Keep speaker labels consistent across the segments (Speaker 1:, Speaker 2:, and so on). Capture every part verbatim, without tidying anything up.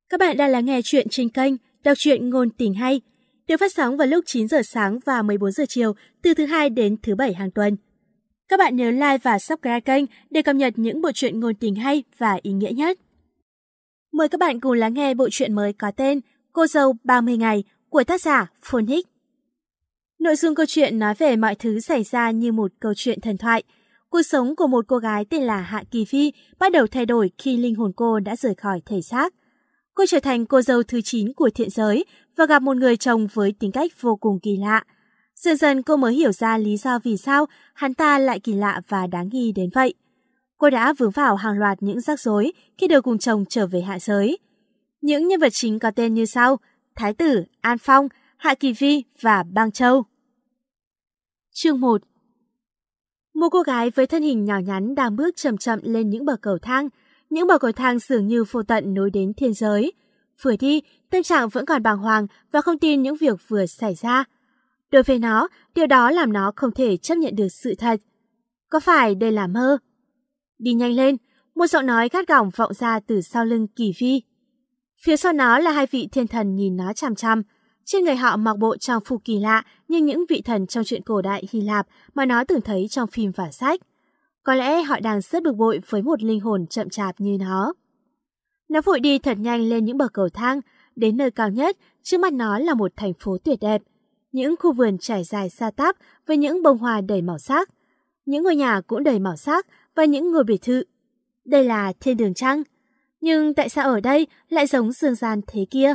Speaker 1: Các bạn đang lắng nghe chuyện trên kênh Đọc truyện ngôn tình hay, được phát sóng vào lúc chín giờ sáng và mười bốn giờ chiều từ thứ hai đến thứ bảy hàng tuần. Các bạn nhớ like và subscribe kênh để cập nhật những bộ truyện ngôn tình hay và ý nghĩa nhất. Mời các bạn cùng lắng nghe bộ truyện mới có tên Cô dâu ba mươi ngày của tác giả Phonic. Nội dung câu chuyện nói về mọi thứ xảy ra như một câu chuyện thần thoại. Cuộc sống của một cô gái tên là Hạ Kỳ Phi bắt đầu thay đổi khi linh hồn cô đã rời khỏi thể xác. Cô trở thành cô dâu thứ chín của thiện giới và gặp một người chồng với tính cách vô cùng kỳ lạ. Dần dần cô mới hiểu ra lý do vì sao hắn ta lại kỳ lạ và đáng nghi đến vậy. Cô đã vướng vào hàng loạt những rắc rối khi được cùng chồng trở về hạ giới. Những nhân vật chính có tên như sau: Thái tử, An Phong, Hạ Kỳ Phi và Bang Châu. Chương một. Một cô gái với thân hình nhỏ nhắn đang bước chậm chậm lên những bậc cầu thang. Những bậc cầu thang dường như vô tận nối đến thiên giới. Vừa đi, tâm trạng vẫn còn bàng hoàng và không tin những việc vừa xảy ra. Đối với nó, điều đó làm nó không thể chấp nhận được sự thật. Có phải đây là mơ? Đi nhanh lên, một giọng nói gắt gỏng vọng ra từ sau lưng Kỳ Phi. Phía sau nó là hai vị thiên thần nhìn nó chằm chằm. Trên người họ mặc bộ trang phục kỳ lạ như những vị thần trong truyện cổ đại Hy Lạp mà nó từng thấy trong phim và sách. Có lẽ họ đang rất bực bội với một linh hồn chậm chạp như nó. Nó vội đi thật nhanh lên những bậc cầu thang, đến nơi cao nhất, trước mắt nó là một thành phố tuyệt đẹp. Những khu vườn trải dài xa tắp với những bông hoa đầy màu sắc. Những ngôi nhà cũng đầy màu sắc và những ngôi biệt thự. Đây là thiên đường trăng. Nhưng tại sao ở đây lại giống dương gian thế kia?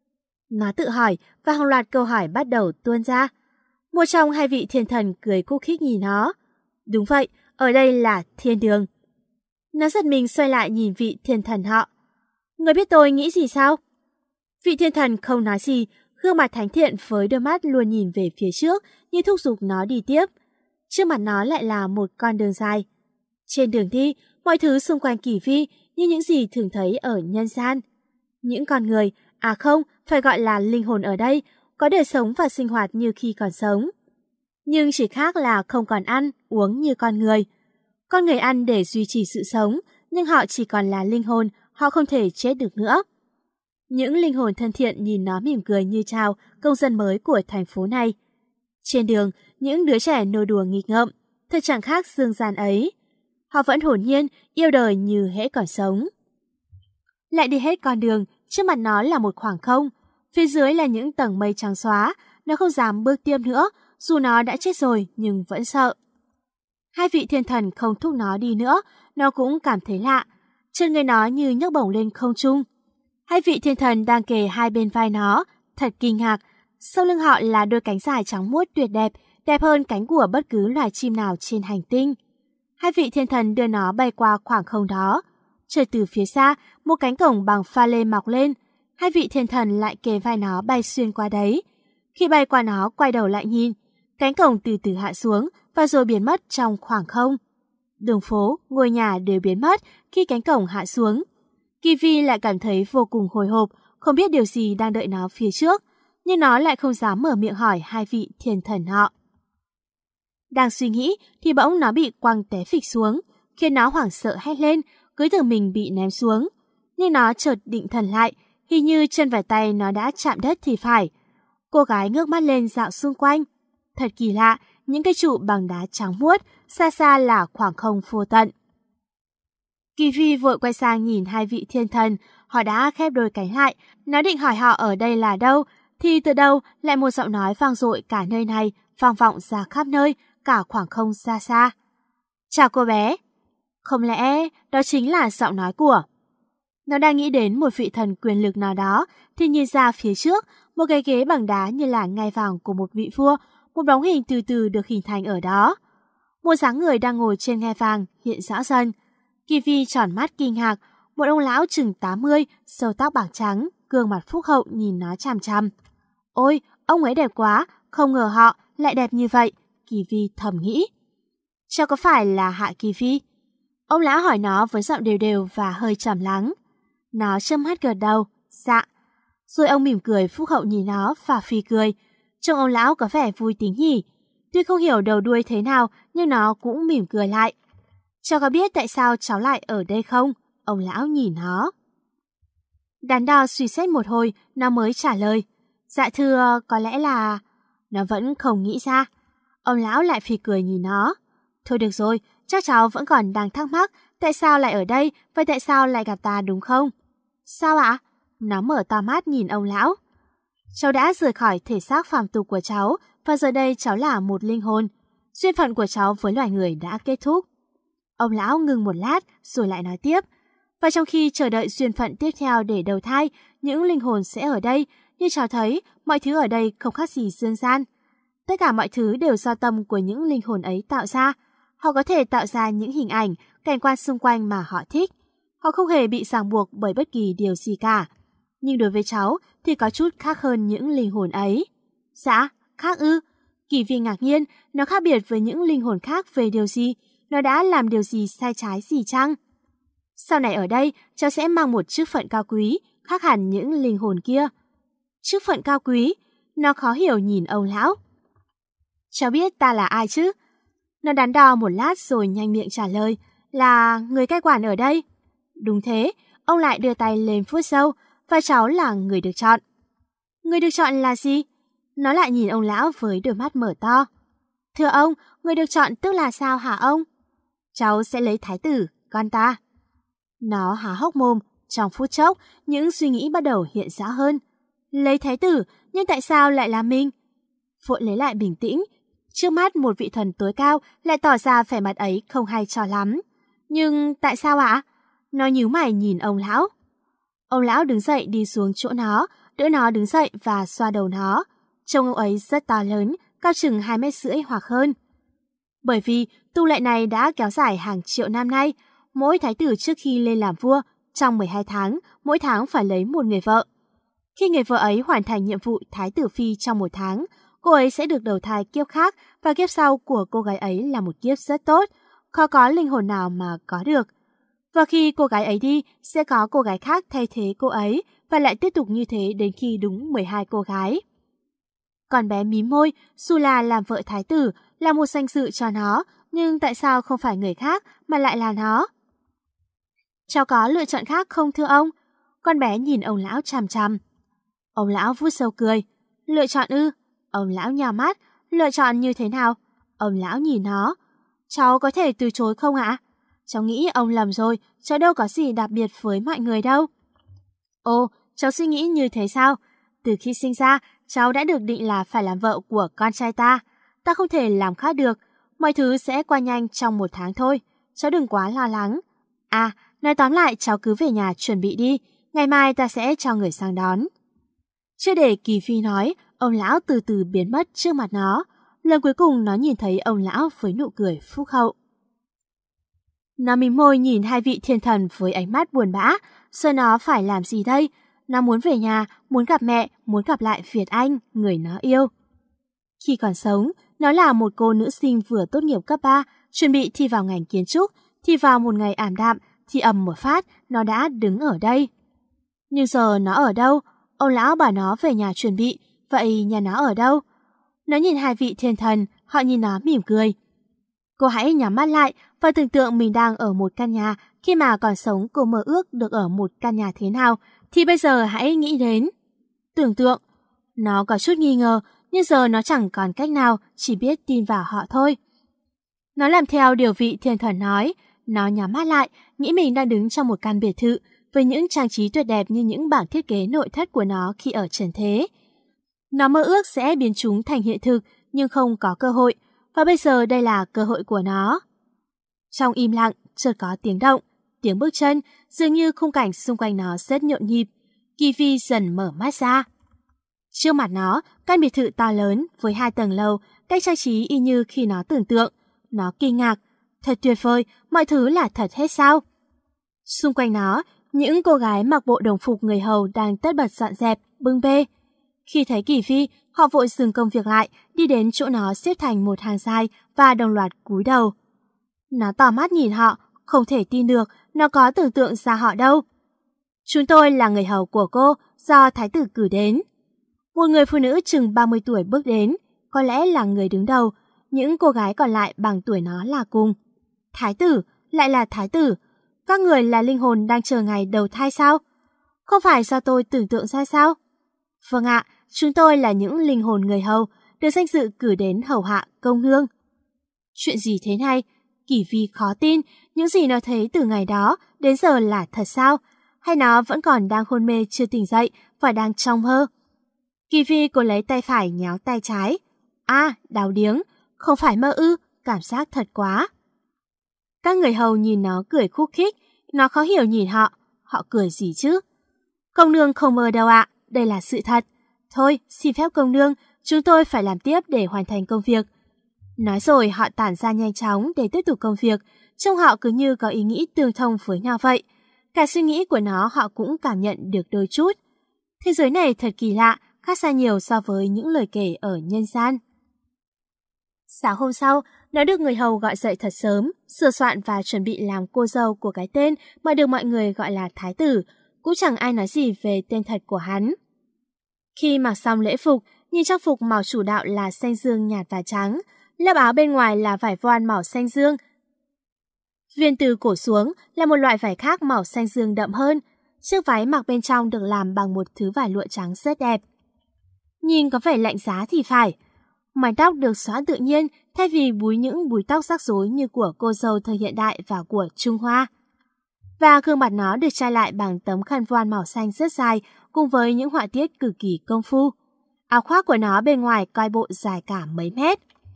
Speaker 1: Nó tự hỏi và hàng loạt câu hỏi bắt đầu tuôn ra. Một trong hai vị thiên thần cười khúc khích nhìn nó. Đúng vậy, ở đây là thiên đường. Nó giật mình xoay lại nhìn vị thiên thần họ. Người biết tôi nghĩ gì sao? Vị thiên thần không nói gì, gương mặt thánh thiện với đôi mắt luôn nhìn về phía trước như thúc giục nó đi tiếp. Trước mặt nó lại là một con đường dài. Trên đường đi, mọi thứ xung quanh Kỳ Phi như những gì thường thấy ở nhân gian. Những con người, à không, phải gọi là linh hồn ở đây, có đời sống và sinh hoạt như khi còn sống. Nhưng chỉ khác là không còn ăn, uống như con người. Con người ăn để duy trì sự sống, nhưng họ chỉ còn là linh hồn, họ không thể chết được nữa. Những linh hồn thân thiện nhìn nó mỉm cười như chào công dân mới của thành phố này. Trên đường, những đứa trẻ nô đùa nghịch ngợm, thật chẳng khác dương gian ấy. Họ vẫn hồn nhiên, yêu đời như hễ còn sống. Lại đi hết con đường, trước mặt nó là một khoảng không. Phía dưới là những tầng mây trắng xóa, nó không dám bước tiếp nữa, dù nó đã chết rồi nhưng vẫn sợ. Hai vị thiên thần không thúc nó đi nữa, nó cũng cảm thấy lạ. Chân người nó như nhấc bổng lên không trung. Hai vị thiên thần đang kề hai bên vai nó, thật kinh ngạc. Sau lưng họ là đôi cánh dài trắng muốt tuyệt đẹp, đẹp hơn cánh của bất cứ loài chim nào trên hành tinh. Hai vị thiên thần đưa nó bay qua khoảng không đó. Chợt từ phía xa, một cánh cổng bằng pha lê mọc lên. Hai vị thiên thần lại kề vai nó bay xuyên qua đấy. Khi bay qua nó, quay đầu lại nhìn. Cánh cổng từ từ hạ xuống và rồi biến mất trong khoảng không. Đường phố, ngôi nhà đều biến mất khi cánh cổng hạ xuống. Kỳ Phi lại cảm thấy vô cùng hồi hộp, không biết điều gì đang đợi nó phía trước, nhưng nó lại không dám mở miệng hỏi hai vị thiên thần họ. Đang suy nghĩ thì bỗng nó bị quăng té phịch xuống, khiến nó hoảng sợ hét lên, cứ tưởng mình bị ném xuống. Nhưng nó chợt định thần lại, hình như chân và tay nó đã chạm đất thì phải. Cô gái ngước mắt lên dạo xung quanh. Thật kỳ lạ, những cây trụ bằng đá trắng muốt, xa xa là khoảng không vô tận. Kỳ Phi vội quay sang nhìn hai vị thiên thần, họ đã khép đôi cánh lại. Nó định hỏi họ ở đây là đâu, thì từ đâu lại một giọng nói vang dội cả nơi này, vang vọng ra khắp nơi, cả khoảng không xa xa. Chào cô bé. Không lẽ đó chính là giọng nói của... Nó đang nghĩ đến một vị thần quyền lực nào đó, thì nhìn ra phía trước, một cái ghế bằng đá như là ngai vàng của một vị vua, một bóng hình từ từ được hình thành ở đó. Một dáng người đang ngồi trên ngai vàng hiện rõ dần. Kỳ Phi tròn mắt kinh ngạc, một ông lão chừng tám mươi, râu tóc bạc trắng, gương mặt phúc hậu nhìn nó chằm chằm. Ôi, ông ấy đẹp quá, không ngờ họ lại đẹp như vậy, Kỳ Phi thầm nghĩ. Chắc có phải là Hạ Kỳ Phi? Ông lão hỏi nó với giọng đều đều và hơi trầm lắng. Nó chớp mắt gật đầu, dạ. Rồi ông mỉm cười phúc hậu nhìn nó và phì cười. Trông ông lão có vẻ vui tính nhỉ. Tuy không hiểu đầu đuôi thế nào nhưng nó cũng mỉm cười lại. Cháu có biết tại sao cháu lại ở đây không? Ông lão nhìn nó. Đắn đo suy xét một hồi, nó mới trả lời. Dạ thưa, có lẽ là... Nó vẫn không nghĩ ra. Ông lão lại phì cười nhìn nó. Thôi được rồi, chắc cháu vẫn còn đang thắc mắc tại sao lại ở đây và tại sao lại gặp ta đúng không? Sao ạ? Nó mở to mắt nhìn ông lão. Cháu đã rời khỏi thể xác phàm tục của cháu và giờ đây cháu là một linh hồn. Duyên phận của cháu với loài người đã kết thúc. Ông lão ngừng một lát rồi lại nói tiếp. Và trong khi chờ đợi duyên phận tiếp theo để đầu thai, những linh hồn sẽ ở đây. Như cháu thấy, mọi thứ ở đây không khác gì dương gian. Tất cả mọi thứ đều do tâm của những linh hồn ấy tạo ra. Họ có thể tạo ra những hình ảnh, cảnh quan xung quanh mà họ thích. Họ không hề bị ràng buộc bởi bất kỳ điều gì cả. Nhưng đối với cháu thì có chút khác hơn những linh hồn ấy. Dạ, khác ư? Kỳ Vi ngạc nhiên, nó khác biệt với những linh hồn khác về điều gì? Nó đã làm điều gì sai trái gì chăng? Sau này ở đây, cháu sẽ mang một chức phận cao quý, khác hẳn những linh hồn kia. Chức phận cao quý? Nó khó hiểu nhìn ông lão. Cháu biết ta là ai chứ? Nó đắn đo một lát rồi nhanh miệng trả lời. Là người cai quản ở đây. Đúng thế, ông lại đưa tay lên vuốt râu, và cháu là người được chọn. Người được chọn là gì? Nó lại nhìn ông lão với đôi mắt mở to. Thưa ông, người được chọn tức là sao hả ông? Cháu sẽ lấy thái tử, con ta. Nó há hốc mồm, trong phút chốc, những suy nghĩ bắt đầu hiện rõ hơn. Lấy thái tử, nhưng tại sao lại là mình? Vội lấy lại bình tĩnh, trước mắt một vị thần tối cao lại tỏ ra vẻ mặt ấy không hay cho lắm. Nhưng tại sao ạ? Nó nhíu mày nhìn ông lão. Ông lão đứng dậy đi xuống chỗ nó, đỡ nó đứng dậy và xoa đầu nó. Trông ông ấy rất to lớn, cao chừng hai mét rưỡi hoặc hơn. Bởi vì tu lệ này đã kéo dài hàng triệu năm nay, mỗi thái tử trước khi lên làm vua, trong mười hai tháng, mỗi tháng phải lấy một người vợ. Khi người vợ ấy hoàn thành nhiệm vụ thái tử phi trong một tháng, cô ấy sẽ được đầu thai kiếp khác và kiếp sau của cô gái ấy là một kiếp rất tốt, khó có linh hồn nào mà có được. Và khi cô gái ấy đi, sẽ có cô gái khác thay thế cô ấy và lại tiếp tục như thế đến khi đúng mười hai cô gái. Con bé mím môi, dù là làm vợ thái tử là một danh dự cho nó, nhưng tại sao không phải người khác mà lại là nó? Cháu có lựa chọn khác không thưa ông? Con bé nhìn ông lão chằm chằm. Ông lão vuốt râu cười. Lựa chọn ư? Ông lão nhào mắt. Lựa chọn như thế nào? Ông lão nhìn nó. Cháu có thể từ chối không ạ? Cháu nghĩ ông lầm rồi, cháu đâu có gì đặc biệt với mọi người đâu. Ồ, cháu suy nghĩ như thế sao? Từ khi sinh ra, cháu đã được định là phải làm vợ của con trai ta. Ta không thể làm khác được. Mọi thứ sẽ qua nhanh trong một tháng thôi. Cháu đừng quá lo lắng. À, nói tóm lại cháu cứ về nhà chuẩn bị đi. Ngày mai ta sẽ cho người sang đón. Chưa để Kỳ Phi nói, ông lão từ từ biến mất trước mặt nó. Lần cuối cùng nó nhìn thấy ông lão với nụ cười phúc hậu. Nó mím môi nhìn hai vị thiên thần với ánh mắt buồn bã. Giờ nó phải làm gì đây? Nó muốn về nhà, muốn gặp mẹ, muốn gặp lại Việt Anh, người nó yêu. Khi còn sống, nó là một cô nữ sinh vừa tốt nghiệp cấp ba, chuẩn bị thi vào ngành kiến trúc, thì vào một ngày ảm đạm, thì ầm một phát, nó đã đứng ở đây. Nhưng giờ nó ở đâu? Ông lão bảo nó về nhà chuẩn bị, vậy nhà nó ở đâu? Nó nhìn hai vị thiên thần, họ nhìn nó mỉm cười. Cô hãy nhắm mắt lại và tưởng tượng mình đang ở một căn nhà. Khi mà còn sống cô mơ ước được ở một căn nhà thế nào, thì bây giờ hãy nghĩ đến. Tưởng tượng. Nó có chút nghi ngờ, nhưng giờ nó chẳng còn cách nào, chỉ biết tin vào họ thôi. Nó làm theo điều vị thiên thần nói. Nó nhắm mắt lại, nghĩ mình đang đứng trong một căn biệt thự, với những trang trí tuyệt đẹp như những bảng thiết kế nội thất của nó khi ở trần thế. Nó mơ ước sẽ biến chúng thành hiện thực, nhưng không có cơ hội, và bây giờ đây là cơ hội của nó. Trong im lặng, chợt có tiếng động, tiếng bước chân, dường như khung cảnh xung quanh nó rất nhộn nhịp. Kỳ Vi dần mở mắt ra. Trước mặt nó, căn biệt thự to lớn với hai tầng lầu, cách trang trí y như khi nó tưởng tượng. Nó kinh ngạc. Thật tuyệt vời, mọi thứ là thật hết sao? Xung quanh nó, những cô gái mặc bộ đồng phục người hầu đang tất bật dọn dẹp, bưng bê. Khi thấy Kỳ Vi, họ vội dừng công việc lại, đi đến chỗ nó xếp thành một hàng dài và đồng loạt cúi đầu. Nó tỏ mắt nhìn họ, không thể tin được, nó có tưởng tượng ra họ đâu. Chúng tôi là người hầu của cô, do thái tử cử đến. Một người phụ nữ chừng ba mươi tuổi bước đến, có lẽ là người đứng đầu, những cô gái còn lại bằng tuổi nó là cùng. Thái tử, lại là thái tử. Các người là linh hồn đang chờ ngày đầu thai sao? Không phải do tôi tưởng tượng ra sao? Vâng ạ, chúng tôi là những linh hồn người hầu, được danh dự cử đến hầu hạ công nương. Chuyện gì thế này? Kỷ Vi khó tin, những gì nó thấy từ ngày đó đến giờ là thật sao? Hay nó vẫn còn đang hôn mê chưa tỉnh dậy và đang trong mơ? Kỷ Vi cố lấy tay phải nhéo tay trái. À, đau điếng, không phải mơ ư, cảm giác thật quá. Các người hầu nhìn nó cười khúc khích, nó khó hiểu nhìn họ, họ cười gì chứ? Công nương không mơ đâu ạ, đây là sự thật. Thôi, xin phép công nương, chúng tôi phải làm tiếp để hoàn thành công việc. Nói rồi họ tản ra nhanh chóng để tiếp tục công việc, trông họ cứ như có ý nghĩ tương thông với nhau vậy. Cả suy nghĩ của nó họ cũng cảm nhận được đôi chút. Thế giới này thật kỳ lạ, khác xa nhiều so với những lời kể ở nhân gian. Sáng hôm sau, nó được người hầu gọi dậy thật sớm, sửa soạn và chuẩn bị làm cô dâu của cái tên mà được mọi người gọi là thái tử, cũng chẳng ai nói gì về tên thật của hắn. Khi mặc xong lễ phục, nhìn trang phục màu chủ đạo là xanh dương nhạt và trắng, lớp áo bên ngoài là vải voan màu xanh dương. Viền từ cổ xuống là một loại vải khác màu xanh dương đậm hơn, chiếc váy mặc bên trong được làm bằng một thứ vải lụa trắng rất đẹp. Nhìn có vẻ lạnh giá thì phải. Mái tóc được xõa tự nhiên thay vì búi những búi tóc rắc rối như của cô dâu thời hiện đại và của Trung Hoa. Và gương mặt nó được trai lại bằng tấm khăn voan màu xanh rất dài cùng với những họa tiết cực kỳ công phu. Áo khoác của nó bên ngoài coi bộ dài cả mấy mét.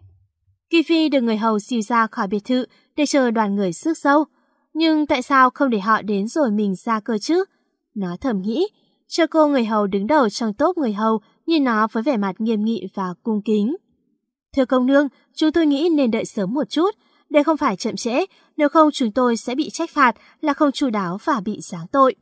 Speaker 1: Kỷ Vi được người hầu dìu ra khỏi biệt thự để chờ đoàn người rước dâu. Nhưng tại sao không để họ đến rồi mình ra cơ chứ? Nó thầm nghĩ, cho cô người hầu đứng đầu trong tốp người hầu nhìn nó với vẻ mặt nghiêm nghị và cung kính. Thưa công nương, chúng tôi nghĩ nên đợi sớm một chút, để không phải chậm trễ, nếu không chúng tôi sẽ bị trách phạt là không chu đáo và bị giáng tội.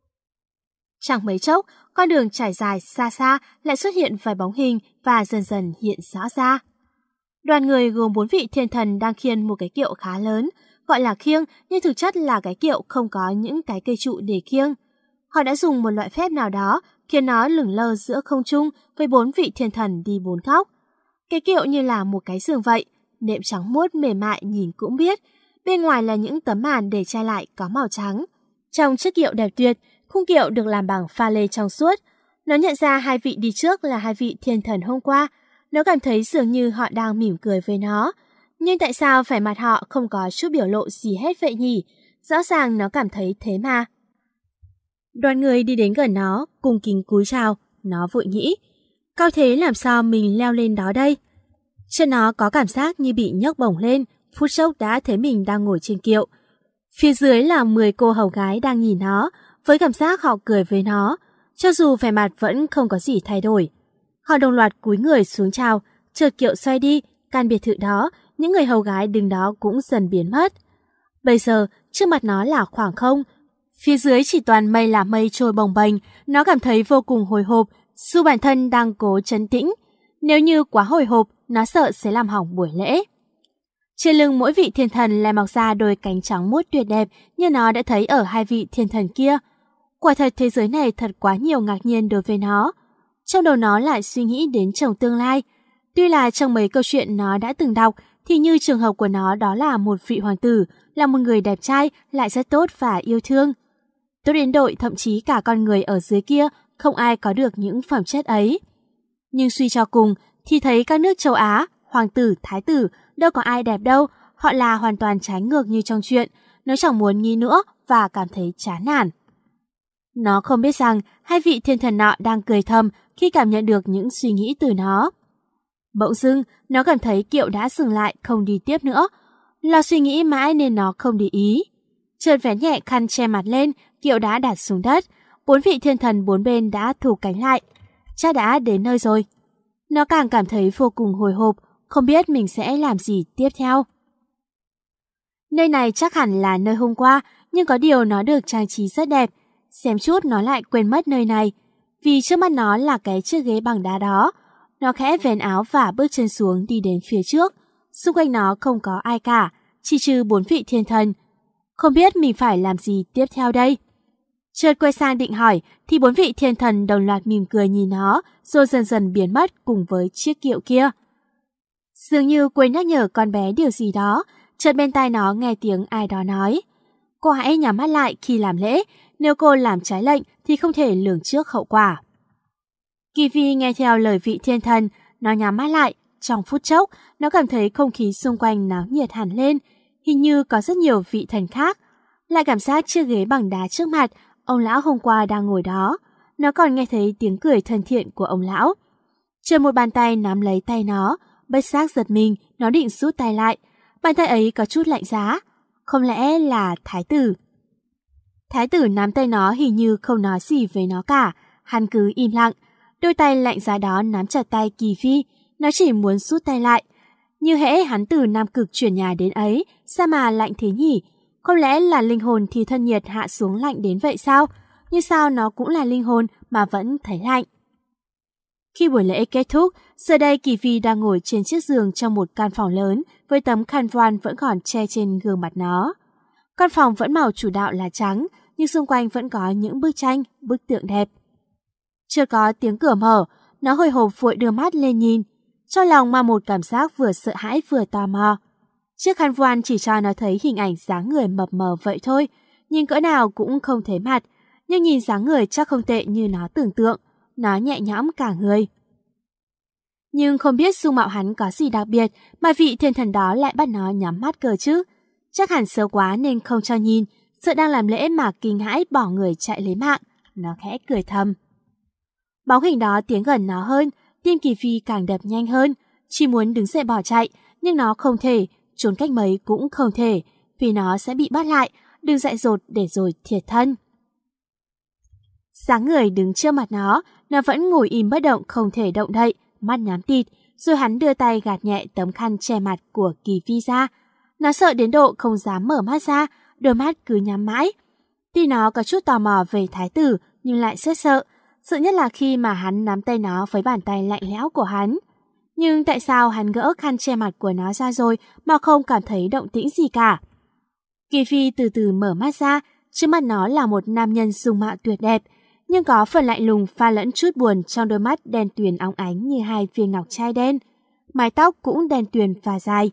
Speaker 1: Chẳng mấy chốc, con đường trải dài xa xa lại xuất hiện vài bóng hình và dần dần hiện rõ ra. Đoàn người gồm bốn vị thiên thần đang khiêng một cái kiệu khá lớn, gọi là khiêng nhưng thực chất là cái kiệu không có những cái cây trụ để khiêng. Họ đã dùng một loại phép nào đó khiến nó lửng lơ giữa không trung với bốn vị thiên thần đi bốn góc. Cái kiệu như là một cái giường vậy, nệm trắng muốt mềm mại nhìn cũng biết. Bên ngoài là những tấm màn để che lại có màu trắng. Trong chiếc kiệu đẹp tuyệt, khung kiệu được làm bằng pha lê trong suốt. Nó nhận ra hai vị đi trước là hai vị thiên thần hôm qua. Nó cảm thấy dường như họ đang mỉm cười với nó. Nhưng tại sao vẻ mặt họ không có chút biểu lộ gì hết vậy nhỉ? Rõ ràng nó cảm thấy thế mà. Đoàn người đi đến gần nó, cung kính cúi chào. Nó vội nghĩ, cao thế làm sao mình leo lên đó đây? Chân nó có cảm giác như bị nhấc bổng lên, phút chốc đã thấy mình đang ngồi trên kiệu. Phía dưới là mười cô hầu gái đang nhìn nó, với cảm giác họ cười với nó, cho dù vẻ mặt vẫn không có gì thay đổi. Họ đồng loạt cúi người xuống chào, chợt kiệu xoay đi, căn biệt thự đó, những người hầu gái đứng đó cũng dần biến mất. Bây giờ, trước mặt nó là khoảng không, phía dưới chỉ toàn mây là mây trôi bồng bềnh, nó cảm thấy vô cùng hồi hộp, dù bản thân đang cố trấn tĩnh. Nếu như quá hồi hộp, nó sợ sẽ làm hỏng buổi lễ. Trên lưng mỗi vị thiên thần lại mọc ra đôi cánh trắng muốt tuyệt đẹp như nó đã thấy ở hai vị thiên thần kia. Quả thật thế giới này thật quá nhiều ngạc nhiên đối với nó. Trong đầu nó lại suy nghĩ đến chồng tương lai. Tuy là trong mấy câu chuyện nó đã từng đọc, thì như trường hợp của nó đó là một vị hoàng tử, là một người đẹp trai, lại rất tốt và yêu thương. Tốt đến đội thậm chí cả con người ở dưới kia, không ai có được những phẩm chất ấy. Nhưng suy cho cùng, thì thấy các nước châu Á, hoàng tử, thái tử, đâu có ai đẹp đâu, họ là hoàn toàn trái ngược như trong chuyện, nó chẳng muốn nghĩ nữa và cảm thấy chán nản. Nó không biết rằng hai vị thiên thần nọ đang cười thầm khi cảm nhận được những suy nghĩ từ nó. Bỗng dưng, nó cảm thấy kiệu đã dừng lại không đi tiếp nữa. Lo suy nghĩ mãi nên nó không để ý. Chợt vén nhẹ khăn che mặt lên, kiệu đã đặt xuống đất. Bốn vị thiên thần bốn bên đã thù cánh lại. Chắc đã đến nơi rồi. Nó càng cảm thấy vô cùng hồi hộp, không biết mình sẽ làm gì tiếp theo. Nơi này chắc hẳn là nơi hôm qua, nhưng có điều nó được trang trí rất đẹp. Xem chút nó lại quên mất nơi này, vì trước mắt nó là cái chiếc ghế bằng đá đó. Nó khẽ vén áo và bước chân xuống đi đến phía trước. Xung quanh nó không có ai cả, chỉ trừ bốn vị thiên thần. Không biết mình phải làm gì tiếp theo đây. Chợt quay sang định hỏi, thì bốn vị thiên thần đồng loạt mỉm cười nhìn nó, rồi dần dần biến mất cùng với chiếc kiệu kia. Dường như quên nhắc nhở con bé điều gì đó, chợt bên tai nó nghe tiếng ai đó nói. Cô hãy nhắm mắt lại khi làm lễ, Nếu cô làm trái lệnh thì không thể lường trước hậu quả. Kỳ Phi nghe theo lời vị thiên thần, nó nhắm mắt lại. Trong phút chốc, nó cảm thấy không khí xung quanh náo nhiệt hẳn lên, hình như có rất nhiều vị thần khác. Lại cảm giác chiếc ghế bằng đá trước mặt, ông lão hôm qua đang ngồi đó. Nó còn nghe thấy tiếng cười thân thiện của ông lão. Chờ một bàn tay nắm lấy tay nó, bất giác giật mình, nó định rút tay lại. Bàn tay ấy có chút lạnh giá. Không lẽ là thái tử? Thái tử nắm tay nó hình như không nói gì với nó cả. Hắn cứ im lặng. Đôi tay lạnh giá đó nắm chặt tay Kỳ Phi. Nó chỉ muốn rút tay lại. Như hễ hắn từ Nam Cực chuyển nhà đến ấy, sao mà lạnh thế nhỉ? Không lẽ là linh hồn thì thân nhiệt hạ xuống lạnh đến vậy sao? Nhưng sao nó cũng là linh hồn mà vẫn thấy lạnh? Khi buổi lễ kết thúc, giờ đây Kỳ Phi đang ngồi trên chiếc giường trong một căn phòng lớn với tấm khăn voan vẫn còn che trên gương mặt nó. Căn phòng vẫn màu chủ đạo là trắng, nhưng xung quanh vẫn có những bức tranh, bức tượng đẹp. Chưa có tiếng cửa mở, nó hồi hộp vội đưa mắt lên nhìn. Trong lòng mang một cảm giác vừa sợ hãi vừa tò mò. Chiếc khăn voan chỉ cho nó thấy hình ảnh dáng người mập mờ vậy thôi, nhìn cỡ nào cũng không thấy mặt, nhưng nhìn dáng người chắc không tệ như nó tưởng tượng, nó nhẹ nhõm cả người. Nhưng không biết dung mạo hắn có gì đặc biệt mà vị thiên thần đó lại bắt nó nhắm mắt cơ chứ. Chắc hẳn xấu quá nên không cho nhìn, sợ đang làm lễ mà kinh hãi bỏ người chạy lấy mạng, nó khẽ cười thầm. Bóng hình đó tiến gần nó hơn, tim Kỳ Phi càng đập nhanh hơn, chỉ muốn đứng dậy bỏ chạy, nhưng nó không thể, trốn cách mấy cũng không thể, vì nó sẽ bị bắt lại, đừng dại dột để rồi thiệt thân. Dáng người đứng trước mặt nó, nó vẫn ngồi im bất động không thể động đậy, mắt nhắm tịt, rồi hắn đưa tay gạt nhẹ tấm khăn che mặt của Kỳ Phi ra. Nó sợ đến độ không dám mở mắt ra, đôi mắt cứ nhắm mãi. Tuy nó có chút tò mò về thái tử, nhưng lại rất sợ, sợ nhất là khi mà hắn nắm tay nó với bàn tay lạnh lẽo của hắn. Nhưng tại sao hắn gỡ khăn che mặt của nó ra rồi mà không cảm thấy động tĩnh gì cả? Kỳ Phi từ từ mở mắt ra, trước mặt nó là một nam nhân dung mạo tuyệt đẹp, nhưng có phần lạnh lùng pha lẫn chút buồn trong đôi mắt đen tuyền óng ánh như hai viên ngọc trai đen. Mái tóc cũng đen tuyền và dài.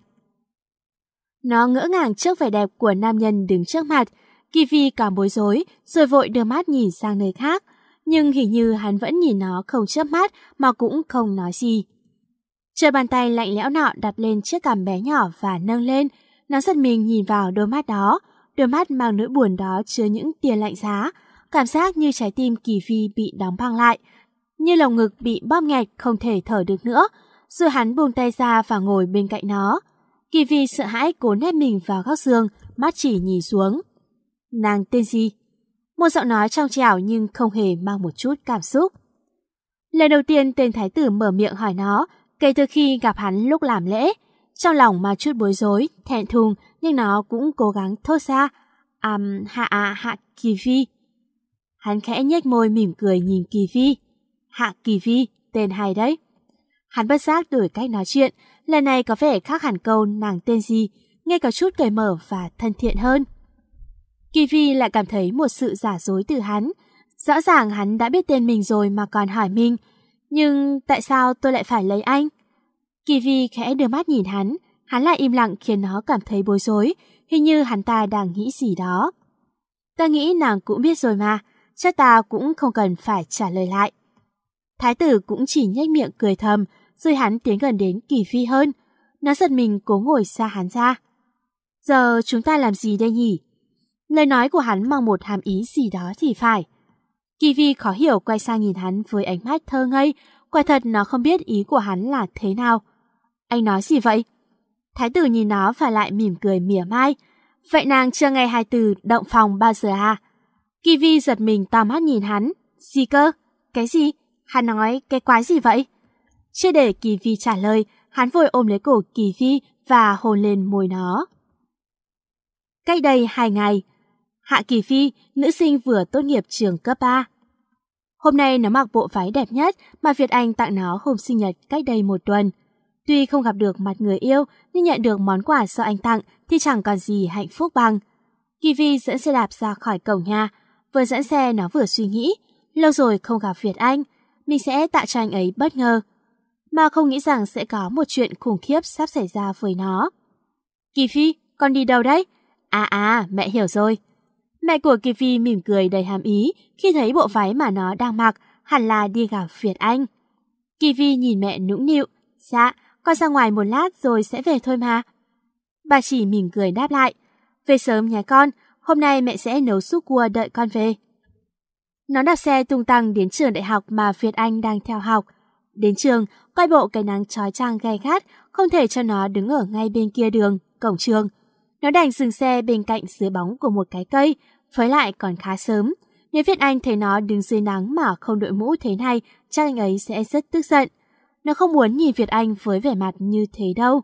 Speaker 1: Nó ngỡ ngàng trước vẻ đẹp của nam nhân đứng trước mặt. Kỳ Phi càng bối rối, rồi vội đưa mắt nhìn sang nơi khác. Nhưng hình như hắn vẫn nhìn nó không chớp mắt mà cũng không nói gì. Chờ bàn tay lạnh lẽo nọ đặt lên chiếc cằm bé nhỏ và nâng lên, nó giật mình nhìn vào đôi mắt đó. Đôi mắt mang nỗi buồn đó chứa những tia lạnh giá, cảm giác như trái tim Kỳ Phi bị đóng băng lại, như lồng ngực bị bóp nghẹt không thể thở được nữa. Rồi hắn buông tay ra và ngồi bên cạnh nó. Kỳ Phi sợ hãi cố nép mình vào góc giường, mắt chỉ nhìn xuống. Nàng tên gì? Một giọng nói trong trẻo nhưng không hề mang một chút cảm xúc. Lần đầu tiên tên thái tử mở miệng hỏi nó, kể từ khi gặp hắn lúc làm lễ. Trong lòng mà chút bối rối, thẹn thùng, nhưng nó cũng cố gắng thốt ra. Um, hạ à, hạ Kỳ Phi. Hắn khẽ nhếch môi mỉm cười nhìn Kỳ Phi. Hạ Kỳ Phi, tên hay đấy. Hắn bất giác đổi cách nói chuyện, lần này có vẻ khác hẳn câu nàng tên gì, nghe có chút cởi mở và thân thiện hơn. Kỳ Phi lại cảm thấy một sự giả dối từ hắn. Rõ ràng hắn đã biết tên mình rồi mà còn hỏi mình. Nhưng tại sao tôi lại phải lấy anh? Kỳ Phi khẽ đưa mắt nhìn hắn, hắn lại im lặng khiến nó cảm thấy bối rối, hình như hắn ta đang nghĩ gì đó. Ta nghĩ nàng cũng biết rồi mà, chắc ta cũng không cần phải trả lời lại. Thái tử cũng chỉ nhếch miệng cười thầm, rồi hắn tiến gần đến Kỳ Phi hơn. Nó giật mình cố ngồi xa hắn ra. Giờ chúng ta làm gì đây nhỉ? Lời nói của hắn mang một hàm ý gì đó thì phải. Kỳ Phi khó hiểu quay sang nhìn hắn với ánh mắt thơ ngây, quả thật nó không biết ý của hắn là thế nào. Anh nói gì vậy? Thái tử nhìn nó và lại mỉm cười mỉa mai. Vậy nàng chưa nghe hai từ động phòng bao giờ à? Kỳ Phi giật mình to mắt nhìn hắn. Gì cơ? Cái gì? Hắn nói cái quái gì vậy? Chưa để Kỳ Phi trả lời, hắn vội ôm lấy cổ Kỳ Phi và hôn lên môi nó. Cách đây hai ngày, Hạ Kỳ Phi, nữ sinh vừa tốt nghiệp trường cấp ba. Hôm nay nó mặc bộ váy đẹp nhất mà Việt Anh tặng nó hôm sinh nhật cách đây một tuần. Tuy không gặp được mặt người yêu, nhưng nhận được món quà do anh tặng thì chẳng còn gì hạnh phúc bằng. Kỳ Phi dẫn xe đạp ra khỏi cổng nhà, vừa dẫn xe nó vừa suy nghĩ, lâu rồi không gặp Việt Anh, mình sẽ tạo cho anh ấy bất ngờ. Mà không nghĩ rằng sẽ có một chuyện khủng khiếp sắp xảy ra với nó. Kỳ Phi, con đi đâu đấy? À à, mẹ hiểu rồi. Mẹ của Kỳ Phi mỉm cười đầy hàm ý khi thấy bộ váy mà nó đang mặc hẳn là đi gặp Việt Anh. Kỳ Phi nhìn mẹ nũng nịu. Dạ, con ra ngoài một lát rồi sẽ về thôi mà. Bà chỉ mỉm cười đáp lại. Về sớm nhé con, hôm nay mẹ sẽ nấu súp cua đợi con về. Nó đạp xe tung tăng đến trường đại học mà Việt Anh đang theo học. Đến trường, coi bộ cái nắng chói chang gay gắt, không thể cho nó đứng ở ngay bên kia đường, cổng trường. Nó đành dừng xe bên cạnh dưới bóng của một cái cây, với lại còn khá sớm. Nếu Việt Anh thấy nó đứng dưới nắng mà không đội mũ thế này, chắc anh ấy sẽ rất tức giận. Nó không muốn nhìn Việt Anh với vẻ mặt như thế đâu.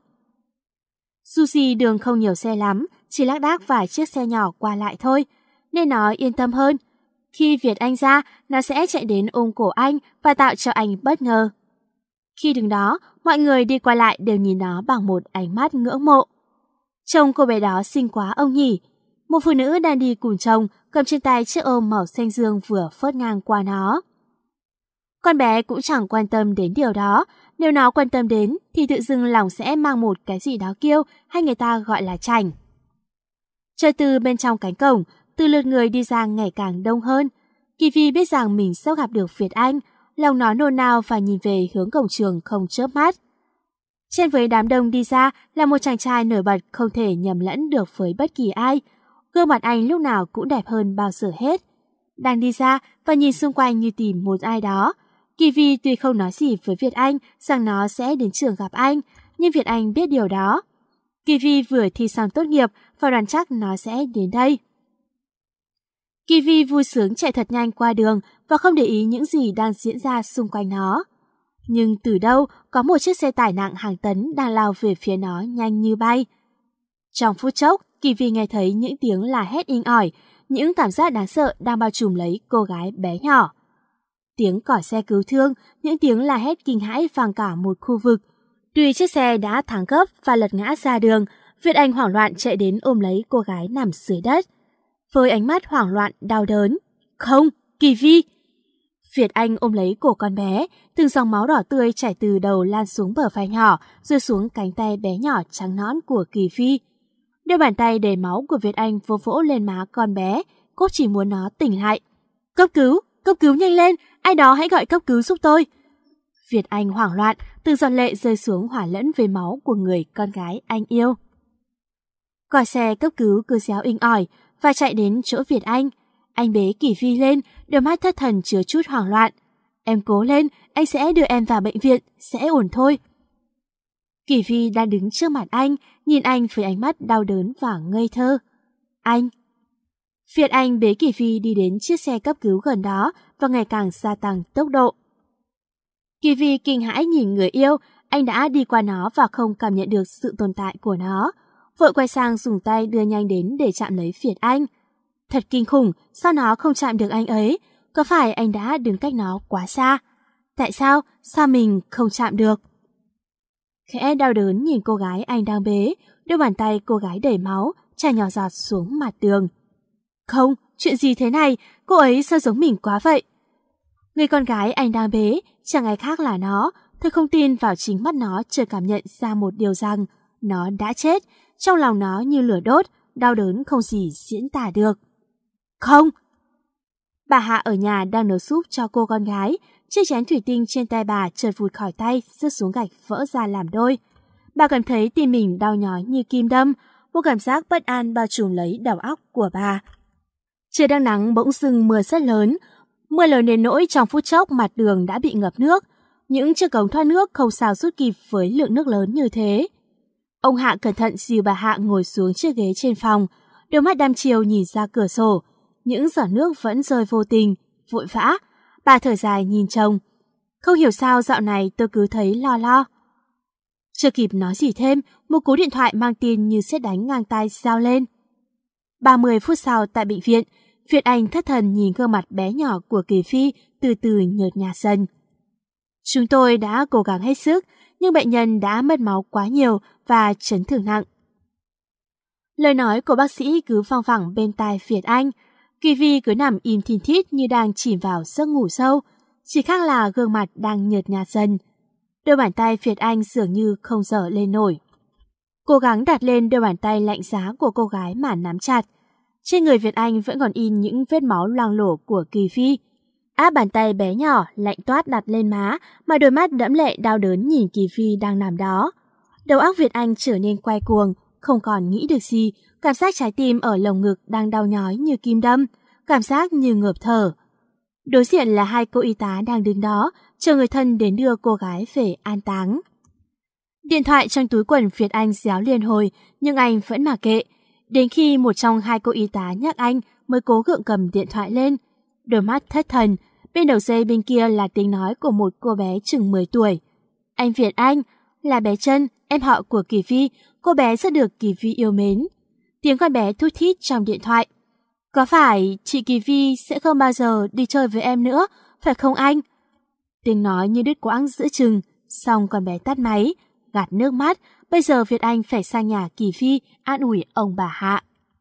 Speaker 1: Dù gì đường không nhiều xe lắm, chỉ lác đác vài chiếc xe nhỏ qua lại thôi, nên nó yên tâm hơn. Khi Việt Anh ra, nó sẽ chạy đến ôm cổ anh và tạo cho anh bất ngờ. Khi đứng đó, mọi người đi qua lại đều nhìn nó bằng một ánh mắt ngưỡng mộ. Trông cô bé đó xinh quá ông nhỉ. Một phụ nữ đang đi cùng chồng, cầm trên tay chiếc ôm màu xanh dương vừa phớt ngang qua nó. Con bé cũng chẳng quan tâm đến điều đó. Nếu nó quan tâm đến thì tự dưng lòng sẽ mang một cái gì đó kiêu hay người ta gọi là chảnh. Chờ từ bên trong cánh cổng, từ lượt người đi ra ngày càng đông hơn. Kỳ Phi biết rằng mình sắp gặp được Việt Anh, lòng nó nôn nao và nhìn về hướng cổng trường không chớp mắt. Trên với đám đông đi ra là một chàng trai nổi bật không thể nhầm lẫn được với bất kỳ ai. Gương mặt anh lúc nào cũng đẹp hơn bao giờ hết. Đang đi ra và nhìn xung quanh như tìm một ai đó. Kỳ Phi tuy không nói gì với Việt Anh rằng nó sẽ đến trường gặp anh, nhưng Việt Anh biết điều đó. Kỳ Phi vừa thi xong tốt nghiệp và đoán chắc nó sẽ đến đây. Kỳ Phi vui sướng chạy thật nhanh qua đường và không để ý những gì đang diễn ra xung quanh nó. Nhưng từ đâu có một chiếc xe tải nặng hàng tấn đang lao về phía nó nhanh như bay. Trong phút chốc, Kỳ Phi nghe thấy những tiếng la hét inh ỏi, những cảm giác đáng sợ đang bao trùm lấy cô gái bé nhỏ. Tiếng còi xe cứu thương, những tiếng la hét kinh hãi vang cả một khu vực. Tuy chiếc xe đã thắng gấp và lật ngã ra đường, Việt Anh hoảng loạn chạy đến ôm lấy cô gái nằm dưới đất. Với ánh mắt hoảng loạn, đau đớn. Không, Kỳ Phi! Việt Anh ôm lấy cổ con bé, từng dòng máu đỏ tươi chảy từ đầu lan xuống bờ vai nhỏ, rơi xuống cánh tay bé nhỏ trắng nõn của Kỳ Phi. Đôi bàn tay đầy máu của Việt Anh vỗ vỗ lên má con bé, cô chỉ muốn nó tỉnh lại. Cấp cứu! Cấp cứu nhanh lên! Ai đó hãy gọi cấp cứu giúp tôi! Việt Anh hoảng loạn, từng giọt lệ rơi xuống hòa lẫn với máu của người con gái anh yêu. Còi xe cấp cứu cứ réo inh ỏi và chạy đến chỗ Việt Anh. Anh bế Kỳ Phi lên, đôi mắt thất thần chứa chút hoảng loạn. Em cố lên, anh sẽ đưa em vào bệnh viện, sẽ ổn thôi. Kỳ Phi đang đứng trước mặt anh, nhìn anh với ánh mắt đau đớn và ngây thơ. Anh! Việt Anh bế Kỳ Phi đi đến chiếc xe cấp cứu gần đó và ngày càng gia tăng tốc độ. Kỳ Phi kinh hãi nhìn người yêu, anh đã đi qua nó và không cảm nhận được sự tồn tại của nó. Vội quay sang dùng tay đưa nhanh đến để chạm lấy Việt Anh. Thật kinh khủng, sao nó không chạm được anh ấy? Có phải anh đã đứng cách nó quá xa? Tại sao? Sao mình không chạm được? Khẽ đau đớn nhìn cô gái anh đang bế, đôi bàn tay cô gái đầy máu, chảy nhỏ giọt xuống mặt tường. Không, chuyện gì thế này? Cô ấy sao giống mình quá vậy? Người con gái anh đang bế, chẳng ai khác là nó. Tôi không tin vào chính mắt nó chưa cảm nhận ra một điều rằng nó đã chết. Trong lòng nó như lửa đốt, đau đớn không gì diễn tả được. Không! Bà Hạ ở nhà đang nấu súp cho cô con gái. Chiếc chén thủy tinh trên tay bà chợt vụt khỏi tay, rớt xuống gạch vỡ ra làm đôi. Bà cảm thấy tim mình đau nhói như kim đâm, một cảm giác bất an bao trùm lấy đầu óc của bà. Trời đang nắng bỗng dưng mưa rất lớn. Mưa lớn đến nỗi trong phút chốc mặt đường đã bị ngập nước. Những chiếc cống thoát nước không sao rút kịp với lượng nước lớn như thế. Ông Hạ cẩn thận dìu bà Hạ ngồi xuống chiếc ghế trên phòng, đôi mắt đăm chiêu nhìn ra cửa sổ. Những giọt nước vẫn rơi vô tình, vội vã. Bà thở dài nhìn chồng. Không hiểu sao dạo này tôi cứ thấy lo lo. Chưa kịp nói gì thêm, một cú điện thoại mang tin như sét đánh ngang tai rao lên. ba mươi phút sau tại bệnh viện, Việt Anh thất thần nhìn gương mặt bé nhỏ của Kỳ Phi từ từ nhợt nhạt dần. Chúng tôi đã cố gắng hết sức, nhưng bệnh nhân đã mất máu quá nhiều và chấn thương nặng. Lời nói của bác sĩ cứ văng vẳng bên tai Việt Anh. Kỳ Phi cứ nằm im thin thít như đang chìm vào giấc ngủ sâu, chỉ khác là gương mặt đang nhợt nhạt dần. Đôi bàn tay Việt Anh dường như không dở lên nổi. Cố gắng đặt lên đôi bàn tay lạnh giá của cô gái mà nắm chặt. Trên người Việt Anh vẫn còn in những vết máu loang lổ của Kỳ Phi. Áp bàn tay bé nhỏ lạnh toát đặt lên má, mà đôi mắt đẫm lệ đau đớn nhìn Kỳ Phi đang nằm đó. Đầu óc Việt Anh trở nên quay cuồng, không còn nghĩ được gì, cảm giác trái tim ở lồng ngực đang đau nhói như kim đâm, cảm giác như ngợp thở. Đối diện là hai cô y tá đang đứng đó, chờ người thân đến đưa cô gái về an táng. Điện thoại trong túi quần Việt Anh réo liên hồi, nhưng anh vẫn mặc kệ. Đến khi một trong hai cô y tá nhắc anh mới cố gượng cầm điện thoại lên. Đôi mắt thất thần, bên đầu dây bên kia là tiếng nói của một cô bé chừng mười tuổi. Anh Việt Anh, là bé Trân, em họ của Kỳ Phi, cô bé rất được Kỳ Phi yêu mến. Tiếng con bé thút thít trong điện thoại. Có phải chị Kỳ Phi sẽ không bao giờ đi chơi với em nữa, phải không anh? Tiếng nói như đứt quãng giữa chừng, xong con bé tắt máy, gạt nước mắt. Bây giờ Việt Anh phải sang nhà Kỳ Phi an ủi ông bà Hạ.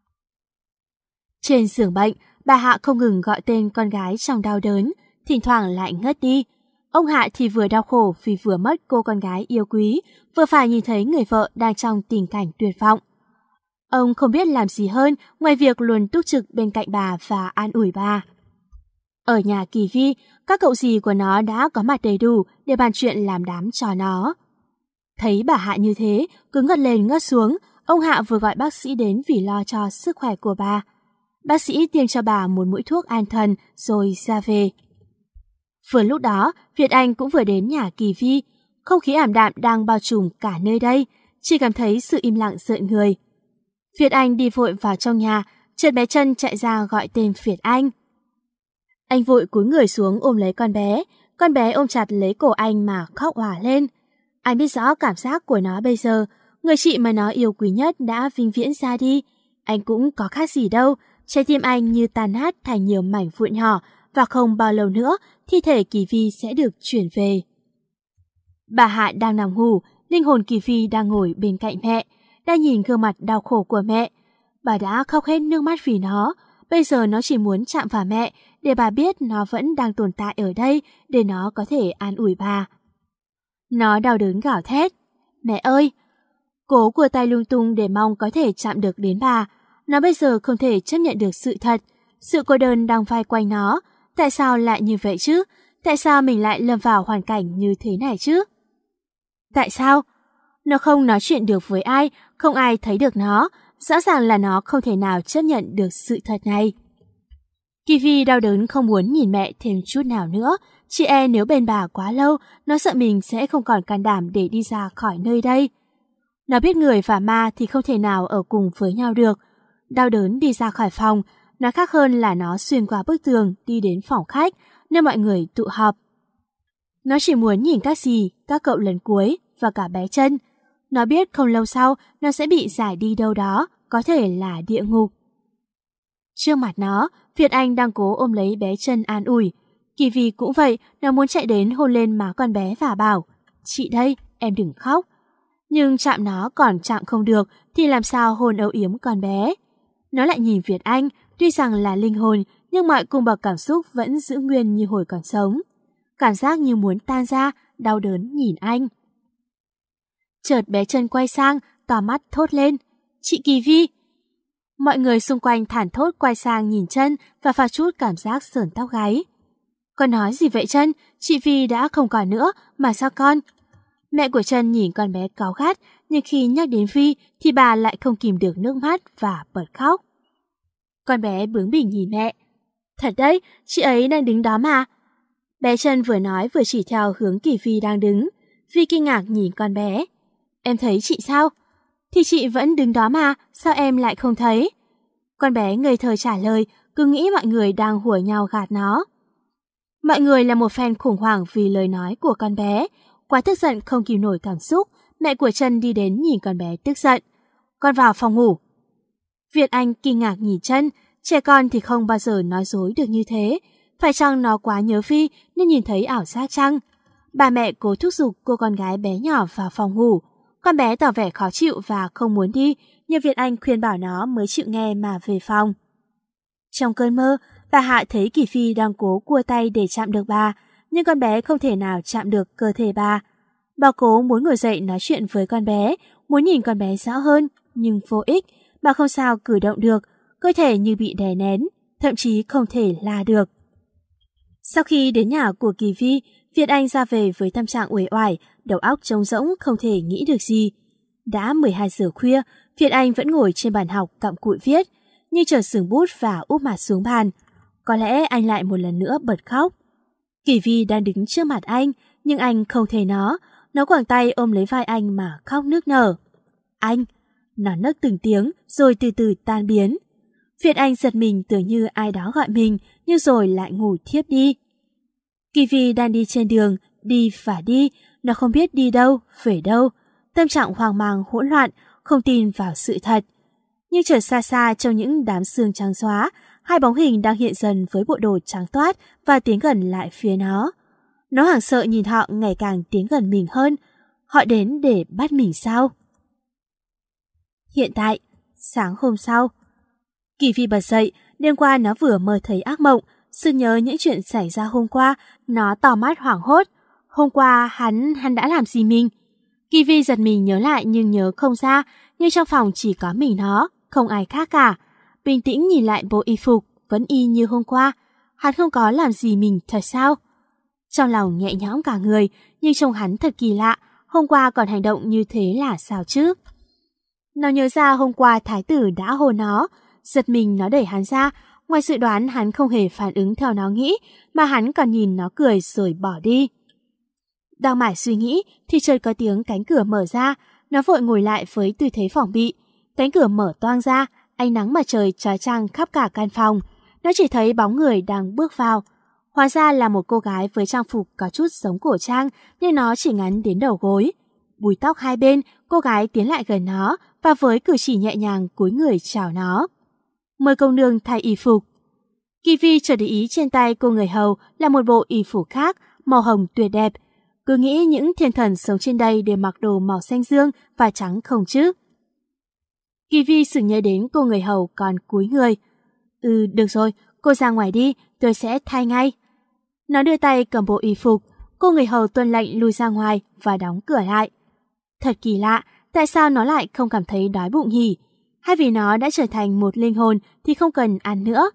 Speaker 1: Trên giường bệnh, bà Hạ không ngừng gọi tên con gái trong đau đớn, thỉnh thoảng lại ngất đi. Ông Hạ thì vừa đau khổ vì vừa mất cô con gái yêu quý, vừa phải nhìn thấy người vợ đang trong tình cảnh tuyệt vọng. Ông không biết làm gì hơn ngoài việc luôn túc trực bên cạnh bà và an ủi bà. Ở nhà Kỳ Phi, các cậu dì của nó đã có mặt đầy đủ để bàn chuyện làm đám cho nó. Thấy bà Hạ như thế, cứ ngất lên ngất xuống, ông Hạ vừa gọi bác sĩ đến vì lo cho sức khỏe của bà. Bác sĩ tiêm cho bà một mũi thuốc an thần rồi ra về. Vừa lúc đó, Việt Anh cũng vừa đến nhà Kỳ Phi. Không khí ảm đạm đang bao trùm cả nơi đây, chỉ cảm thấy sự im lặng rợn người. Việt Anh đi vội vào trong nhà, chợt bé Trân chạy ra gọi tên Việt Anh. Anh vội cúi người xuống ôm lấy con bé, con bé ôm chặt lấy cổ anh mà khóc òa lên. Anh biết rõ cảm giác của nó bây giờ, người chị mà nó yêu quý nhất đã vĩnh viễn ra đi. Anh cũng có khác gì đâu, trái tim anh như tan nát thành nhiều mảnh vụn nhỏ và không bao lâu nữa thi thể Kỳ Phi sẽ được chuyển về. Bà Hạ đang nằm ngủ, linh hồn Kỳ Phi đang ngồi bên cạnh mẹ, đang nhìn gương mặt đau khổ của mẹ. Bà đã khóc hết nước mắt vì nó, bây giờ nó chỉ muốn chạm vào mẹ để bà biết nó vẫn đang tồn tại ở đây để nó có thể an ủi bà. Nó đau đớn gào thét. Mẹ ơi! Cố cua tay lung tung để mong có thể chạm được đến bà. Nó bây giờ không thể chấp nhận được sự thật. Sự cô đơn đang vây quanh nó. Tại sao lại như vậy chứ? Tại sao mình lại lâm vào hoàn cảnh như thế này chứ? Tại sao? Nó không nói chuyện được với ai, không ai thấy được nó. Rõ ràng là nó không thể nào chấp nhận được sự thật này. Kỳ Phi đau đớn không muốn nhìn mẹ thêm chút nào nữa. Chị e nếu bên bà quá lâu, nó sợ mình sẽ không còn can đảm để đi ra khỏi nơi đây. Nó biết người và ma thì không thể nào ở cùng với nhau được. Đau đớn đi ra khỏi phòng, nó khác hơn là nó xuyên qua bức tường đi đến phòng khách, nơi mọi người tụ họp. Nó chỉ muốn nhìn các dì, các cậu lần cuối và cả bé Trân. Nó biết không lâu sau nó sẽ bị giải đi đâu đó, có thể là địa ngục. Trước mặt nó, Việt Anh đang cố ôm lấy bé Trân an ủi. Kỳ Phi cũng vậy, nó muốn chạy đến hôn lên má con bé và bảo, chị đây, em đừng khóc. Nhưng chạm nó còn chạm không được thì làm sao hôn âu yếm con bé. Nó lại nhìn Việt Anh, tuy rằng là linh hồn nhưng mọi cung bậc cảm xúc vẫn giữ nguyên như hồi còn sống. Cảm giác như muốn tan ra, đau đớn nhìn anh. Chợt bé Trân quay sang, tò mắt thốt lên, chị Kỳ Phi. Mọi người xung quanh thản thốt quay sang nhìn Trân và pha chút cảm giác sởn tóc gáy. Con nói gì vậy Trân? Chị Phi đã không còn nữa, mà sao con? Mẹ của Trân nhìn con bé cáu gắt, nhưng khi nhắc đến Phi thì bà lại không kìm được nước mắt và bật khóc. Con bé bướng bỉnh nhìn mẹ. Thật đấy, chị ấy đang đứng đó mà. Bé Trân vừa nói vừa chỉ theo hướng Kỳ Phi đang đứng. Phi kinh ngạc nhìn con bé. Em thấy chị sao? Thì chị vẫn đứng đó mà, sao em lại không thấy? Con bé ngây thơ trả lời, cứ nghĩ mọi người đang hùa nhau gạt nó. Mọi người là một fan khủng hoảng vì lời nói của con bé. Quá tức giận không kìm nổi cảm xúc, mẹ của Trân đi đến nhìn con bé tức giận. Con vào phòng ngủ. Việt Anh kinh ngạc nhìn Trân, trẻ con thì không bao giờ nói dối được như thế. Phải chăng nó quá nhớ Phi nên nhìn thấy ảo giác chăng? Bà mẹ cố thúc giục cô con gái bé nhỏ vào phòng ngủ. Con bé tỏ vẻ khó chịu và không muốn đi, nhưng Việt Anh khuyên bảo nó mới chịu nghe mà về phòng. Trong cơn mơ, bà Hạ thấy Kỳ Phi đang cố cua tay để chạm được bà, nhưng con bé không thể nào chạm được cơ thể bà. Bà cố muốn ngồi dậy nói chuyện với con bé, muốn nhìn con bé rõ hơn, nhưng vô ích, bà không sao cử động được. cơ thể như bị đè nén, thậm chí không thể la được. Sau khi đến nhà của Kỳ Vi, Việt Anh ra về với tâm trạng uể oải, đầu óc trống rỗng không thể nghĩ được gì. Đã mười hai giờ khuya, Việt Anh vẫn ngồi trên bàn học cặm cụi viết, như chợt sừng bút và úp mặt xuống bàn. Có lẽ anh lại một lần nữa bật khóc. Kỳ Vi đang đứng trước mặt anh, nhưng anh không thấy nó. Nó quàng tay ôm lấy vai anh mà khóc nức nở. Anh, nó nấc từng tiếng rồi từ từ tan biến. Việt Anh giật mình tưởng như ai đó gọi mình, nhưng rồi lại ngủ thiếp đi. Kỳ Vi đang đi trên đường, đi và đi, nó không biết đi đâu, về đâu. Tâm trạng hoang mang hỗn loạn, không tin vào sự thật. Nhưng chợt xa xa trong những đám sương trắng xóa, hai bóng hình đang hiện dần với bộ đồ trắng toát và tiến gần lại phía nó. Nó hoảng sợ nhìn họ ngày càng tiến gần mình hơn. Họ đến để bắt mình sao? Hiện tại, sáng hôm sau, Kỳ Vi bật dậy, đêm qua nó vừa mơ thấy ác mộng, sự nhớ những chuyện xảy ra hôm qua, nó tỏ mắt hoảng hốt. Hôm qua hắn, hắn đã làm gì mình? Kỳ Vi giật mình nhớ lại nhưng nhớ không ra, nhưng trong phòng chỉ có mình nó, không ai khác cả. Bình tĩnh nhìn lại bộ y phục, vẫn y như hôm qua. Hắn không có làm gì mình thật sao? Trong lòng nhẹ nhõm cả người, nhưng trông hắn thật kỳ lạ, hôm qua còn hành động như thế là sao chứ? Nó nhớ ra hôm qua thái tử đã hôn nó, giật mình nó đẩy hắn ra. Ngoài dự đoán hắn không hề phản ứng theo nó nghĩ, mà hắn còn nhìn nó cười rồi bỏ đi. Đang mải suy nghĩ thì chợt có tiếng cánh cửa mở ra, nó vội ngồi lại với tư thế phòng bị. Cánh cửa mở toang ra, ánh nắng mặt trời chói chang khắp cả căn phòng. Nó chỉ thấy bóng người đang bước vào. Hóa ra là một cô gái với trang phục có chút giống cổ trang, nhưng nó chỉ ngắn đến đầu gối. Búi tóc hai bên, cô gái tiến lại gần nó và với cử chỉ nhẹ nhàng cúi người chào nó. Mời công nương thay y phục. Kỳ Vi chợt để ý trên tay cô người hầu là một bộ y phục khác, màu hồng tuyệt đẹp. Cứ nghĩ những thiên thần sống trên đây đều mặc đồ màu xanh dương và trắng không chứ. Kỳ Vi sửng nhớ đến cô người hầu còn cúi người. Ừ, được rồi, cô ra ngoài đi, tôi sẽ thay ngay. Nó đưa tay cầm bộ y phục, cô người hầu tuân lệnh lui ra ngoài và đóng cửa lại. Thật kỳ lạ, tại sao nó lại không cảm thấy đói bụng nhỉ? Hay vì nó đã trở thành một linh hồn thì không cần ăn nữa?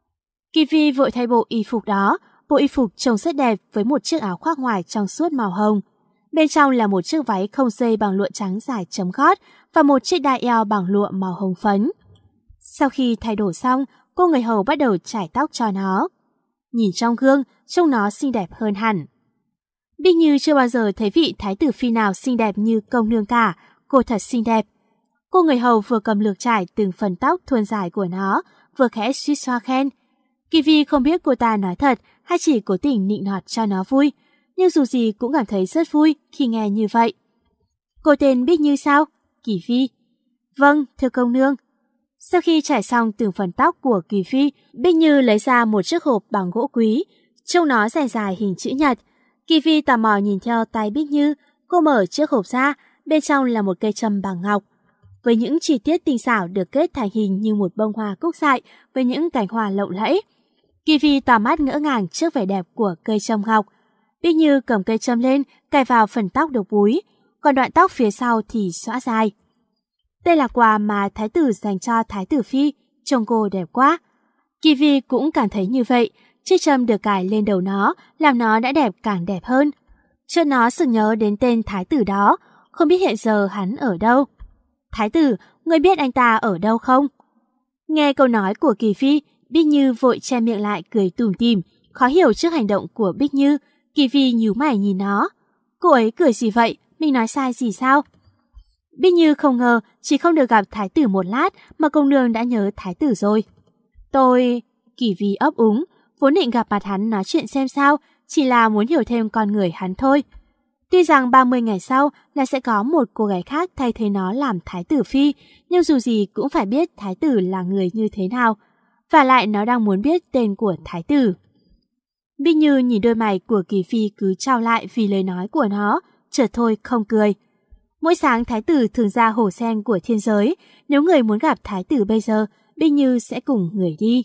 Speaker 1: Kỳ Vi vội thay bộ y phục đó. Bộ y phục trông rất đẹp với một chiếc áo khoác ngoài trong suốt màu hồng. Bên trong là một chiếc váy không dây bằng lụa trắng dài chấm gót và một chiếc đai eo bằng lụa màu hồng phấn. Sau khi thay đổi xong, cô người hầu bắt đầu chải tóc cho nó. Nhìn trong gương, trông nó xinh đẹp hơn hẳn. Bích Như chưa bao giờ thấy vị thái tử phi nào xinh đẹp như công nương cả, cô thật xinh đẹp. Cô người hầu vừa cầm lược trải từng phần tóc thuôn dài của nó, vừa khẽ suýt xoa khen. Kỳ Vi không biết cô ta nói thật hay chỉ cố tình nịnh nọt cho nó vui, nhưng dù gì cũng cảm thấy rất vui khi nghe như vậy. Cô tên Bích Như sao? Kỳ Vi. Vâng, thưa công nương. Sau khi trải xong từng phần tóc của Kỳ Vi, Bích Như lấy ra một chiếc hộp bằng gỗ quý, trông nó dài dài hình chữ nhật. Kỳ Vi tò mò nhìn theo tay Bích Như, cô mở chiếc hộp ra, bên trong là một cây trâm bằng ngọc. Với những chi tiết tinh xảo được kết thành hình như một bông hoa cúc dại với những cành hoa lộng lẫy. Kỳ Vi tỏa mắt ngỡ ngàng trước vẻ đẹp của cây trâm ngọc. Bích Như cầm cây trâm lên, cài vào phần tóc được búi, còn đoạn tóc phía sau thì xõa dài. Đây là quà mà thái tử dành cho thái tử phi, trông cô đẹp quá. Kỳ Vi cũng cảm thấy như vậy, chiếc trâm được cài lên đầu nó, làm nó đã đẹp càng đẹp hơn. Chợt nó sực nhớ đến tên thái tử đó, không biết hiện giờ hắn ở đâu. Thái tử, ngươi biết anh ta ở đâu không? Nghe câu nói của Kỳ Vi, Bích Như vội che miệng lại cười tủm tỉm, khó hiểu trước hành động của Bích Như. Kỳ Vi nhíu mày nhìn nó. Cô ấy cười gì vậy? Mình nói sai gì sao? Bích Như không ngờ chỉ không được gặp thái tử một lát mà công nương đã nhớ thái tử rồi. Tôi... Kỳ Vi ấp úng, vốn định gặp mặt hắn nói chuyện xem sao, chỉ là muốn hiểu thêm con người hắn thôi. Tuy rằng ba mươi ngày sau là sẽ có một cô gái khác thay thế nó làm thái tử phi, nhưng dù gì cũng phải biết thái tử là người như thế nào. Và lại nó đang muốn biết tên của thái tử. Bích Như nhìn đôi mày của Kỳ Phi cứ trao lại vì lời nói của nó, chợt thôi không cười. Mỗi sáng thái tử thường ra hồ sen của thiên giới, nếu người muốn gặp thái tử bây giờ, Bích Như sẽ cùng người đi.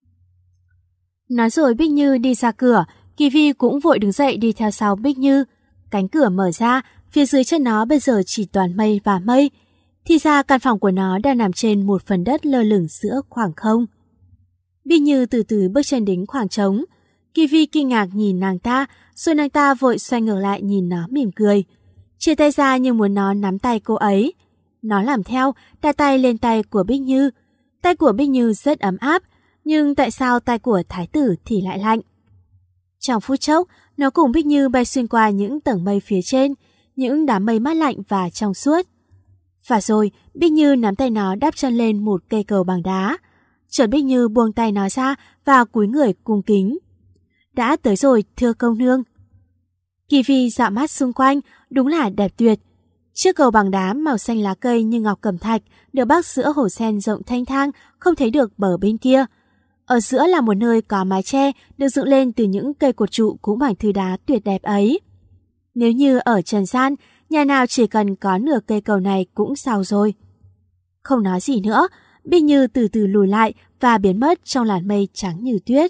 Speaker 1: Nói rồi Bích Như đi ra cửa, Kỳ Vi cũng vội đứng dậy đi theo sau Bích Như. Cánh cửa mở ra, phía dưới chân nó bây giờ chỉ toàn mây và mây. Thì ra căn phòng của nó đang nằm trên một phần đất lơ lửng giữa khoảng không. Bích Như từ từ bước chân đến khoảng trống. Kiwi kinh ngạc nhìn nàng ta, rồi nàng ta vội xoay ngược lại nhìn nó mỉm cười. Chia tay ra như muốn nó nắm tay cô ấy. Nó làm theo, đặt tay lên tay của Bích Như. Tay của Bích Như rất ấm áp, nhưng tại sao tay của thái tử thì lại lạnh? Trong phút chốc, nó cùng Bích Như bay xuyên qua những tầng mây phía trên, những đám mây mát lạnh và trong suốt. Và rồi, Bích Như nắm tay nó đáp chân lên một cây cầu bằng đá. Chợt Bích Như buông tay nó ra và cúi người cung kính. Đã tới rồi, thưa công nương. Kiwi dạo mắt xung quanh, đúng là đẹp tuyệt. Chiếc cầu bằng đá màu xanh lá cây như ngọc cẩm thạch được bắc giữa hồ sen rộng thanh thang, không thấy được bờ bên kia. Ở giữa là một nơi có mái che được dựng lên từ những cây cột trụ cũng bằng thứ đá tuyệt đẹp ấy. Nếu như ở trần gian, nhà nào chỉ cần có nửa cây cầu này cũng sao rồi. Không nói gì nữa, Bích Như từ từ lùi lại và biến mất trong làn mây trắng như tuyết.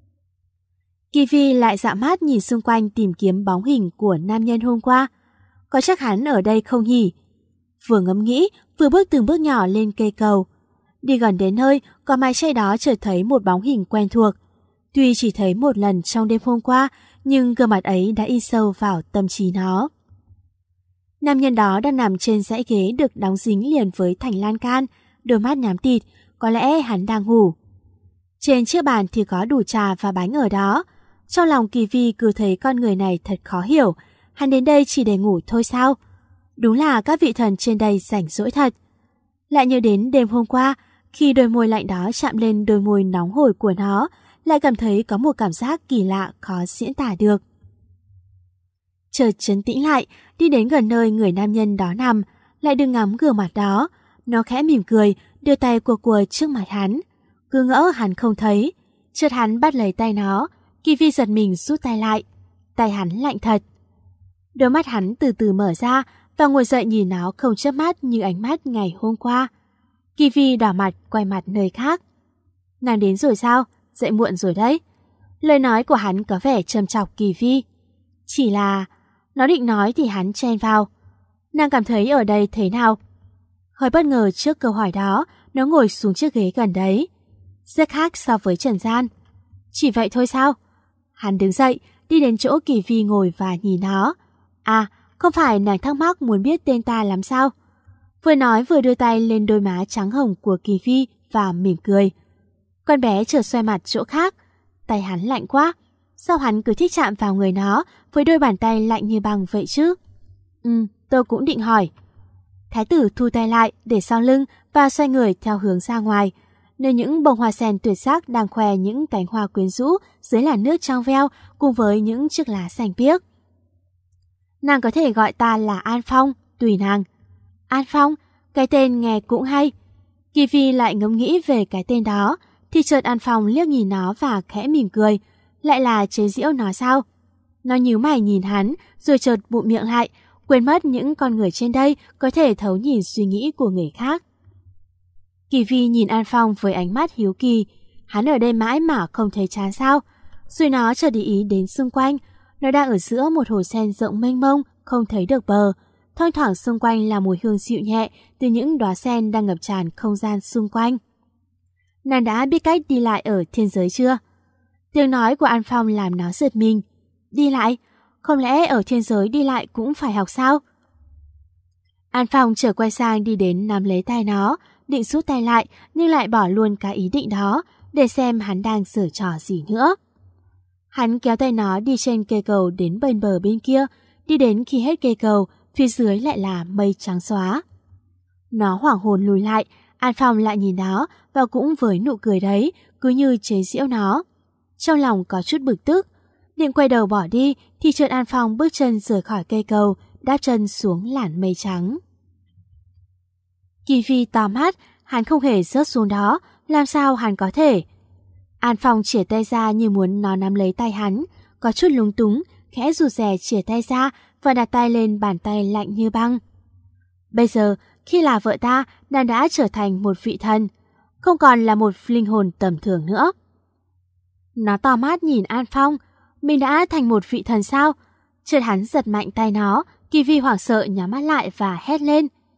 Speaker 1: Kiwi lại dạo mắt nhìn xung quanh tìm kiếm bóng hình của nam nhân hôm qua. Có chắc hắn ở đây không nhỉ? Vừa ngẫm nghĩ, vừa bước từng bước nhỏ lên cây cầu. Đi gần đến nơi, có mái che đó chợt thấy một bóng hình quen thuộc. Tuy chỉ thấy một lần trong đêm hôm qua, nhưng gương mặt ấy đã in sâu vào tâm trí nó. Nam nhân đó đang nằm trên dãy ghế được đóng dính liền với thành lan can, đôi mắt nhắm tịt, có lẽ hắn đang ngủ. Trên chiếc bàn thì có đủ trà và bánh ở đó. Trong lòng Kiwi cứ thấy con người này thật khó hiểu, hắn đến đây chỉ để ngủ thôi sao? Đúng là các vị thần trên đây rảnh rỗi thật. Lại nhớ đến đêm hôm qua, khi đôi môi lạnh đó chạm lên đôi môi nóng hổi của nó, lại cảm thấy có một cảm giác kỳ lạ khó diễn tả được. Chợt trấn tĩnh lại, đi đến gần nơi người nam nhân đó nằm, lại đừng ngắm gương mặt đó. Nó khẽ mỉm cười, đưa tay cua cua trước mặt hắn. Cứ ngỡ hắn không thấy. Chợt hắn bắt lấy tay nó, Kiwi giật mình rút tay lại. Tay hắn lạnh thật. Đôi mắt hắn từ từ mở ra và ngồi dậy nhìn nó không chớp mắt như ánh mắt ngày hôm qua. Kiwi đỏ mặt quay mặt nơi khác. Nàng đến rồi sao? Dậy muộn rồi đấy. Lời nói của hắn có vẻ trầm chọc Kiwi. Chỉ là... Nó định nói thì hắn chen vào. Nàng cảm thấy ở đây thế nào? Hơi bất ngờ trước câu hỏi đó, nó ngồi xuống chiếc ghế gần đấy. Rất khác so với trần gian. Chỉ vậy thôi sao? Hắn đứng dậy, đi đến chỗ Kiwi ngồi và nhìn nó. À, không phải nàng thắc mắc muốn biết tên ta làm sao? Vừa nói vừa đưa tay lên đôi má trắng hồng của Kiwi và mỉm cười. Con bé chợt xoay mặt chỗ khác. Tay hắn lạnh quá. Sao hắn cứ thích chạm vào người nó với đôi bàn tay lạnh như băng vậy chứ? Ừ, tôi cũng định hỏi. Thái tử thu tay lại để sau lưng và xoay người theo hướng ra ngoài, nơi những bông hoa sen tuyệt sắc đang khoe những cánh hoa quyến rũ dưới làn nước trong veo cùng với những chiếc lá xanh biếc. Nàng có thể gọi ta là An Phong, tùy nàng. An Phong, cái tên nghe cũng hay. Kiwi lại ngẫm nghĩ về cái tên đó, thì chợt An Phong liếc nhìn nó và khẽ mỉm cười. Lại là chế giễu nó sao? Nó nhíu mày nhìn hắn, rồi chợt bụm miệng lại, quên mất những con người trên đây có thể thấu nhìn suy nghĩ của người khác. Kiwi nhìn An Phong với ánh mắt hiếu kỳ. Hắn ở đây mãi mà không thấy chán sao? Rồi nó chợt để ý đến xung quanh. Nó đang ở giữa một hồ sen rộng mênh mông, không thấy được bờ. Thoang thoảng xung quanh là mùi hương dịu nhẹ từ những đóa sen đang ngập tràn không gian xung quanh. Nàng đã biết cách đi lại ở thiên giới chưa? Tiếng nói của An Phong làm nó giật mình. Đi lại? Không lẽ ở thiên giới đi lại cũng phải học sao? An Phong trở quay sang đi đến nắm lấy tay nó, định rút tay lại nhưng lại bỏ luôn cái ý định đó để xem hắn đang giở trò gì nữa. Hắn kéo tay nó đi trên cây cầu đến bên bờ bên kia, đi đến khi hết cây cầu, phía dưới lại là mây trắng xóa. Nó hoảng hồn lùi lại, An Phong lại nhìn nó và cũng với nụ cười đấy, cứ như chế giễu nó. Trong lòng có chút bực tức, định quay đầu bỏ đi thì chợt An Phong bước chân rời khỏi cây cầu, đáp chân xuống làn mây trắng. Kiwi to mắt, hắn không hề rớt xuống đó, làm sao hắn có thể? An Phong chìa tay ra như muốn nó nắm lấy tay hắn, có chút lúng túng, khẽ rụt rè chìa tay ra và đặt tay lên bàn tay lạnh như băng. Bây giờ, khi là vợ ta, nàng đã trở thành một vị thần, không còn là một linh hồn tầm thường nữa. Nó to mắt nhìn An Phong, mình đã thành một vị thần sao? Chợt hắn giật mạnh tay nó, Kiwi hoảng sợ nhắm mắt lại và hét lên.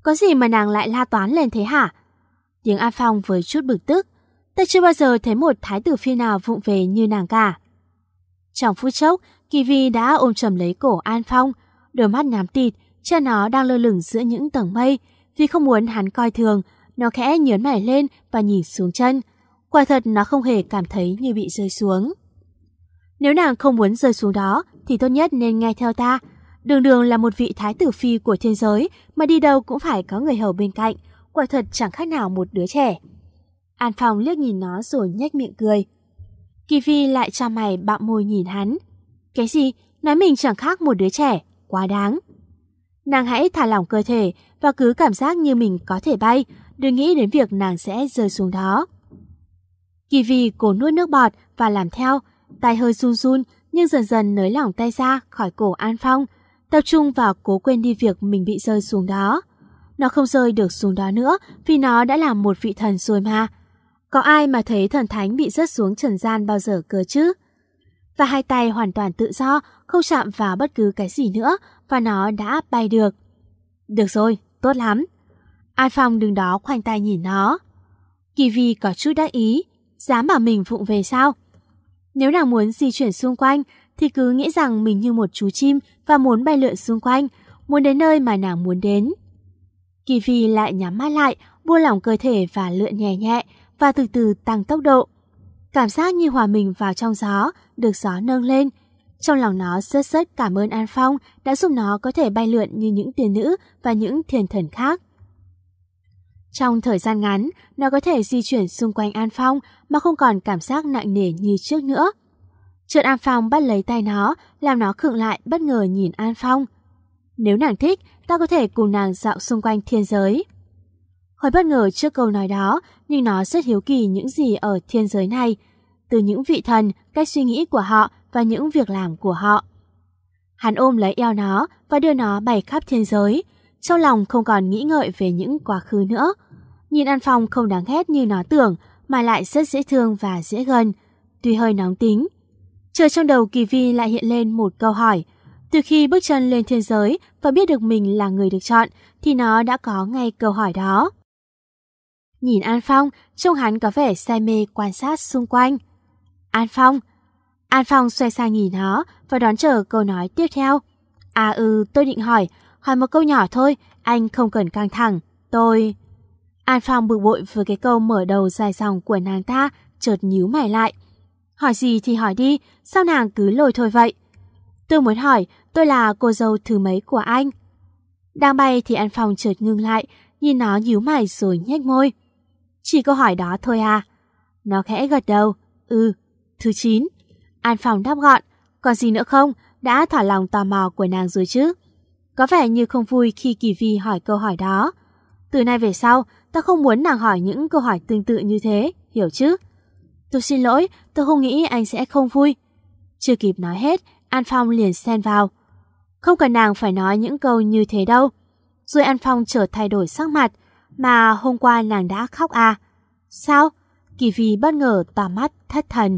Speaker 1: Có gì mà nàng lại la toán lên thế hả? Tiếng An Phong với chút bực tức. Ta chưa bao giờ thấy một thái tử phi nào vụng về như nàng cả. Trong phút chốc, Kỳ Vi đã ôm chầm lấy cổ An Phong, đôi mắt nhắm tịt, chân nó đang lơ lửng giữa những tầng mây. Vì không muốn hắn coi thường, nó khẽ nhớn mày lên và nhìn xuống chân. Quả thật nó không hề cảm thấy như bị rơi xuống. Nếu nàng không muốn rơi xuống đó thì tốt nhất nên nghe theo ta. Đường Đường là một vị thái tử phi của thiên giới, mà đi đâu cũng phải có người hầu bên cạnh, quả thật chẳng khác nào một đứa trẻ. An Phong liếc nhìn nó rồi nhếch miệng cười. Kỳ Vi lại cho mày bặm môi nhìn hắn. Cái gì? Nói mình chẳng khác một đứa trẻ, quá đáng. Nàng hãy thả lỏng cơ thể và cứ cảm giác như mình có thể bay, đừng nghĩ đến việc nàng sẽ rơi xuống đó. Kỳ Vi cố nuốt nước bọt và làm theo, tay hơi run run nhưng dần dần nới lỏng tay ra khỏi cổ An Phong, tập trung vào cố quên đi việc mình bị rơi xuống đó. Nó không rơi được xuống đó nữa vì nó đã là một vị thần rồi mà. Có ai mà thấy thần thánh bị rớt xuống trần gian bao giờ cơ chứ? Và hai tay hoàn toàn tự do, không chạm vào bất cứ cái gì nữa và nó đã bay được. Được rồi, tốt lắm. An Phong đứng đó khoanh tay nhìn nó. Kỳ Vi có chút đắc ý, dám bảo mình vụng về sao? Nếu nàng muốn di chuyển xung quanh thì cứ nghĩ rằng mình như một chú chim và muốn bay lượn xung quanh, muốn đến nơi mà nàng muốn đến. Kỳ Vi lại nhắm mắt lại, buông lỏng cơ thể và lượn nhẹ nhẹ và từ từ tăng tốc độ. Cảm giác như hòa mình vào trong gió, được gió nâng lên. Trong lòng nó rất rất cảm ơn An Phong đã giúp nó có thể bay lượn như những tiên nữ và những thiên thần khác. Trong thời gian ngắn, nó có thể di chuyển xung quanh An Phong mà không còn cảm giác nặng nề như trước nữa. Chợt An Phong bắt lấy tay nó, làm nó khựng lại bất ngờ nhìn An Phong. Nếu nàng thích, ta có thể cùng nàng dạo xung quanh thiên giới. Hơi bất ngờ trước câu nói đó, nhưng nó rất hiếu kỳ những gì ở thiên giới này, từ những vị thần, cách suy nghĩ của họ và những việc làm của họ. Hắn ôm lấy eo nó và đưa nó bay khắp thiên giới, trong lòng không còn nghĩ ngợi về những quá khứ nữa. Nhìn An Phong không đáng ghét như nó tưởng, mà lại rất dễ thương và dễ gần, tuy hơi nóng tính. Chợt trong đầu Kỳ Vi lại hiện lên một câu hỏi. Từ khi bước chân lên thiên giới và biết được mình là người được chọn, thì nó đã có ngay câu hỏi đó. Nhìn An Phong, trông hắn có vẻ say mê quan sát xung quanh. An Phong. An Phong xoay sang nhìn nó và đón chờ câu nói tiếp theo. À ừ, tôi định hỏi, hỏi một câu nhỏ thôi, anh không cần căng thẳng, tôi... An Phong bực bội với cái câu mở đầu dài dòng của nàng ta, chợt nhíu mày lại. Hỏi gì thì hỏi đi, sao nàng cứ lôi thôi vậy? Tôi muốn hỏi, tôi là cô dâu thứ mấy của anh? Đang bay thì An Phong chợt ngưng lại, nhìn nó nhíu mày rồi nhếch môi. Chỉ câu hỏi đó thôi à? Nó khẽ gật đầu. Ừ, thứ chín. An Phong đáp gọn. Còn gì nữa không? Đã thỏa lòng tò mò của nàng rồi chứ? Có vẻ như không vui khi Kỳ Vi hỏi câu hỏi đó. Từ nay về sau, ta không muốn nàng hỏi những câu hỏi tương tự như thế, hiểu chứ? Tôi xin lỗi, tôi không nghĩ anh sẽ không vui. Chưa kịp nói hết, An Phong liền xen vào. Không cần nàng phải nói những câu như thế đâu. Rồi An Phong chợt thay đổi sắc mặt. Mà hôm qua nàng đã khóc à? Sao? Kỳ Vi bất ngờ tỏ mắt thất thần.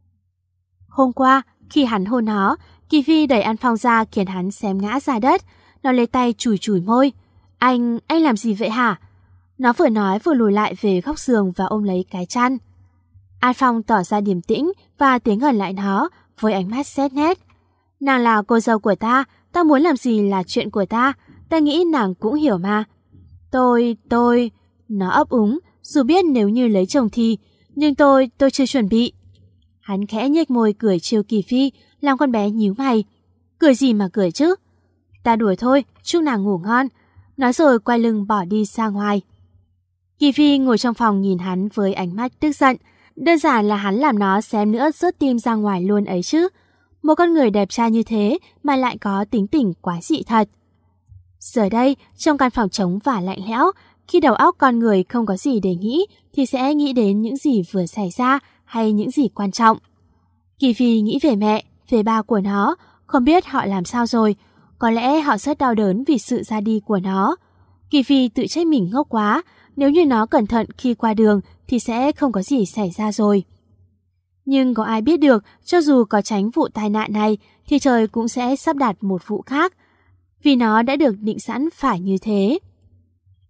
Speaker 1: Hôm qua, khi hắn hôn nó, Kỳ Vi đẩy An Phong ra khiến hắn xém ngã ra đất. Nó lấy tay chùi chùi môi. Anh, anh làm gì vậy hả? Nó vừa nói vừa lùi lại về góc giường và ôm lấy cái chăn. An Phong tỏ ra điềm tĩnh và tiến gần lại nó với ánh mắt xét nét. Nàng là cô dâu của ta, ta muốn làm gì là chuyện của ta, ta nghĩ nàng cũng hiểu mà. Tôi, tôi... Nó ấp úng, dù biết nếu như lấy chồng thì, nhưng tôi, tôi chưa chuẩn bị. Hắn khẽ nhếch môi cười trêu Kỳ Phi, làm con bé nhíu mày. Cười gì mà cười chứ? Ta đùa thôi, chúc nàng ngủ ngon. Nói rồi quay lưng bỏ đi ra ngoài. Kỳ Phi ngồi trong phòng nhìn hắn với ánh mắt tức giận. Đơn giản là hắn làm nó xém nữa rớt tim ra ngoài luôn ấy chứ. Một con người đẹp trai như thế mà lại có tính tình quá dị thật. Giờ đây, trong căn phòng trống và lạnh lẽo, khi đầu óc con người không có gì để nghĩ thì sẽ nghĩ đến những gì vừa xảy ra hay những gì quan trọng. Kỳ Phi nghĩ về mẹ, về ba của nó, không biết họ làm sao rồi. Có lẽ họ rất đau đớn vì sự ra đi của nó. Kỳ Phi tự trách mình ngốc quá, nếu như nó cẩn thận khi qua đường thì sẽ không có gì xảy ra rồi. Nhưng có ai biết được, cho dù có tránh vụ tai nạn này thì trời cũng sẽ sắp đặt một vụ khác, vì nó đã được định sẵn phải như thế.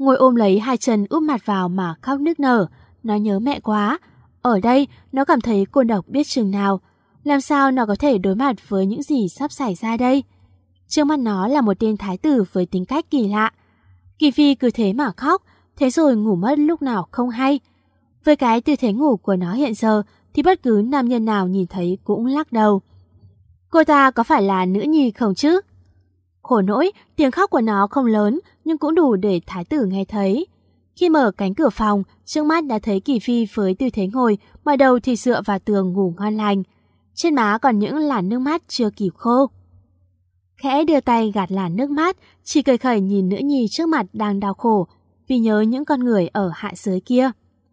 Speaker 1: ngồi ôm lấy hai chân úp mặt vào mà khóc nức nở. Nó nhớ mẹ quá. Ở đây, nó cảm thấy cô độc biết chừng nào. Làm sao nó có thể đối mặt với những gì sắp xảy ra đây? Trước mắt nó là một tên thái tử với tính cách kỳ lạ. Kỳ Phi cứ thế mà khóc, thế rồi ngủ mất lúc nào không hay. Với cái tư thế ngủ của nó hiện giờ thì bất cứ nam nhân nào nhìn thấy cũng lắc đầu. Cô ta có phải là nữ nhi không chứ? Khổ nỗi, tiếng khóc của nó không lớn nhưng cũng đủ để thái tử nghe thấy. Khi mở cánh cửa phòng, trước mắt đã thấy Kỳ Phi với tư thế ngồi, mà đầu thì dựa vào tường ngủ ngon lành. Trên má còn những làn nước mắt chưa kịp khô. Khẽ đưa tay gạt làn nước mắt, chỉ cười khẩy nhìn nữ nhi trước mặt đang đau khổ vì nhớ những con người ở hạ giới kia.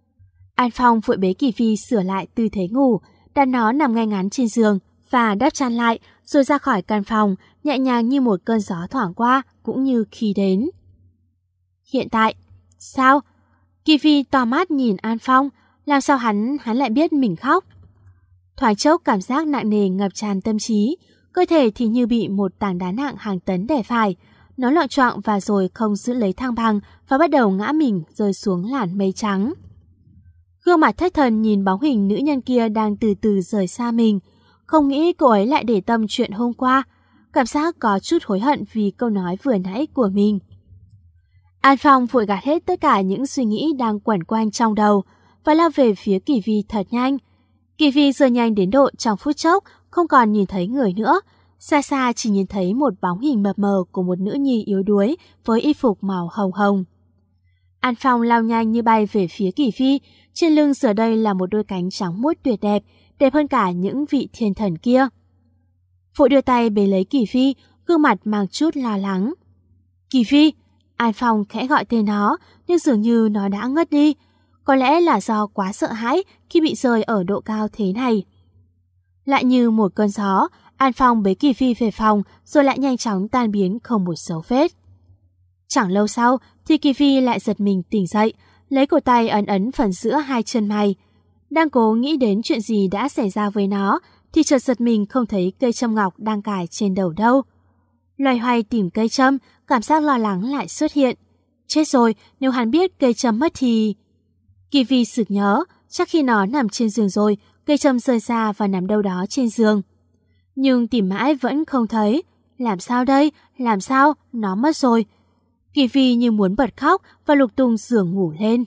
Speaker 1: An Phong vội bế Kỳ Phi sửa lại tư thế ngủ, đặt nó nằm ngay ngắn trên giường và đắp chăn lại, rồi ra khỏi căn phòng, nhẹ nhàng như một cơn gió thoảng qua, cũng như khi đến. Hiện tại, sao? Kỳ Phi to mắt nhìn An Phong, làm sao hắn hắn lại biết mình khóc? Thoáng chốc cảm giác nặng nề ngập tràn tâm trí, cơ thể thì như bị một tảng đá nặng hàng tấn đè phải. Nó loạng choạng và rồi không giữ lấy thăng bằng và bắt đầu ngã mình rơi xuống làn mây trắng. Gương mặt thất thần nhìn bóng hình nữ nhân kia đang từ từ rời xa mình. Không nghĩ cô ấy lại để tâm chuyện hôm qua. Cảm giác có chút hối hận vì câu nói vừa nãy của mình. An Phong vội gạt hết tất cả những suy nghĩ đang quẩn quanh trong đầu và lao về phía Kỳ Vi thật nhanh. Kỳ Vi rơi nhanh đến độ trong phút chốc không còn nhìn thấy người nữa. Xa xa chỉ nhìn thấy một bóng hình mập mờ của một nữ nhi yếu đuối với y phục màu hồng hồng. An Phong lao nhanh như bay về phía Kỳ Phi. Trên lưng giờ đây là một đôi cánh trắng muốt tuyệt đẹp, đẹp hơn cả những vị thiên thần kia. Vội đưa tay bế lấy Kỳ Phi, gương mặt mang chút lo lắng. Kỳ Phi! An Phong khẽ gọi tên nó, nhưng dường như nó đã ngất đi. Có lẽ là do quá sợ hãi khi bị rơi ở độ cao thế này. Lại như một cơn gió, An Phong bế Kỳ Phi về phòng rồi lại nhanh chóng tan biến không một dấu vết. Chẳng lâu sau thì Kỳ Phi lại giật mình tỉnh dậy, lấy cổ tay ấn ấn phần giữa hai chân mày. Đang cố nghĩ đến chuyện gì đã xảy ra với nó thì chợt giật mình không thấy cây châm ngọc đang cài trên đầu đâu. Loay hoay tìm cây châm, cảm giác lo lắng lại xuất hiện. Chết rồi, nếu hắn biết cây châm mất thì... Kỳ Vi sực nhớ, chắc khi nó nằm trên giường rồi, cây châm rơi ra và nằm đâu đó trên giường. Nhưng tìm mãi vẫn không thấy. Làm sao đây? Làm sao? Nó mất rồi. Kỳ Vi như muốn bật khóc và lục tung giường ngủ lên.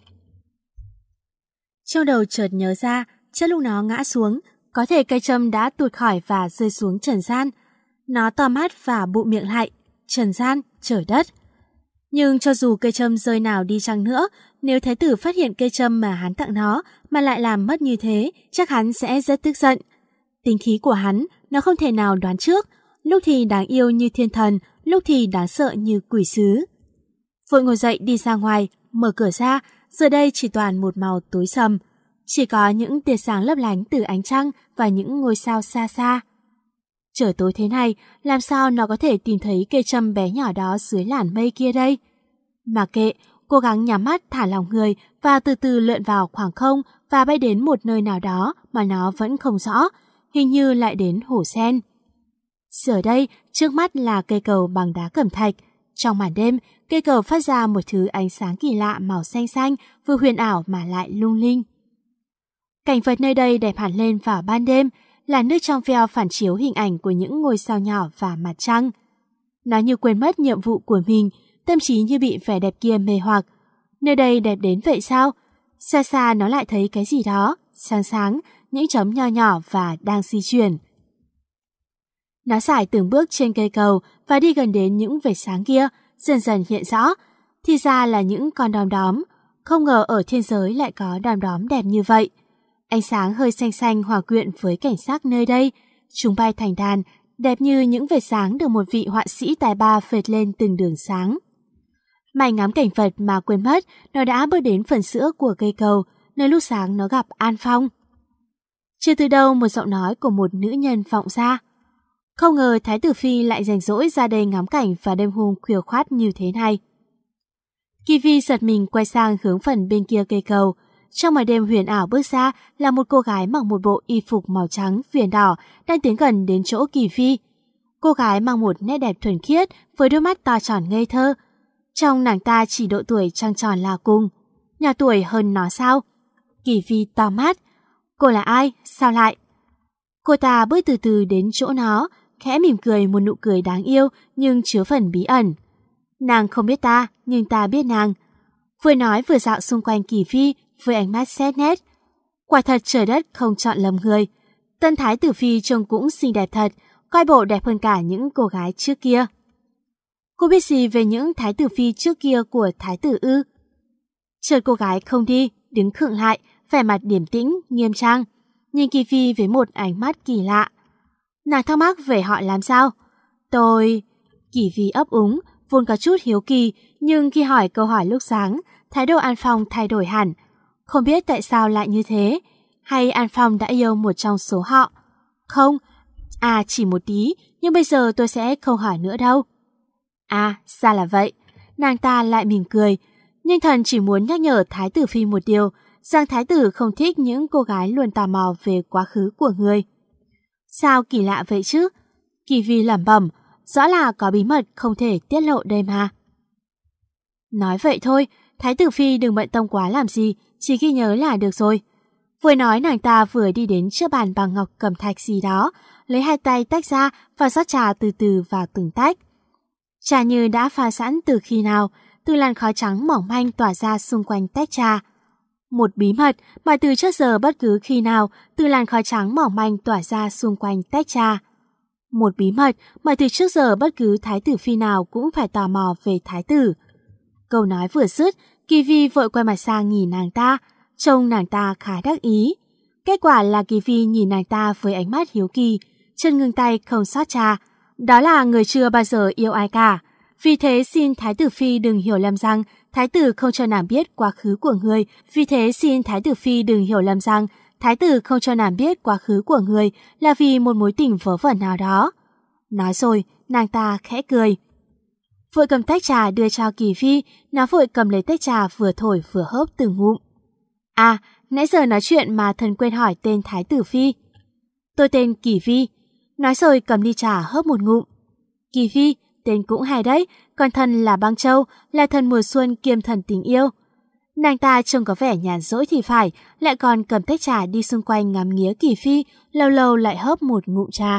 Speaker 1: Trong đầu chợt nhớ ra, chắc lúc nó ngã xuống, có thể cây châm đã tuột khỏi và rơi xuống trần gian. Nó to mắt và bụm miệng lại. Trần gian, trời đất. Nhưng cho dù cây châm rơi nào đi chăng nữa, nếu thái tử phát hiện cây châm mà hắn tặng nó mà lại làm mất như thế, chắc hắn sẽ rất tức giận. Tính khí của hắn, nó không thể nào đoán trước, lúc thì đáng yêu như thiên thần, lúc thì đáng sợ như quỷ sứ. Vội ngồi dậy đi ra ngoài, mở cửa ra, giờ đây chỉ toàn một màu tối sầm. Chỉ có những tia sáng lấp lánh từ ánh trăng và những ngôi sao xa xa. Trời tối thế này, làm sao nó có thể tìm thấy cây châm bé nhỏ đó dưới làn mây kia đây? Mà kệ, cố gắng nhắm mắt thả lỏng người và từ từ lượn vào khoảng không và bay đến một nơi nào đó mà nó vẫn không rõ, hình như lại đến hồ sen. Giờ đây, trước mắt là cây cầu bằng đá cẩm thạch. Trong màn đêm, cây cầu phát ra một thứ ánh sáng kỳ lạ màu xanh xanh, vừa huyền ảo mà lại lung linh. Cảnh vật nơi đây đẹp hẳn lên vào ban đêm, là nước trong veo phản chiếu hình ảnh của những ngôi sao nhỏ và mặt trăng. Nó như quên mất nhiệm vụ của mình, tâm trí như bị vẻ đẹp kia mê hoặc. Nơi đây đẹp đến vậy sao? Xa xa nó lại thấy cái gì đó, sáng sáng, những chấm nho nhỏ và đang di chuyển. Nó sải từng bước trên cây cầu và đi gần đến những vệt sáng kia, dần dần hiện rõ. Thì ra là những con đom đóm. Không ngờ ở thiên giới lại có đom đóm đẹp như vậy. Ánh sáng hơi xanh xanh hòa quyện với cảnh sắc nơi đây. Chúng bay thành đàn, đẹp như những vệt sáng được một vị họa sĩ tài ba phệt lên từng đường sáng. Mày ngắm cảnh vật mà quên mất, nó đã bước đến phần giữa của cây cầu, nơi lúc sáng nó gặp An Phong. Chưa từ đâu một giọng nói của một nữ nhân vọng ra. Không ngờ Thái tử Phi lại rảnh rỗi ra đây ngắm cảnh vào đêm hôm khuya khoát như thế này. Kỳ Vi giật mình quay sang hướng phần bên kia cây cầu. Trong màn đêm huyền ảo bước ra là một cô gái mặc một bộ y phục màu trắng viền đỏ đang tiến gần đến chỗ Kỳ Vi. Cô gái mang một nét đẹp thuần khiết với đôi mắt to tròn ngây thơ. Trong nàng ta chỉ độ tuổi trăng tròn là cùng. Nhỏ tuổi hơn nó sao? Kỳ Phi to mắt. Cô là ai? Sao lại? Cô ta bước từ từ đến chỗ nó, khẽ mỉm cười một nụ cười đáng yêu nhưng chứa phần bí ẩn. Nàng không biết ta, nhưng ta biết nàng. Vừa nói vừa dạo xung quanh Kỳ Phi với ánh mắt xét nét. Quả thật trời đất không chọn lầm người. Tân thái tử phi trông cũng xinh đẹp thật, coi bộ đẹp hơn cả những cô gái trước kia. Cô biết gì về những thái tử phi trước kia của thái tử ư? Chợt cô gái không đi, đứng khựng lại, vẻ mặt điềm tĩnh, nghiêm trang, nhìn Kỳ Phi với một ánh mắt kỳ lạ. Nàng thắc mắc về họ làm sao? Tôi... Kỳ Phi ấp úng, vốn có chút hiếu kỳ, nhưng khi hỏi câu hỏi lúc sáng, thái độ An Phong thay đổi hẳn. Không biết tại sao lại như thế, hay An Phong đã yêu một trong số họ? Không, à chỉ một tí, nhưng bây giờ tôi sẽ không hỏi nữa đâu. À, ra là vậy. Nàng ta lại mỉm cười, nhưng thần chỉ muốn nhắc nhở thái tử phi một điều, rằng thái tử không thích những cô gái luôn tò mò về quá khứ của người. Sao kỳ lạ vậy chứ? Kỳ Phi lẩm bẩm, rõ là có bí mật không thể tiết lộ đây mà. Nói vậy thôi, thái tử phi đừng bận tâm quá làm gì, chỉ ghi nhớ là được rồi. Vừa nói nàng ta vừa đi đến trước bàn bằng ngọc cẩm thạch gì đó, lấy hai tay tách ra và rót trà từ từ vào từng tách. Trà như đã pha sẵn từ khi nào, từ làn khói trắng mỏng manh tỏa ra xung quanh tách trà. Một bí mật mà từ trước giờ bất cứ khi nào từ làn khói trắng mỏng manh tỏa ra xung quanh tách trà. Một bí mật mà từ trước giờ bất cứ thái tử phi nào cũng phải tò mò về thái tử. Câu nói vừa dứt, Kỳ Phi vội quay mặt sang nhìn nàng ta, trông nàng ta khá đắc ý. Kết quả là Kỳ Phi nhìn nàng ta với ánh mắt hiếu kỳ, chân ngừng tay không xót trà. Đó là người chưa bao giờ yêu ai cả. Vì thế xin thái tử phi đừng hiểu lầm rằng thái tử không cho nàng biết quá khứ của người. Vì thế xin thái tử phi đừng hiểu lầm rằng thái tử không cho nàng biết quá khứ của người là vì một mối tình vớ vẩn nào đó. Nói rồi, nàng ta khẽ cười. Vội cầm tách trà đưa cho Kỳ Phi, nó vội cầm lấy tách trà vừa thổi vừa hớp từng ngụm. À, nãy giờ nói chuyện mà thần quên hỏi tên thái tử phi. Tôi tên Kỳ Phi. Nói rồi cầm ly trà hớp một ngụm. Kỳ Phi, tên cũng hay đấy, còn thần là Băng Châu, là thần mùa xuân kiêm thần tình yêu. Nàng ta trông có vẻ nhàn rỗi thì phải, lại còn cầm tách trà đi xung quanh ngắm nghía Kỳ Phi, lâu lâu lại hớp một ngụm trà.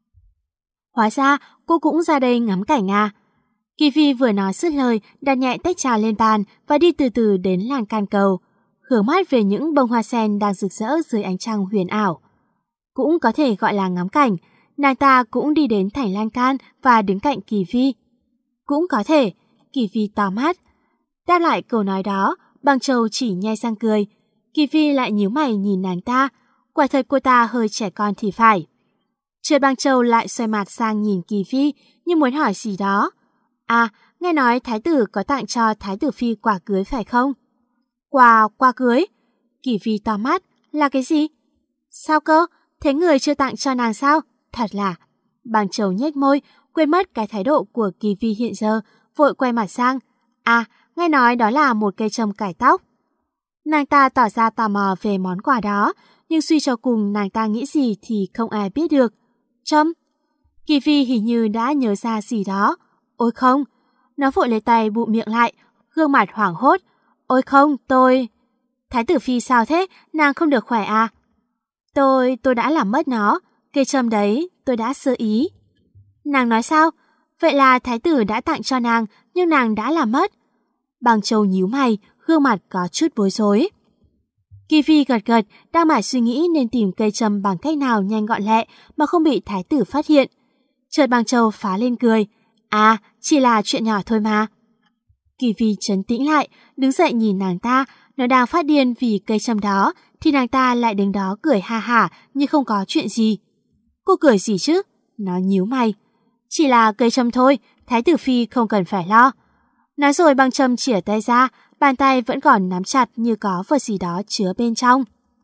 Speaker 1: Hóa ra, cô cũng ra đây ngắm cảnh à? Kỳ Phi vừa nói dứt lời, đặt nhẹ tách trà lên bàn và đi từ từ đến lan can cầu, hướng mắt về những bông hoa sen đang rực rỡ dưới ánh trăng huyền ảo. Cũng có thể gọi là ngắm cảnh, nàng ta cũng đi đến thành lan can và đứng cạnh Kỳ Phi. Cũng có thể, Kỳ Phi to mắt. Đáp lại câu nói đó, Băng Châu chỉ nhe răng cười. Kỳ Phi lại nhíu mày nhìn nàng ta, quả thật cô ta hơi trẻ con thì phải. Chợt Băng Châu lại xoay mặt sang nhìn Kỳ Phi như muốn hỏi gì đó. À, nghe nói thái tử có tặng cho thái tử phi quà cưới phải không? Quà, quà cưới? Kỳ Phi to mắt, là cái gì? Sao cơ? Thế người chưa tặng cho nàng sao? Thật là... Băng Châu nhếch môi, quên mất cái thái độ của Kỳ Phi hiện giờ, vội quay mặt sang. À, nghe nói đó là một cây châm cải tóc. Nàng ta tỏ ra tò mò về món quà đó, nhưng suy cho cùng nàng ta nghĩ gì thì không ai biết được. Châm? Kỳ Phi hình như đã nhớ ra gì đó. Ôi không! Nó vội lấy tay bụm miệng lại, gương mặt hoảng hốt. Ôi không, tôi... Thái tử phi sao thế? Nàng không được khỏe à? Tôi, tôi đã làm mất nó. Cây châm đấy, tôi đã sơ ý. Nàng nói sao? Vậy là thái tử đã tặng cho nàng, nhưng nàng đã làm mất. Băng Châu nhíu mày, gương mặt có chút bối rối. Kỳ Phi gật gật, đang mải suy nghĩ nên tìm cây châm bằng cách nào nhanh gọn lẹ mà không bị thái tử phát hiện. Chợt Băng Châu phá lên cười. À, chỉ là chuyện nhỏ thôi mà. Kỳ Phi trấn tĩnh lại, đứng dậy nhìn nàng ta, nó đang phát điên vì cây châm đó, thì nàng ta lại đứng đó cười ha hả như không có chuyện gì. Cô cười gì chứ? Nó nhíu mày. Chỉ là cây châm thôi, thái tử phi không cần phải lo. Nói rồi Băng Châm chìa tay ra, bàn tay vẫn còn nắm chặt như có vật gì đó chứa bên trong.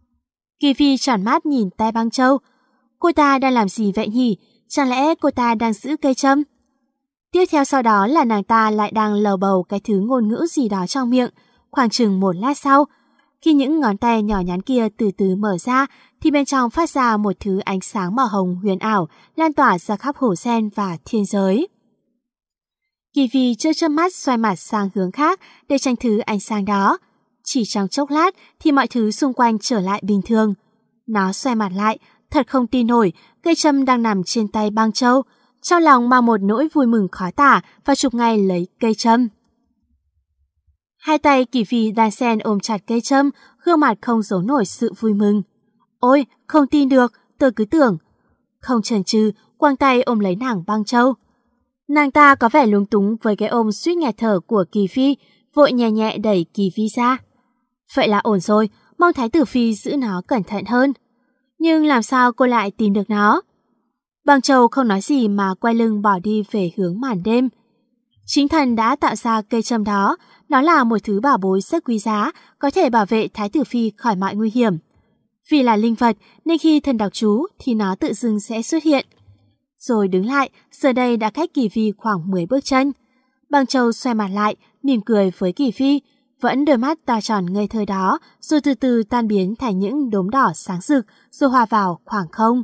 Speaker 1: Kỳ Phi tròn mắt nhìn tay Băng Châu. Cô ta đang làm gì vậy nhỉ? Chẳng lẽ cô ta đang giữ cây châm? Tiếp theo sau đó là nàng ta lại đang lầu bầu cái thứ ngôn ngữ gì đó trong miệng. Khoảng chừng một lát sau, khi những ngón tay nhỏ nhắn kia từ từ mở ra, thì bên trong phát ra một thứ ánh sáng màu hồng huyền ảo lan tỏa ra khắp hồ sen và thiên giới. Kỳ Phi chớp chớp mắt xoay mặt sang hướng khác để tránh thứ ánh sáng đó. Chỉ trong chốc lát thì mọi thứ xung quanh trở lại bình thường. Nó xoay mặt lại, thật không tin nổi, cây châm đang nằm trên tay Băng Châu. Trong lòng mang một nỗi vui mừng khó tả và chụp ngay lấy cây châm. Hai tay Kỳ Phi đan xen ôm chặt cây châm, gương mặt không giấu nổi sự vui mừng. Ôi, không tin được, tôi cứ tưởng. Không chần chừ, quăng tay ôm lấy nàng Băng Châu. Nàng ta có vẻ lúng túng với cái ôm suýt nghẹt thở của Kỳ Phi, vội nhẹ nhẹ đẩy Kỳ Phi ra. Vậy là ổn rồi, mong Thái tử Phi giữ nó cẩn thận hơn. Nhưng làm sao cô lại tìm được nó? Băng Châu không nói gì mà quay lưng bỏ đi về hướng màn đêm. Chính thần đã tạo ra cây châm đó, nó là một thứ bảo bối rất quý giá, có thể bảo vệ Thái tử Phi khỏi mọi nguy hiểm. Vì là linh vật nên khi thần đọc chú thì nó tự dưng sẽ xuất hiện. Rồi đứng lại, giờ đây đã cách Kỳ Phi khoảng mười bước chân. Băng Châu xoay mặt lại, mỉm cười với Kỳ Phi, vẫn đôi mắt to tròn ngây thơ đó, rồi từ từ tan biến thành những đốm đỏ sáng rực, rồi hòa vào khoảng không.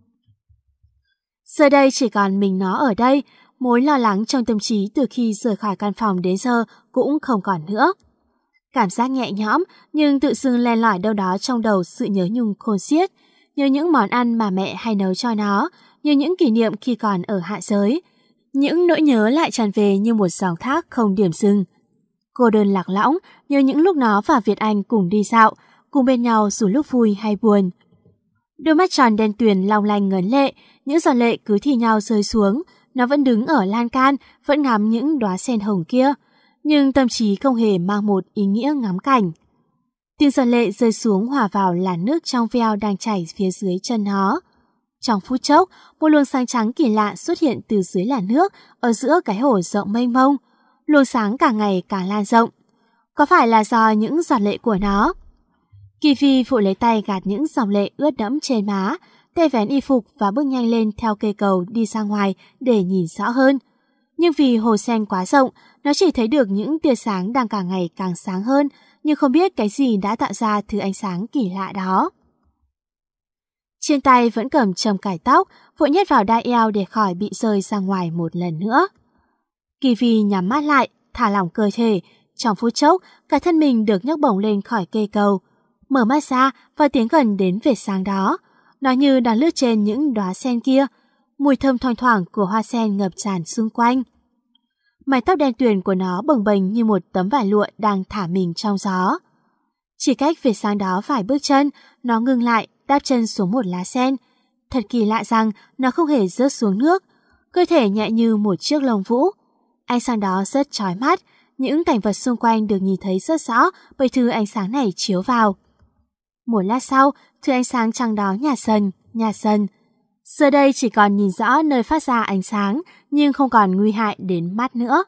Speaker 1: Giờ đây chỉ còn mình nó ở đây, mối lo lắng trong tâm trí từ khi rời khỏi căn phòng đến giờ cũng không còn nữa. Cảm giác nhẹ nhõm nhưng tự dưng len lỏi đâu đó trong đầu sự nhớ nhung khôn xiết, nhớ những món ăn mà mẹ hay nấu cho nó, nhớ những kỷ niệm khi còn ở hạ giới. Những nỗi nhớ lại tràn về như một dòng thác không điểm dừng. Cô đơn lạc lõng, nhớ những lúc nó và Việt Anh cùng đi dạo, cùng bên nhau dù lúc vui hay buồn. Đôi mắt tròn đen tuyền long lanh ngấn lệ, những giọt lệ cứ thi nhau rơi xuống, nó vẫn đứng ở lan can, vẫn ngắm những đóa sen hồng kia, nhưng tâm trí không hề mang một ý nghĩa ngắm cảnh. Tiếng giọt lệ rơi xuống hòa vào làn nước trong veo đang chảy phía dưới chân nó. Trong phút chốc, một luồng sáng trắng kỳ lạ xuất hiện từ dưới làn nước ở giữa cái hồ rộng mênh mông. Luồng sáng càng ngày càng lan rộng. Có phải là do những giọt lệ của nó? Kỳ Phi vội lấy tay gạt những dòng lệ ướt đẫm trên má, tay vén y phục và bước nhanh lên theo cây cầu đi ra ngoài để nhìn rõ hơn. Nhưng vì hồ sen quá rộng, nó chỉ thấy được những tia sáng đang càng ngày càng sáng hơn, nhưng không biết cái gì đã tạo ra thứ ánh sáng kỳ lạ đó. Trên tay vẫn cầm châm cài tóc, vội nhét vào đai eo để khỏi bị rơi ra ngoài một lần nữa. Kỳ Phi nhắm mắt lại, thả lỏng cơ thể. Trong phút chốc, cả thân mình được nhấc bổng lên khỏi cây cầu. Mở mắt ra và tiến gần đến vệt sáng đó. Nó như đang lướt trên những đóa sen kia. Mùi thơm thoang thoảng của hoa sen ngập tràn xung quanh. Mái tóc đen tuyền của nó bồng bềnh như một tấm vải lụa đang thả mình trong gió. Chỉ cách vệt sáng đó vài bước chân, nó ngừng lại, đáp chân xuống một lá sen. Thật kỳ lạ rằng nó không hề rớt xuống nước. Cơ thể nhẹ như một chiếc lông vũ. Ánh sáng đó rất chói mắt, những cảnh vật xung quanh được nhìn thấy rất rõ bởi thứ ánh sáng này chiếu vào. Một lát sau, thứ ánh sáng trắng đó nhạt dần, nhạt dần. Giờ đây chỉ còn nhìn rõ nơi phát ra ánh sáng, nhưng không còn nguy hại đến mắt nữa.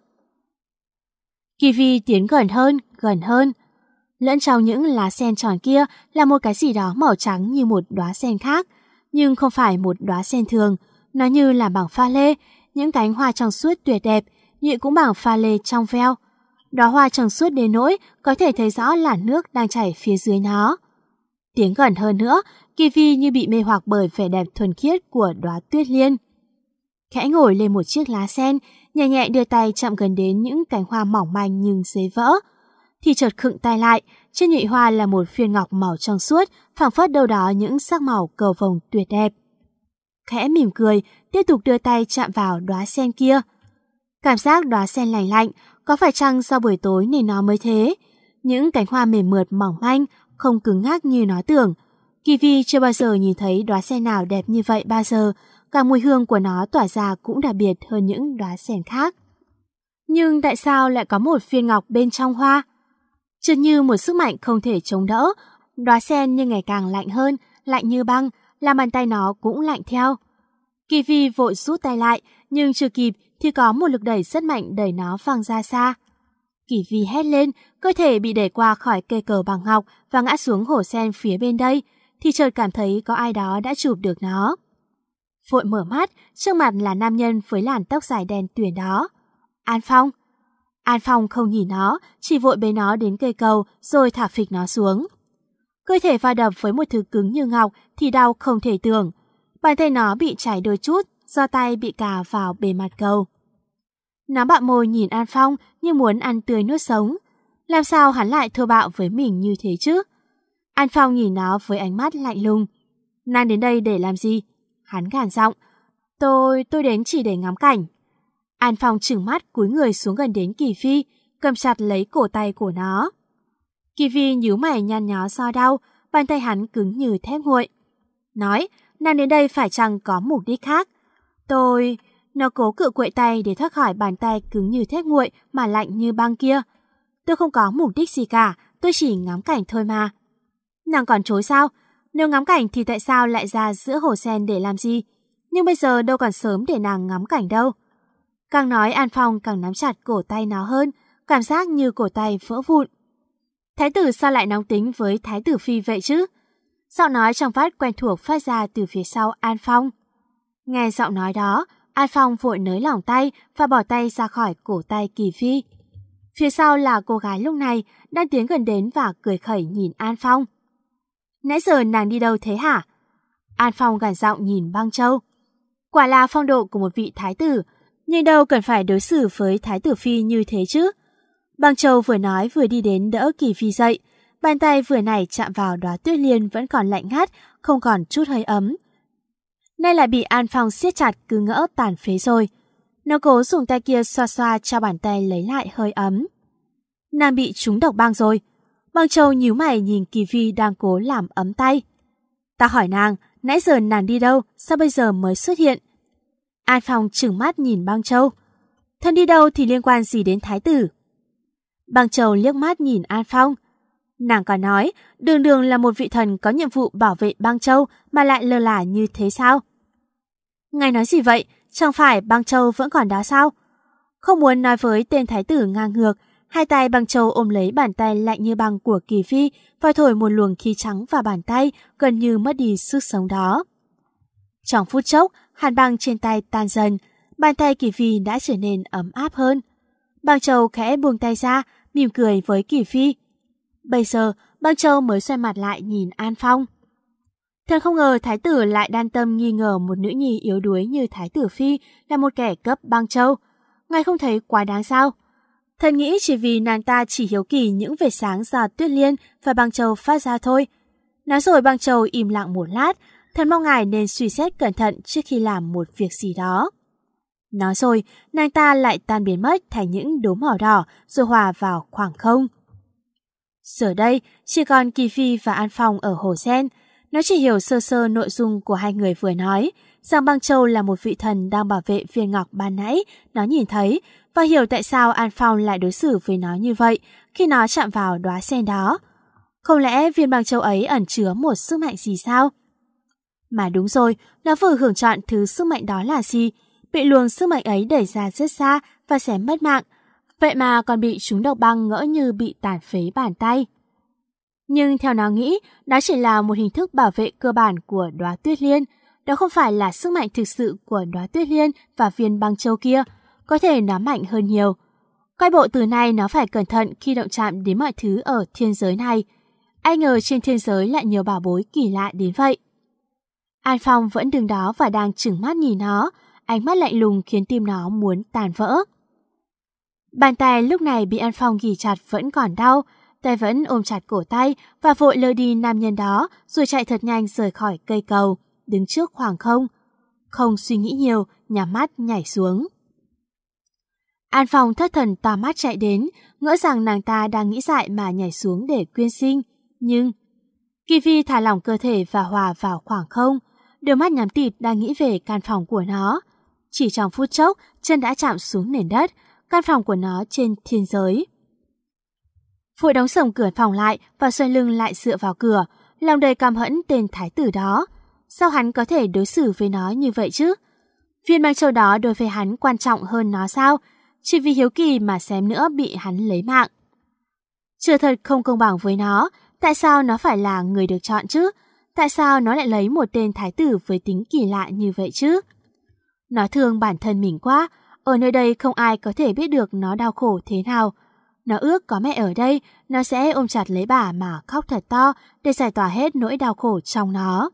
Speaker 1: Kỳ Phi tiến gần hơn, gần hơn. Lẫn trong những lá sen tròn kia là một cái gì đó màu trắng như một đóa sen khác, nhưng không phải một đóa sen thường. Nó như là bằng pha lê, những cánh hoa trong suốt tuyệt đẹp, nhụy cũng bằng pha lê trong veo. Đóa hoa trong suốt đến nỗi có thể thấy rõ làn nước đang chảy phía dưới nó. Tiến gần hơn nữa, Kỳ Phi như bị mê hoặc bởi vẻ đẹp thuần khiết của đóa tuyết liên. Khẽ ngồi lên một chiếc lá sen, nhẹ nhẹ đưa tay chạm gần đến những cánh hoa mỏng manh nhưng dễ vỡ. Thì chợt khựng tay lại, trên nhụy hoa là một viên ngọc màu trong suốt, phảng phất đâu đó những sắc màu cầu vồng tuyệt đẹp. Khẽ mỉm cười, tiếp tục đưa tay chạm vào đóa sen kia. Cảm giác đóa sen lành lạnh, có phải chăng do buổi tối nên nó mới thế? Những cánh hoa mềm mượt mỏng manh, không cứng ngắc như nó tưởng. Kỳ Phi chưa bao giờ nhìn thấy đóa sen nào đẹp như vậy bao giờ, cả mùi hương của nó tỏa ra cũng đặc biệt hơn những đóa sen khác. Nhưng tại sao lại có một viên ngọc bên trong hoa? Chợt như một sức mạnh không thể chống đỡ, đóa sen như ngày càng lạnh hơn, lạnh như băng, làm bàn tay nó cũng lạnh theo. Kỳ Phi vội rút tay lại, nhưng chưa kịp thì có một lực đẩy rất mạnh đẩy nó văng ra xa. Kỳ Phi hét lên, cơ thể bị đẩy qua khỏi cây cờ bằng ngọc và ngã xuống hồ sen phía bên đây, thì chợt cảm thấy có ai đó đã chụp được nó. Vội mở mắt, trước mặt là nam nhân với làn tóc dài đen tuyền đó. An Phong. An Phong không nhìn nó, chỉ vội bế nó đến cây cầu rồi thả phịch nó xuống. Cơ thể va đập với một thứ cứng như ngọc thì đau không thể tưởng. Bàn tay nó bị chảy đôi chút do tay bị cà vào bề mặt cầu. Nó bặm môi nhìn An Phong như muốn ăn tươi nuốt sống. Làm sao hắn lại thô bạo với mình như thế chứ? An Phong nhìn nó với ánh mắt lạnh lùng. Nàng đến đây để làm gì? Hắn gằn giọng. Tôi, tôi đến chỉ để ngắm cảnh. An Phong trừng mắt cúi người xuống gần đến Kỳ Phi, cầm chặt lấy cổ tay của nó. Kỳ Phi nhíu mày nhăn nhó do đau, bàn tay hắn cứng như thép nguội. Nói, nàng đến đây phải chăng có mục đích khác? Tôi... Nó cố cự quậy tay để thoát khỏi bàn tay cứng như thép nguội mà lạnh như băng kia. Tôi không có mục đích gì cả, tôi chỉ ngắm cảnh thôi mà. Nàng còn chối sao? Nếu ngắm cảnh thì tại sao lại ra giữa hồ sen để làm gì? Nhưng bây giờ đâu còn sớm để nàng ngắm cảnh đâu. Càng nói An Phong càng nắm chặt cổ tay nó hơn, cảm giác như cổ tay vỡ vụn. Thái tử sao lại nóng tính với Thái tử Phi vậy chứ? Giọng nói trong vắt quen thuộc phát ra từ phía sau An Phong. Nghe giọng nói đó, An Phong vội nới lỏng tay và bỏ tay ra khỏi cổ tay Kỳ Phi. Phía sau là cô gái lúc này đang tiến gần đến và cười khẩy nhìn An Phong. Nãy giờ nàng đi đâu thế hả? An Phong gằn giọng nhìn Băng Châu. Quả là phong độ của một vị thái tử, nhưng đâu cần phải đối xử với Thái tử Phi như thế chứ. Băng Châu vừa nói vừa đi đến đỡ Kỳ Phi dậy. Bàn tay vừa nãy chạm vào đóa tuyết liên vẫn còn lạnh ngắt, không còn chút hơi ấm. Nay lại bị An Phong siết chặt cứ ngỡ tàn phế rồi. Nó cố dùng tay kia xoa xoa cho bàn tay lấy lại hơi ấm. Nàng bị trúng độc băng rồi. Băng Châu nhíu mày nhìn Kỳ Phi đang cố làm ấm tay. Ta hỏi nàng, nãy giờ nàng đi đâu, sao bây giờ mới xuất hiện? An Phong trừng mắt nhìn Băng Châu. Thân đi đâu thì liên quan gì đến thái tử? Băng Châu liếc mắt nhìn An Phong. Nàng còn nói, đường đường là một vị thần có nhiệm vụ bảo vệ Băng Châu mà lại lơ là như thế sao? Ngài nói gì vậy? Chẳng phải Băng Châu vẫn còn đó sao? Không muốn nói với tên thái tử ngang ngược, hai tay Băng Châu ôm lấy bàn tay lạnh như băng của Kỳ Phi và thổi một luồng khí trắng vào bàn tay, gần như mất đi sức sống đó. Trong phút chốc, hàn băng trên tay tan dần, bàn tay Kỳ Phi đã trở nên ấm áp hơn. Băng Châu khẽ buông tay ra, mỉm cười với Kỳ Phi. Bây giờ, Băng Châu mới xoay mặt lại nhìn An Phong. Thật không ngờ thái tử lại đan tâm nghi ngờ một nữ nhi yếu đuối như Thái tử Phi là một kẻ cấp Băng Châu. Ngài không thấy quá đáng sao? Thần nghĩ chỉ vì nàng ta chỉ hiếu kỳ những vệt sáng do Tuyết Liên và Băng Châu phát ra thôi. Nói rồi Băng Châu im lặng một lát, thần mong ngài nên suy xét cẩn thận trước khi làm một việc gì đó. Nói rồi, nàng ta lại tan biến mất thành những đốm màu đỏ rồi hòa vào khoảng không. Giờ đây, chỉ còn Kỳ Phi và An Phong ở hồ sen. Nó chỉ hiểu sơ sơ nội dung của hai người vừa nói, rằng Băng Châu là một vị thần đang bảo vệ viên ngọc ban nãy, nó nhìn thấy, và hiểu tại sao An Phong lại đối xử với nó như vậy khi nó chạm vào đóa sen đó. Không lẽ viên Băng Châu ấy ẩn chứa một sức mạnh gì sao? Mà đúng rồi, nó vừa hưởng chọn thứ sức mạnh đó là gì, bị luồng sức mạnh ấy đẩy ra rất xa và sẽ mất mạng. Vậy mà còn bị trúng độc băng ngỡ như bị tàn phế bàn tay. Nhưng theo nó nghĩ, đó chỉ là một hình thức bảo vệ cơ bản của đóa Tuyết Liên. Đó không phải là sức mạnh thực sự của đóa Tuyết Liên và viên Băng Châu kia. Có thể nó mạnh hơn nhiều. Coi bộ từ nay nó phải cẩn thận khi động chạm đến mọi thứ ở thiên giới này. Ai ngờ trên thiên giới lại nhiều bảo bối kỳ lạ đến vậy. An Phong vẫn đứng đó và đang trừng mắt nhìn nó. Ánh mắt lạnh lùng khiến tim nó muốn tàn vỡ. Bàn tay lúc này bị An Phong ghì chặt vẫn còn đau. Tay vẫn ôm chặt cổ tay và vội lơ đi nam nhân đó rồi chạy thật nhanh rời khỏi cây cầu, đứng trước khoảng không. Không suy nghĩ nhiều, nhắm mắt nhảy xuống. An Phong thất thần tà mắt chạy đến, ngỡ rằng nàng ta đang nghĩ dại mà nhảy xuống để quyên sinh. Nhưng Kỳ Phi thả lỏng cơ thể và hòa vào khoảng không, đôi mắt nhắm tịt đang nghĩ về căn phòng của nó. Chỉ trong phút chốc, chân đã chạm xuống nền đất, căn phòng của nó trên thiên giới. Vội đóng sầm cửa phòng lại và xoay lưng lại dựa vào cửa, lòng đầy căm hẫn tên thái tử đó. Sao hắn có thể đối xử với nó như vậy chứ? Viên Băng Châu đó đối với hắn quan trọng hơn nó sao? Chỉ vì hiếu kỳ mà xém nữa bị hắn lấy mạng. Chưa thật không công bằng với nó. Tại sao nó phải là người được chọn chứ? Tại sao nó lại lấy một tên thái tử với tính kỳ lạ như vậy chứ? Nó thương bản thân mình quá. Ở nơi đây không ai có thể biết được nó đau khổ thế nào. Nó ước có mẹ ở đây, nó sẽ ôm chặt lấy bà mà khóc thật to để giải tỏa hết nỗi đau khổ trong nó.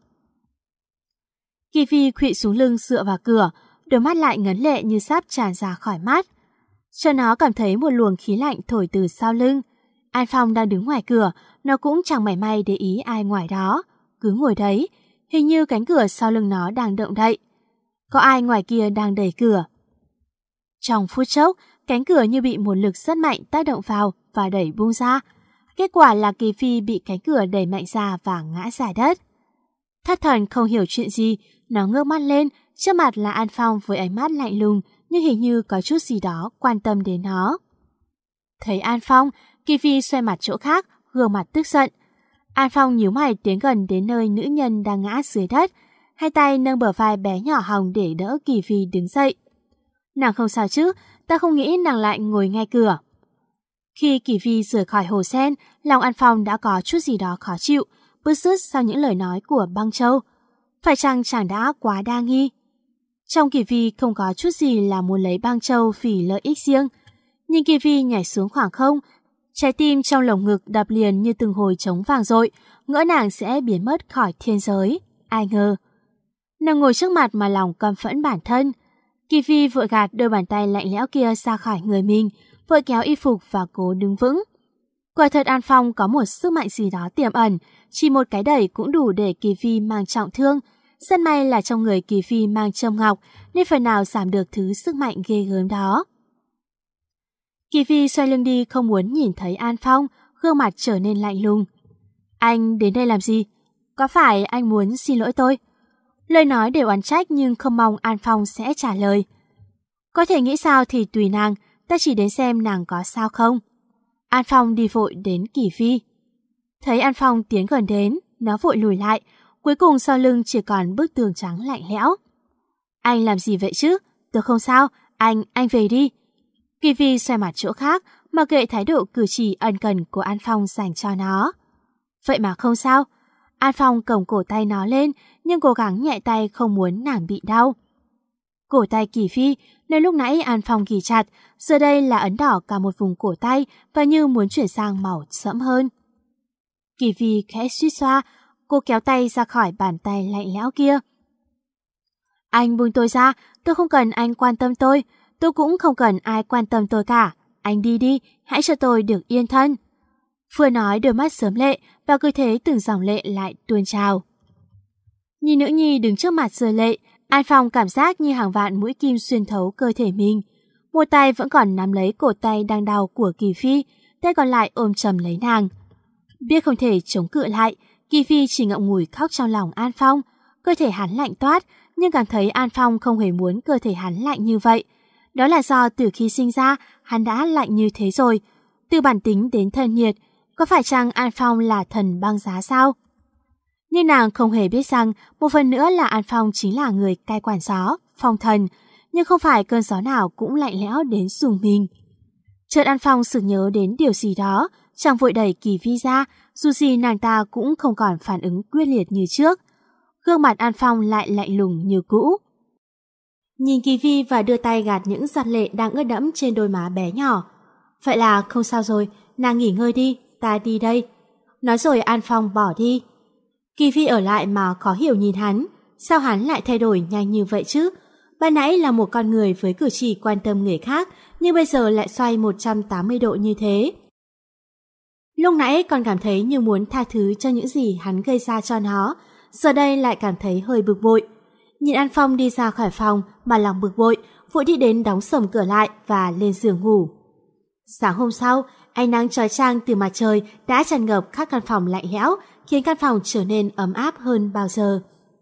Speaker 1: Kỳ Phi khuỵu xuống lưng dựa vào cửa, đôi mắt lại ngấn lệ như sắp tràn ra khỏi mắt. cho nó cảm thấy một luồng khí lạnh thổi từ sau lưng. An Phong đang đứng ngoài cửa, nó cũng chẳng mảy may để ý ai ngoài đó, cứ ngồi đấy, hình như cánh cửa sau lưng nó đang động đậy. Có ai ngoài kia đang đẩy cửa. Trong phút chốc, cánh cửa như bị một lực rất mạnh tác động vào và đẩy bung ra. Kết quả là Kỳ Phi bị cánh cửa đẩy mạnh ra và ngã ra đất. Thất thần không hiểu chuyện gì, nó ngước mắt lên, trước mặt là An Phong với ánh mắt lạnh lùng, nhưng hình như có chút gì đó quan tâm đến nó. Thấy An Phong, Kỳ Phi xoay mặt chỗ khác, gương mặt tức giận. An Phong nhíu mày tiến gần đến nơi nữ nhân đang ngã dưới đất, hai tay nâng bờ vai bé nhỏ hồng để đỡ Kỳ Phi đứng dậy. Nàng không sao chứ, ta không nghĩ nàng lại ngồi ngay cửa. Khi Kỳ Phi rời khỏi hồ sen, lòng An Phong đã có chút gì đó khó chịu, bứt rứt sau những lời nói của Băng Châu. Phải chăng chàng đã quá đa nghi? Trong Kỳ Phi không có chút gì là muốn lấy Băng Châu vì lợi ích riêng. Nhưng Kỳ Phi nhảy xuống khoảng không, trái tim trong lồng ngực đập liền như từng hồi trống vàng dội, ngỡ nàng sẽ biến mất khỏi thiên giới. Ai ngờ. Nàng ngồi trước mặt mà lòng căm phẫn bản thân. Kỳ Phi vội gạt đôi bàn tay lạnh lẽo kia ra khỏi người mình, vội kéo y phục và cố đứng vững. Quả thật An Phong có một sức mạnh gì đó tiềm ẩn, chỉ một cái đẩy cũng đủ để Kỳ Phi mang trọng thương. Rất may là trong người Kỳ Phi mang châm ngọc, nên phần nào giảm được thứ sức mạnh ghê gớm đó. Kỳ Phi xoay lưng đi không muốn nhìn thấy An Phong, gương mặt trở nên lạnh lùng. Anh đến đây làm gì? Có phải anh muốn xin lỗi tôi? Lời nói đều oán trách nhưng không mong An Phong sẽ trả lời. Có thể nghĩ sao thì tùy nàng, ta chỉ đến xem nàng có sao không. An Phong đi vội đến Kỳ Phi. Thấy An Phong tiến gần đến, nó vội lùi lại, cuối cùng sau lưng chỉ còn bức tường trắng lạnh lẽo. Anh làm gì vậy chứ? Tôi không sao, anh, anh về đi. Kỳ Phi xoay mặt chỗ khác, mặc kệ thái độ cử chỉ ân cần của An Phong dành cho nó. Vậy mà không sao. An Phong cổng cổ tay nó lên, nhưng cố gắng nhẹ tay không muốn nàng bị đau. Cổ tay Kỳ Phi, nơi lúc nãy An Phong ghi chặt, giờ đây là ấn đỏ cả một vùng cổ tay và như muốn chuyển sang màu sẫm hơn. Kỳ Phi khẽ suýt xoa, cô kéo tay ra khỏi bàn tay lạnh lẽo kia. Anh buông tôi ra, tôi không cần anh quan tâm tôi, tôi cũng không cần ai quan tâm tôi cả. Anh đi đi, hãy cho tôi được yên thân. Vừa nói đôi mắt sớm lệ và cứ thế từng dòng lệ lại tuôn trào. Nhìn nữ nhi đứng trước mặt rơi lệ, An Phong cảm giác như hàng vạn mũi kim xuyên thấu cơ thể mình. Một tay vẫn còn nắm lấy cổ tay đang đau của Kỳ Phi, tay còn lại ôm chầm lấy nàng. Biết không thể chống cự lại, Kỳ Phi chỉ ngậm ngùi khóc trong lòng An Phong. Cơ thể hắn lạnh toát, nhưng cảm thấy An Phong không hề muốn cơ thể hắn lạnh như vậy. Đó là do từ khi sinh ra, hắn đã lạnh như thế rồi. Từ bản tính đến thân nhiệt, có phải chăng An Phong là thần băng giá sao? Nhưng nàng không hề biết rằng một phần nữa là An Phong chính là người cai quản gió, phong thần, nhưng không phải cơn gió nào cũng lạnh lẽo đến rùng mình. Chợt An Phong sực nhớ đến điều gì đó, chàng vội đẩy Kỳ Phi ra, dù gì nàng ta cũng không còn phản ứng quyết liệt như trước. Gương mặt An Phong lại lạnh lùng như cũ. Nhìn Kỳ Phi và đưa tay gạt những giọt lệ đang ướt đẫm trên đôi má bé nhỏ. Vậy là không sao rồi, nàng nghỉ ngơi đi, ta đi đây. Nói rồi An Phong bỏ đi. Kỳ Phi ở lại mà khó hiểu nhìn hắn, sao hắn lại thay đổi nhanh như vậy chứ? Ban nãy là một con người với cử chỉ quan tâm người khác, nhưng bây giờ lại xoay một trăm tám mươi độ như thế. Lúc nãy còn cảm thấy như muốn tha thứ cho những gì hắn gây ra cho nó, giờ đây lại cảm thấy hơi bực bội. Nhìn An Phong đi ra khỏi phòng mà lòng bực bội, vội đi đến đóng sầm cửa lại và lên giường ngủ. Sáng hôm sau, ánh nắng chói chang từ mặt trời đã tràn ngập khắp căn phòng lạnh lẽo, khiến căn phòng trở nên ấm áp hơn bao giờ.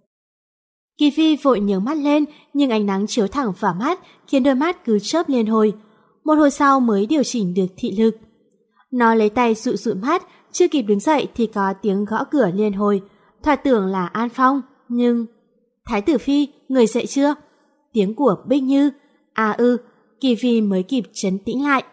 Speaker 1: Kỳ Phi vội nhướng mắt lên, nhưng ánh nắng chiếu thẳng vào mắt, khiến đôi mắt cứ chớp liên hồi. Một hồi sau mới điều chỉnh được thị lực. Nó lấy tay dụi dụi mắt, chưa kịp đứng dậy thì có tiếng gõ cửa liên hồi. Thoạt tưởng là An Phong, nhưng... Thái tử Phi, người dậy chưa? Tiếng của Bích Như. À ư, Kỳ Phi mới kịp trấn tĩnh lại.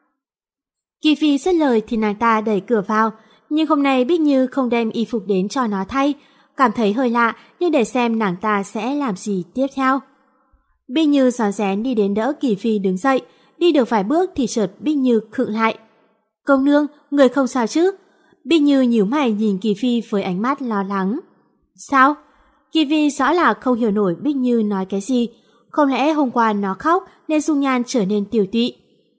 Speaker 1: Kỳ Phi dứt lời thì nàng ta đẩy cửa vào, nhưng hôm nay Bích Như không đem y phục đến cho nó thay. Cảm thấy hơi lạ, nhưng để xem nàng ta sẽ làm gì tiếp theo. Bích Như rón rén đi đến đỡ Kỳ Phi đứng dậy, đi được vài bước thì chợt Bích Như khựng lại. Công nương, người không sao chứ? Bích Như nhíu mày nhìn Kỳ Phi với ánh mắt lo lắng. Sao? Kỳ Phi rõ là không hiểu nổi Bích Như nói cái gì. Không lẽ hôm qua nó khóc nên dung nhan trở nên tiểu tụy?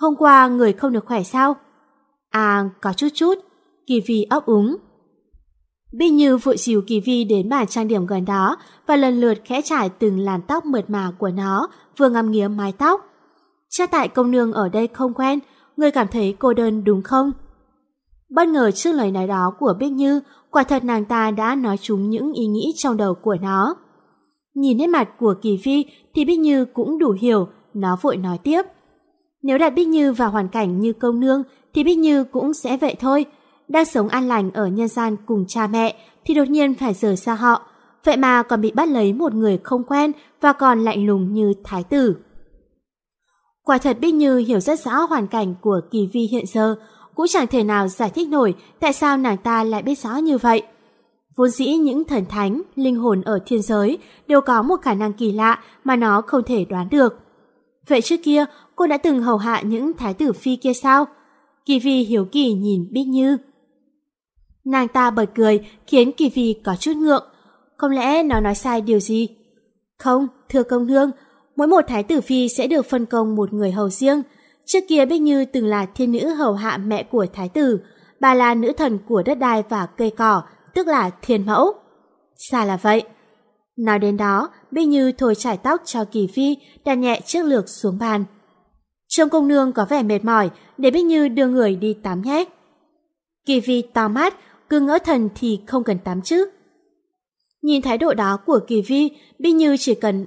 Speaker 1: Hôm qua người không được khỏe sao? À, có chút chút, Kỳ Vi ấp úng. Bích Như vội dìu Kỳ Vi đến bàn trang điểm gần đó và lần lượt khẽ trải từng làn tóc mượt mà của nó, vừa ngắm nghía mái tóc. Chắc tại công nương ở đây không quen, người cảm thấy cô đơn đúng không? Bất ngờ trước lời nói đó của Bích Như, quả thật nàng ta đã nói trúng những ý nghĩ trong đầu của nó. Nhìn nét mặt của Kỳ Vi thì Bích Như cũng đủ hiểu, nó vội nói tiếp. Nếu đặt Bích Như vào hoàn cảnh như công nương thì Bích Như cũng sẽ vậy thôi. Đang sống an lành ở nhân gian cùng cha mẹ thì đột nhiên phải rời xa họ, vậy mà còn bị bắt lấy một người không quen và còn lạnh lùng như thái tử. Quả thật Bích Như hiểu rất rõ hoàn cảnh của Kỳ Vi hiện giờ, cũng chẳng thể nào giải thích nổi tại sao nàng ta lại biết rõ như vậy. Vốn dĩ những thần thánh, linh hồn ở thiên giới đều có một khả năng kỳ lạ mà nó không thể đoán được. Vậy trước kia cô đã từng hầu hạ những thái tử phi kia sao? Kỳ Vi hiếu kỳ nhìn Bích Như. Nàng ta bật cười khiến Kỳ Vi có chút ngượng. Không lẽ nó nói sai điều gì? Không, thưa công nương, mỗi một thái tử phi sẽ được phân công một người hầu riêng. Trước kia Bích Như từng là thiên nữ hầu hạ mẹ của thái tử, bà là nữ thần của đất đai và cây cỏ, tức là thiên mẫu. Sao là vậy? Nói đến đó, Bích Như thôi chải tóc cho Kỳ Vi, đặt nhẹ chiếc lược xuống bàn. Trông công nương có vẻ mệt mỏi, để Bích Như đưa người đi tắm nhé. Kỳ Vi to mắt, cứ ngỡ thần thì không cần tắm chứ. Nhìn thái độ đó của Kỳ Vi, Bích Như chỉ cần...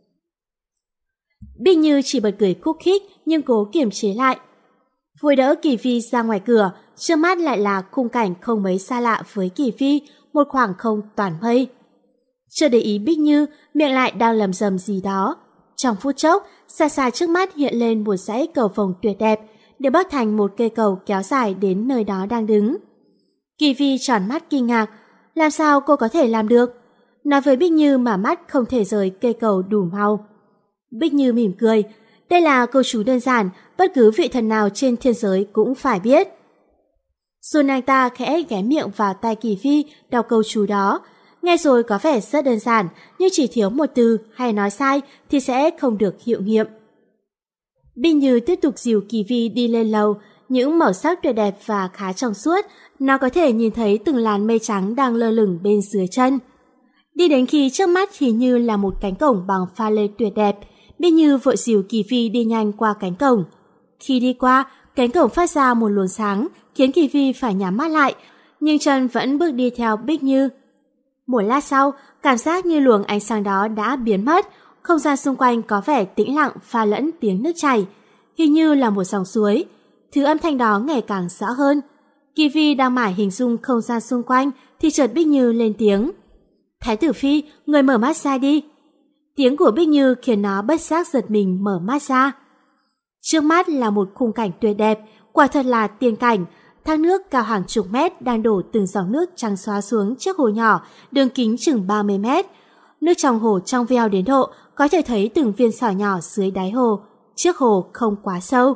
Speaker 1: Bích Như chỉ bật cười khúc khích nhưng cố kiềm chế lại. Vui đỡ Kỳ Vi ra ngoài cửa, trước mắt lại là khung cảnh không mấy xa lạ với Kỳ Vi, một khoảng không toàn mây. Chưa để ý Bích Như, miệng lại đang lầm rầm gì đó. Trong phút chốc, xa xa trước mắt hiện lên một dãy cầu vồng tuyệt đẹp, được bắc thành một cây cầu kéo dài đến nơi đó đang đứng. Kỳ Vi tròn mắt kinh ngạc, làm sao cô có thể làm được? Nói với Bích Như mà mắt không thể rời cây cầu đủ mau. Bích Như mỉm cười, đây là câu chú đơn giản, bất cứ vị thần nào trên thiên giới cũng phải biết. Rồi nàng ta khẽ ghé miệng vào tai Kỳ Vi đọc câu chú đó. Nghe rồi có vẻ rất đơn giản, nhưng chỉ thiếu một từ hay nói sai thì sẽ không được hiệu nghiệm. Bích Như tiếp tục dìu Kỳ Vi đi lên lầu, những màu sắc tuyệt đẹp và khá trong suốt, nó có thể nhìn thấy từng làn mây trắng đang lơ lửng bên dưới chân. Đi đến khi trước mắt hình như là một cánh cổng bằng pha lê tuyệt đẹp, Bích Như vội dìu Kỳ Vi đi nhanh qua cánh cổng. Khi đi qua, cánh cổng phát ra một luồng sáng, khiến Kỳ Vi phải nhắm mắt lại, nhưng chân vẫn bước đi theo Bích Như. Một lát sau, cảm giác như luồng ánh sáng đó đã biến mất, không gian xung quanh có vẻ tĩnh lặng pha lẫn tiếng nước chảy, hình như là một dòng suối. Thứ âm thanh đó ngày càng rõ hơn. Kỳ Vi đang mải hình dung không gian xung quanh thì chợt Bích Như lên tiếng. Thái tử phi, người mở mắt ra đi. Tiếng của Bích Như khiến nó bất giác giật mình mở mắt ra. Trước mắt là một khung cảnh tuyệt đẹp, quả thật là tiên cảnh. Thác nước cao hàng chục mét đang đổ từng dòng nước trắng xóa xuống chiếc hồ nhỏ, đường kính chừng ba mươi mét. Nước trong hồ trong veo đến độ có thể thấy từng viên sỏi nhỏ dưới đáy hồ. Chiếc hồ không quá sâu.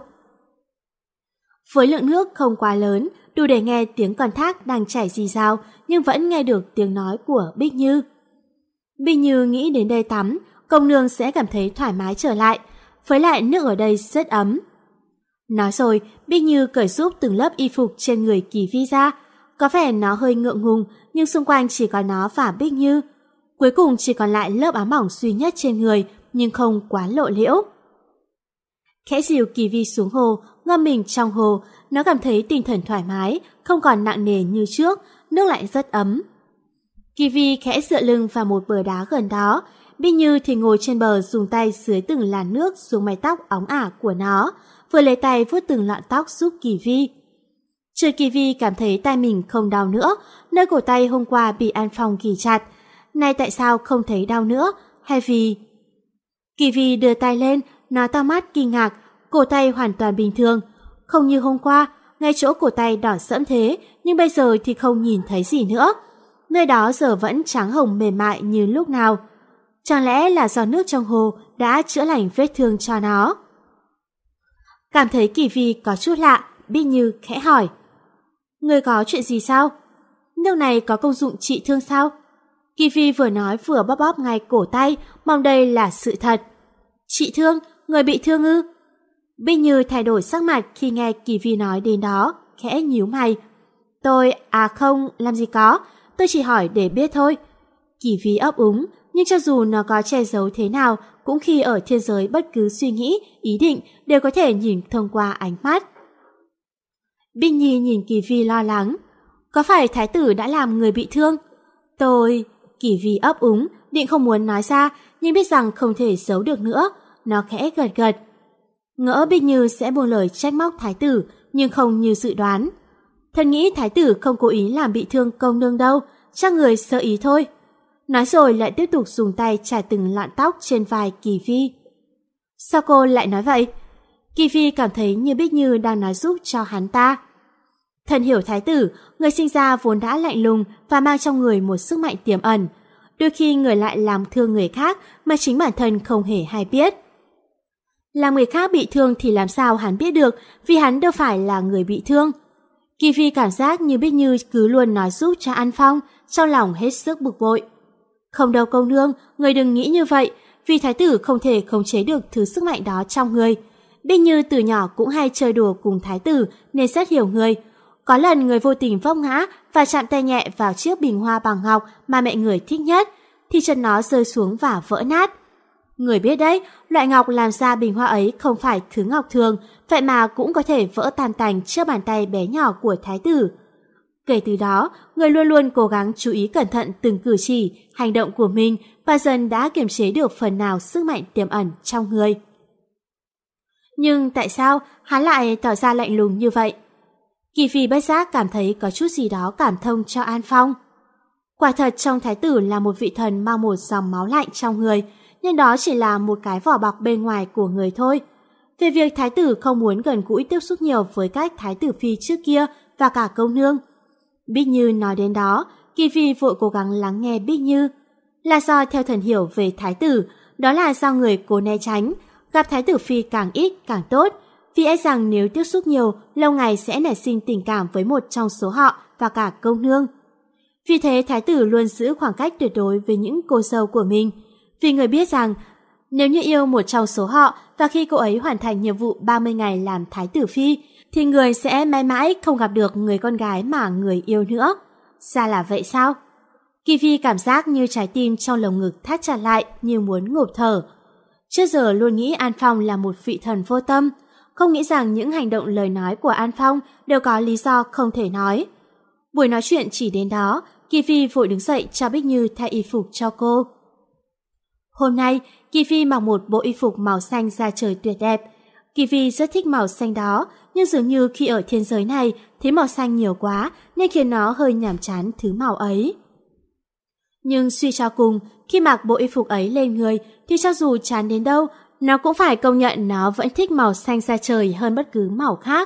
Speaker 1: Với lượng nước không quá lớn, đủ để nghe tiếng con thác đang chảy rì rào, nhưng vẫn nghe được tiếng nói của Bích Như. Bích Như nghĩ đến đây tắm, công nương sẽ cảm thấy thoải mái trở lại, với lại nước ở đây rất ấm. Nói rồi, Bích Như cởi giúp từng lớp y phục trên người Kỳ Vi ra. Có vẻ nó hơi ngượng ngùng, nhưng xung quanh chỉ có nó và Bích Như. Cuối cùng chỉ còn lại lớp áo mỏng duy nhất trên người, nhưng không quá lộ liễu. Khẽ dìu Kỳ Vi xuống hồ, ngâm mình trong hồ, nó cảm thấy tinh thần thoải mái, không còn nặng nề như trước, nước lại rất ấm. Kỳ Vi khẽ dựa lưng vào một bờ đá gần đó, Bích Như thì ngồi trên bờ dùng tay dưới từng làn nước xuống mái tóc óng ả của nó, vừa lấy tay vuốt từng lọn tóc giúp Kỳ Vi. Chợt Kỳ Vi cảm thấy tay mình không đau nữa, nơi cổ tay hôm qua bị An Phong ghì chặt. Nay tại sao không thấy đau nữa, hay vì... Kỳ Vi đưa tay lên, nó to mắt kinh ngạc, cổ tay hoàn toàn bình thường. Không như hôm qua, ngay chỗ cổ tay đỏ sẫm thế, nhưng bây giờ thì không nhìn thấy gì nữa. Nơi đó giờ vẫn trắng hồng mềm mại như lúc nào. Chẳng lẽ là do nước trong hồ đã chữa lành vết thương cho nó? Cảm thấy Kỳ Vi có chút lạ, Bích Như khẽ hỏi. Người có chuyện gì sao? Nước này có công dụng trị thương sao? Kỳ Vi vừa nói vừa bóp bóp ngay cổ tay, mong đây là sự thật. Trị thương? Người bị thương ư? Bích Như thay đổi sắc mặt khi nghe Kỳ Vi nói đến đó, khẽ nhíu mày. Tôi, à không, làm gì có, tôi chỉ hỏi để biết thôi. Kỳ Vi ấp úng, nhưng cho dù nó có che giấu thế nào, cũng khi ở thiên giới bất cứ suy nghĩ, ý định đều có thể nhìn thông qua ánh mắt. Bích Nhi nhìn Kỳ Vi lo lắng. Có phải thái tử đã làm người bị thương? Tôi... Kỳ Vi ấp úng, định không muốn nói ra, nhưng biết rằng không thể giấu được nữa. Nó khẽ gật gật. Ngỡ Bích Như sẽ buông lời trách móc thái tử, nhưng không như dự đoán. Thân nghĩ thái tử không cố ý làm bị thương công nương đâu, chắc người sơ ý thôi. Nói rồi lại tiếp tục dùng tay chải từng lọn tóc trên vai Kỳ Vi. Sao cô lại nói vậy? Kỳ Vi cảm thấy như Bích Như đang nói giúp cho hắn ta. Thần hiểu thái tử, người sinh ra vốn đã lạnh lùng và mang trong người một sức mạnh tiềm ẩn. Đôi khi người lại làm thương người khác mà chính bản thân không hề hay biết. Làm người khác bị thương thì làm sao hắn biết được, vì hắn đâu phải là người bị thương. Kỳ Vi cảm giác như Bích Như cứ luôn nói giúp cho An Phong, trong lòng hết sức bực bội. Không đâu công nương, người đừng nghĩ như vậy, vì thái tử không thể khống chế được thứ sức mạnh đó trong người. Bích Như từ nhỏ cũng hay chơi đùa cùng thái tử nên rất hiểu người. Có lần người vô tình vấp ngã và chạm tay nhẹ vào chiếc bình hoa bằng ngọc mà mẹ người thích nhất, thì chân nó rơi xuống và vỡ nát. Người biết đấy, loại ngọc làm ra bình hoa ấy không phải thứ ngọc thường, vậy mà cũng có thể vỡ tan tành trước bàn tay bé nhỏ của thái tử. Kể từ đó, người luôn luôn cố gắng chú ý cẩn thận từng cử chỉ, hành động của mình và dần đã kiềm chế được phần nào sức mạnh tiềm ẩn trong người. Nhưng tại sao hắn lại tỏ ra lạnh lùng như vậy? Kỳ Phi bất giác cảm thấy có chút gì đó cảm thông cho An Phong. Quả thật trong thái tử là một vị thần mang một dòng máu lạnh trong người, nhưng đó chỉ là một cái vỏ bọc bên ngoài của người thôi. Về việc thái tử không muốn gần gũi tiếp xúc nhiều với các thái tử phi trước kia và cả công nương. Bích Như nói đến đó, Kỳ Phi vội cố gắng lắng nghe Bích Như. Là do theo thần hiểu về thái tử, đó là do người cố né tránh, gặp thái tử phi càng ít càng tốt, vì e rằng nếu tiếp xúc nhiều, lâu ngày sẽ nảy sinh tình cảm với một trong số họ và cả công nương. Vì thế thái tử luôn giữ khoảng cách tuyệt đối với những cô dâu của mình, vì người biết rằng nếu như yêu một trong số họ và khi cô ấy hoàn thành nhiệm vụ ba mươi ngày làm thái tử phi, thì người sẽ mãi mãi không gặp được người con gái mà người yêu nữa. Ra là vậy sao? Kỳ Phi cảm giác như trái tim trong lồng ngực thắt chặt lại như muốn ngộp thở. Trước giờ luôn nghĩ An Phong là một vị thần vô tâm, không nghĩ rằng những hành động lời nói của An Phong đều có lý do không thể nói. Buổi nói chuyện chỉ đến đó, Kỳ Phi vội đứng dậy cho Bích Như thay y phục cho cô. Hôm nay, Kỳ Phi mặc một bộ y phục màu xanh da trời tuyệt đẹp. Kỳ Phi rất thích màu xanh đó, nhưng dường như khi ở thiên giới này thấy màu xanh nhiều quá nên khiến nó hơi nhàm chán thứ màu ấy. Nhưng suy cho cùng, khi mặc bộ y phục ấy lên người thì cho dù chán đến đâu, nó cũng phải công nhận nó vẫn thích màu xanh da trời hơn bất cứ màu khác.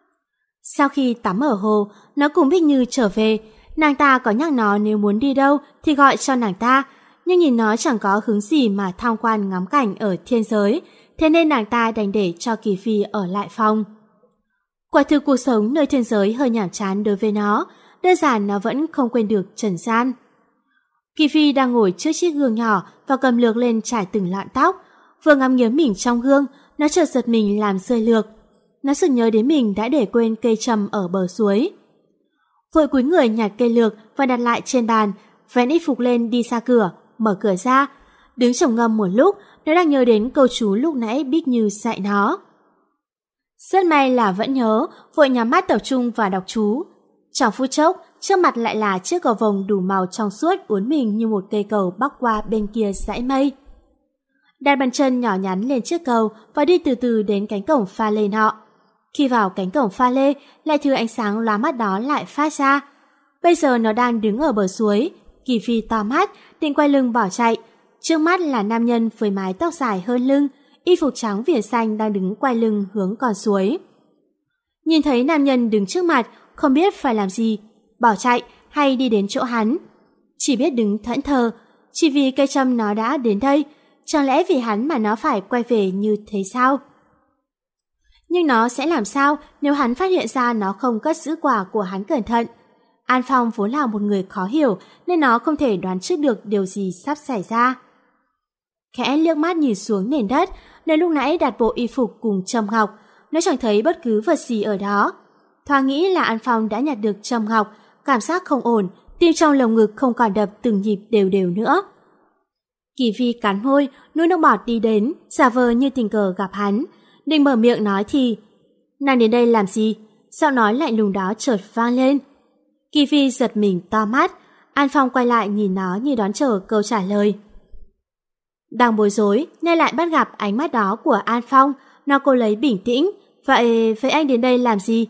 Speaker 1: Sau khi tắm ở hồ, nó cùng Bích Như trở về. Nàng ta có nhắc nó nếu muốn đi đâu thì gọi cho nàng ta, nhưng nhìn nó chẳng có hứng gì mà tham quan ngắm cảnh ở thiên giới, thế nên nàng ta đành để cho Kỳ Phi ở lại phòng. Quả thực cuộc sống nơi thiên giới hơi nhàm chán đối với nó, đơn giản nó vẫn không quên được trần gian. Kỳ Phi đang ngồi trước chiếc gương nhỏ và cầm lược lên trải từng lọn tóc. Vừa ngắm nghía mình trong gương, nó chợt giật mình làm rơi lược. Nó sực nhớ đến mình đã để quên cây trầm ở bờ suối. Vội cúi người nhặt cây lược và đặt lại trên bàn, vén y phục lên đi ra cửa, mở cửa ra. Đứng trầm ngâm một lúc, nó đang nhớ đến câu chú lúc nãy Bích Như dạy nó. Rất may là vẫn nhớ, vội nhắm mắt tập trung và đọc chú. Trong phút chốc, trước mặt lại là chiếc cầu vồng đủ màu trong suốt uốn mình như một cây cầu bắc qua bên kia dãy mây. Đặt bàn chân nhỏ nhắn lên chiếc cầu và đi từ từ đến cánh cổng pha lê nọ. Khi vào cánh cổng pha lê, lại thứ ánh sáng lóa mắt đó lại phát ra. Bây giờ nó đang đứng ở bờ suối. Kỳ Phi to mắt, định quay lưng bỏ chạy. Trước mắt là nam nhân với mái tóc dài hơn lưng, y phục trắng viền xanh đang đứng quay lưng hướng con suối. Nhìn thấy nam nhân đứng trước mặt, không biết phải làm gì, bỏ chạy hay đi đến chỗ hắn. Chỉ biết đứng thẫn thờ, chỉ vì cây châm nó đã đến đây. Chẳng lẽ vì hắn mà nó phải quay về như thế sao? Nhưng nó sẽ làm sao nếu hắn phát hiện ra nó không cất giữ quà của hắn cẩn thận? An Phong vốn là một người khó hiểu nên nó không thể đoán trước được điều gì sắp xảy ra. Khẽ liếc mắt nhìn xuống nền đất, nơi lúc nãy đặt bộ y phục cùng châm ngọc, nó chẳng thấy bất cứ vật gì ở đó. Thoáng nghĩ là An Phong đã nhặt được trầm ngọc, cảm giác không ổn, tim trong lồng ngực không còn đập từng nhịp đều đều nữa. Kỳ Phi cắn môi, nuốt nước bọt đi đến, giả vờ như tình cờ gặp hắn. Định mở miệng nói thì, nàng đến đây làm gì? Giọng nói lạnh lùng đó chợt vang lên. Kỳ Phi giật mình to mắt, An Phong quay lại nhìn nó như đón chờ câu trả lời. Đang bối rối, nay lại bắt gặp ánh mắt đó của An Phong, nó cố lấy bình tĩnh. Vậy, vậy anh đến đây làm gì?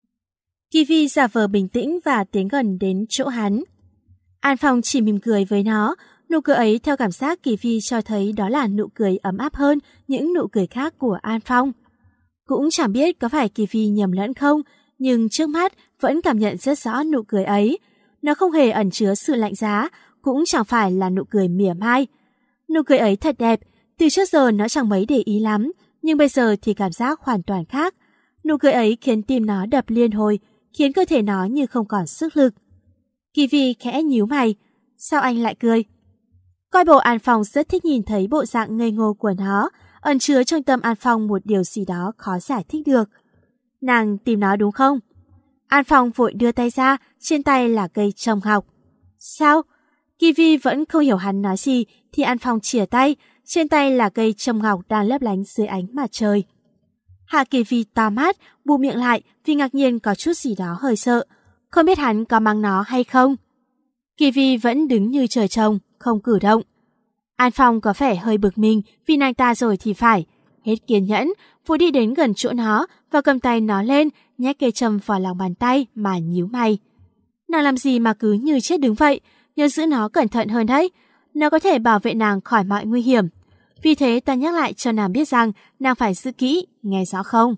Speaker 1: Kỳ Phi giả vờ bình tĩnh và tiến gần đến chỗ hắn. An Phong chỉ mỉm cười với nó, nụ cười ấy theo cảm giác Kỳ Phi cho thấy đó là nụ cười ấm áp hơn những nụ cười khác của An Phong. Cũng chẳng biết có phải Kỳ Phi nhầm lẫn không, nhưng trước mắt vẫn cảm nhận rất rõ nụ cười ấy. Nó không hề ẩn chứa sự lạnh giá, cũng chẳng phải là nụ cười mỉa mai. Nụ cười ấy thật đẹp, từ trước giờ nó chẳng mấy để ý lắm, nhưng bây giờ thì cảm giác hoàn toàn khác. Nụ cười ấy khiến tim nó đập liên hồi, khiến cơ thể nó như không còn sức lực. Kỳ Phi khẽ nhíu mày, sao anh lại cười? Coi bộ An Phong rất thích nhìn thấy bộ dạng ngây ngô của nó, ẩn chứa trong tâm An Phong một điều gì đó khó giải thích được. Nàng tìm nó đúng không? An Phong vội đưa tay ra, trên tay là cây trồng ngọc. Sao? Kỳ Phi vẫn không hiểu hắn nói gì, thì An Phong chìa tay, trên tay là cây trồng ngọc đang lấp lánh dưới ánh mặt trời. Hạ Kỳ Phi to mắt, bù miệng lại vì ngạc nhiên có chút gì đó hơi sợ, không biết hắn có mang nó hay không. Kỳ Phi vẫn đứng như trời trồng, không cử động. An Phong có vẻ hơi bực mình vì nàng ta rồi thì phải. Hết kiên nhẫn, vội đi đến gần chỗ nó và cầm tay nó lên, nhét cây châm vào lòng bàn tay mà nhíu mày. Nàng làm gì mà cứ như chết đứng vậy, nhớ giữ nó cẩn thận hơn đấy. Nó có thể bảo vệ nàng khỏi mọi nguy hiểm. Vì thế ta nhắc lại cho nàng biết rằng nàng phải giữ kỹ, nghe rõ không?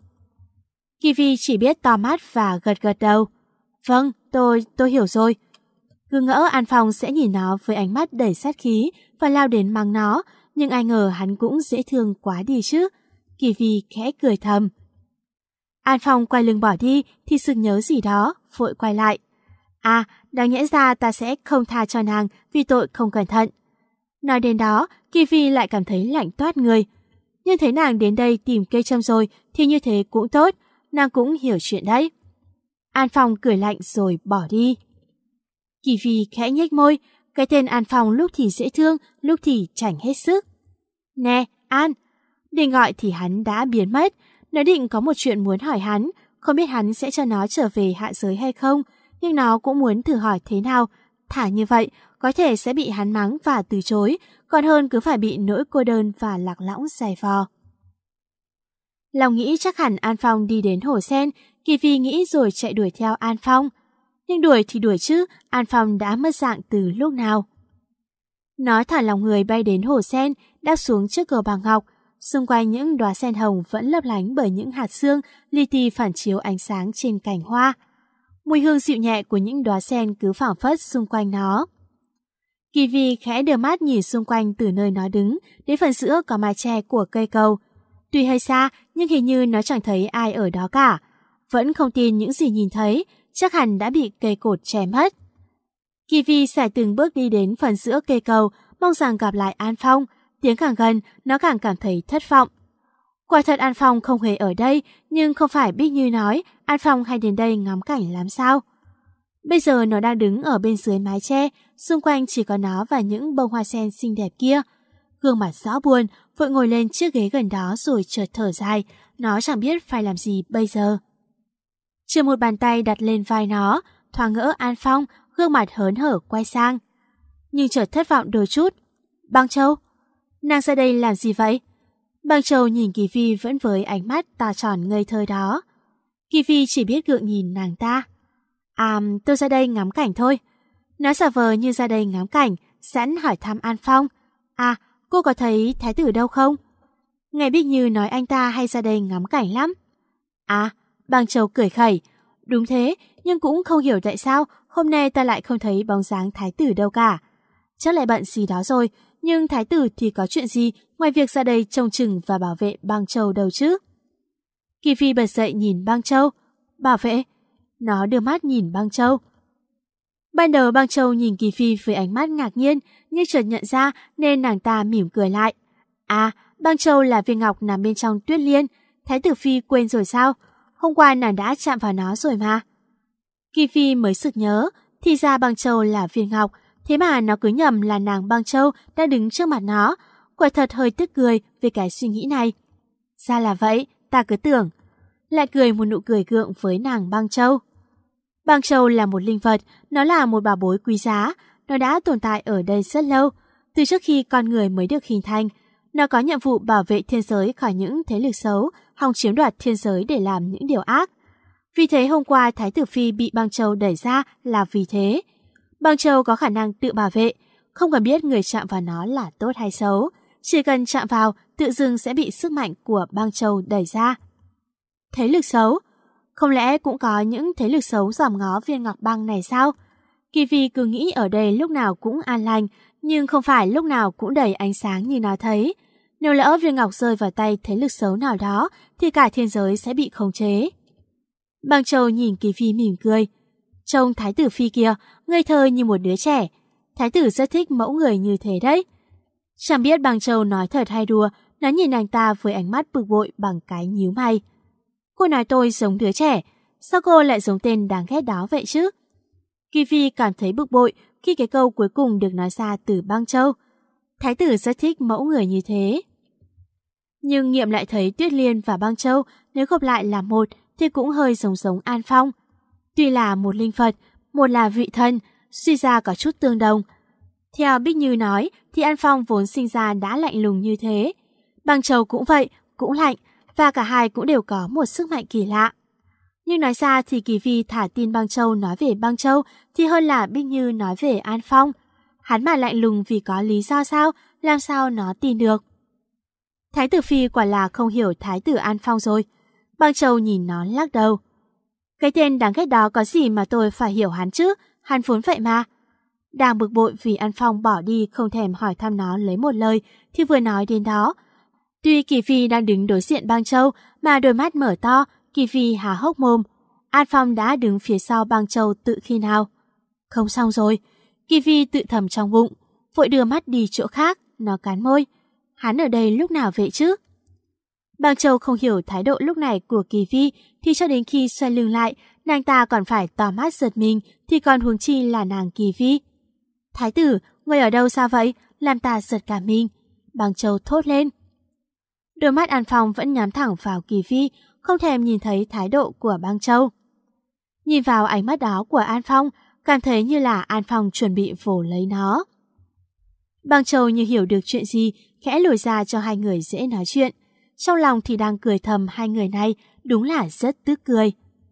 Speaker 1: Kỳ Phi chỉ biết to mắt và gật gật đầu. Vâng, tôi, tôi hiểu rồi. Cứ ngỡ An Phong sẽ nhìn nó với ánh mắt đầy sát khí và lao đến mắng nó, nhưng ai ngờ hắn cũng dễ thương quá đi chứ. Kỳ Phi khẽ cười thầm. An Phong quay lưng bỏ đi thì sực nhớ gì đó, vội quay lại. À, đáng nhẽ ra ta sẽ không tha cho nàng vì tội không cẩn thận. Nói đến đó, Kỳ Phi lại cảm thấy lạnh toát người. Nhưng thấy nàng đến đây tìm cây châm rồi thì như thế cũng tốt, nàng cũng hiểu chuyện đấy. An Phong cười lạnh rồi bỏ đi. Kỳ Phi khẽ nhếch môi, cái tên An Phong lúc thì dễ thương, lúc thì chảnh hết sức. Nè, An! Định gọi thì hắn đã biến mất, nó định có một chuyện muốn hỏi hắn, không biết hắn sẽ cho nó trở về hạ giới hay không, nhưng nó cũng muốn thử hỏi thế nào. Thả như vậy, có thể sẽ bị hắn mắng và từ chối, còn hơn cứ phải bị nỗi cô đơn và lạc lõng dày vò. Lòng nghĩ chắc hẳn An Phong đi đến hồ sen, Kỳ Phi nghĩ rồi chạy đuổi theo An Phong. Nhưng đuổi thì đuổi chứ, An Phong đã mất dạng từ lúc nào. Nó thả lòng người bay đến hồ sen, đáp xuống trước cầu bằng ngọc. Xung quanh những đóa sen hồng vẫn lấp lánh bởi những hạt sương li ti phản chiếu ánh sáng trên cành hoa. Mùi hương dịu nhẹ của những đóa sen cứ phảng phất xung quanh nó. Kỳ Phi khẽ đưa mắt nhìn xung quanh từ nơi nó đứng đến phần giữa có mái che của cây cầu. Tuy hơi xa nhưng hình như nó chẳng thấy ai ở đó cả. Vẫn không tin những gì nhìn thấy, chắc hẳn đã bị cây cột che mất. Kỳ Phi sải từng bước đi đến phần giữa cây cầu, mong rằng gặp lại An Phong. Tiến càng gần, nó càng cảm thấy thất vọng. Quả thật An Phong không hề ở đây, nhưng không phải Bích Như nói An Phong hay đến đây ngắm cảnh lắm sao? Bây giờ nó đang đứng ở bên dưới mái che, xung quanh chỉ có nó và những bông hoa sen xinh đẹp kia. Gương mặt rõ buồn, vội ngồi lên chiếc ghế gần đó rồi chợt thở dài, nó chẳng biết phải làm gì bây giờ. Chưa một bàn tay đặt lên vai nó, thoáng ngỡ An Phong, gương mặt hớn hở quay sang. Nhưng chợt thất vọng đôi chút. Băng Châu, nàng ra đây làm gì vậy? Băng Châu nhìn Kỳ Phi vẫn với ánh mắt to tròn ngây thơ đó. Kỳ Phi chỉ biết gượng nhìn nàng ta. À, tôi ra đây ngắm cảnh thôi. Nó giả vờ như ra đây ngắm cảnh, sẵn hỏi thăm An Phong. À, cô có thấy thái tử đâu không? Nghe Bích Như nói anh ta hay ra đây ngắm cảnh lắm. À, Băng Châu cười khẩy. Đúng thế, nhưng cũng không hiểu tại sao hôm nay ta lại không thấy bóng dáng thái tử đâu cả. Chắc lại bận gì đó rồi, nhưng thái tử thì có chuyện gì ngoài việc ra đây trông chừng và bảo vệ Băng Châu đâu chứ? Kỳ Phi bật dậy nhìn Băng Châu. Bảo vệ? Nó đưa mắt nhìn Băng Châu. Ban đầu Băng Châu nhìn Kỳ Phi với ánh mắt ngạc nhiên, nhưng chợt nhận ra nên nàng ta mỉm cười lại. À, Băng Châu là viên ngọc nằm bên trong tuyết liên. Thái tử phi quên rồi sao? Hôm qua nàng đã chạm vào nó rồi mà. Kỳ Phi mới sực nhớ, thì ra băng châu là viên ngọc, thế mà nó cứ nhầm là nàng băng châu đã đứng trước mặt nó. Quả thật hơi tức cười về cái suy nghĩ này. Ra là vậy, ta cứ tưởng. Lại cười một nụ cười gượng với nàng băng châu. Băng châu là một linh vật, nó là một bảo bối quý giá, nó đã tồn tại ở đây rất lâu, từ trước khi con người mới được hình thành. Nó có nhiệm vụ bảo vệ thiên giới khỏi những thế lực xấu, hòng chiếm đoạt thiên giới để làm những điều ác. Vì thế hôm qua Thái tử Phi bị băng châu đẩy ra là vì thế. Băng châu có khả năng tự bảo vệ, không cần biết người chạm vào nó là tốt hay xấu. Chỉ cần chạm vào, tự dưng sẽ bị sức mạnh của băng châu đẩy ra. Thế lực xấu? Không lẽ cũng có những thế lực xấu dòm ngó viên ngọc băng này sao? Kỳ Phi cứ nghĩ ở đây lúc nào cũng an lành, nhưng không phải lúc nào cũng đầy ánh sáng như nó thấy. Nếu lỡ viên ngọc rơi vào tay thế lực xấu nào đó, thì cả thiên giới sẽ bị khống chế. Băng châu nhìn Kỳ Phi mỉm cười. Trông Thái tử Phi kia, ngây thơ như một đứa trẻ. Thái tử rất thích mẫu người như thế đấy. Chẳng biết băng châu nói thật hay đùa, nó nhìn anh ta với ánh mắt bực bội bằng cái nhíu mày. Cô nói tôi giống đứa trẻ, sao cô lại giống tên đáng ghét đó vậy chứ? Kỳ Phi cảm thấy bực bội khi cái câu cuối cùng được nói ra từ băng châu. Thái tử rất thích mẫu người như thế. Nhưng nghiệm lại thấy Tuyết Liên và băng châu nếu gộp lại là một thì cũng hơi giống giống An Phong. Tuy là một linh Phật, một là vị thân, suy ra có chút tương đồng. Theo Bích Như nói thì An Phong vốn sinh ra đã lạnh lùng như thế. Băng châu cũng vậy, cũng lạnh, và cả hai cũng đều có một sức mạnh kỳ lạ. Nhưng nói ra thì Kỳ Phi thả tin băng châu nói về băng châu thì hơn là Bích Như nói về An Phong. Hắn mà lạnh lùng vì có lý do sao, làm sao nó tin được. Thái tử Phi quả là không hiểu Thái tử An Phong rồi. Băng châu nhìn nó lắc đầu. Cái tên đáng ghét đó có gì mà tôi phải hiểu hắn chứ, hắn vốn vậy mà. Đang bực bội vì An Phong bỏ đi không thèm hỏi thăm nó lấy một lời thì vừa nói đến đó. Tuy Kỳ Phi đang đứng đối diện băng châu mà đôi mắt mở to, Kỳ Phi há hốc mồm. An Phong đã đứng phía sau băng châu tự khi nào. Không xong rồi. Kỳ Phi tự thầm trong bụng, vội đưa mắt đi chỗ khác, nó cắn môi. Hắn ở đây lúc nào vậy chứ? Băng châu không hiểu thái độ lúc này của Kỳ Phi thì cho đến khi xoay lưng lại, nàng ta còn phải tỏ mắt giật mình thì còn huống chi là nàng Kỳ Phi. Thái tử, người ở đâu sao vậy? Làm ta giật cả mình. Băng châu thốt lên. Đôi mắt An Phong vẫn nhắm thẳng vào Kỳ Phi, không thèm nhìn thấy thái độ của băng châu. Nhìn vào ánh mắt đó của An Phong, cảm thấy như là An Phong chuẩn bị vồ lấy nó. Băng châu như hiểu được chuyện gì, khẽ lùi ra cho hai người dễ nói chuyện. Trong lòng thì đang cười thầm hai người này, đúng là rất tức cười.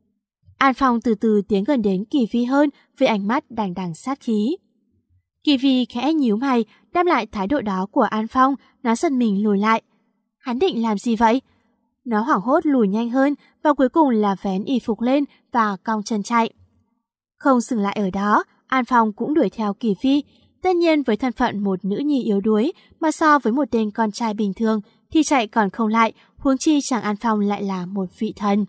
Speaker 1: An Phong từ từ tiến gần đến Kỳ Phi hơn với ánh mắt đằng đằng sát khí. Kỳ Phi khẽ nhíu mày, đáp lại thái độ đó của An Phong, nó giật mình lùi lại. Hắn định làm gì vậy? Nó hoảng hốt lùi nhanh hơn và cuối cùng là vén y phục lên và cong chân chạy. Không dừng lại ở đó, An Phong cũng đuổi theo Kỳ Phi. Tất nhiên với thân phận một nữ nhi yếu đuối mà so với một tên con trai bình thường thì chạy còn không lại, huống chi chàng An Phong lại là một vị thần.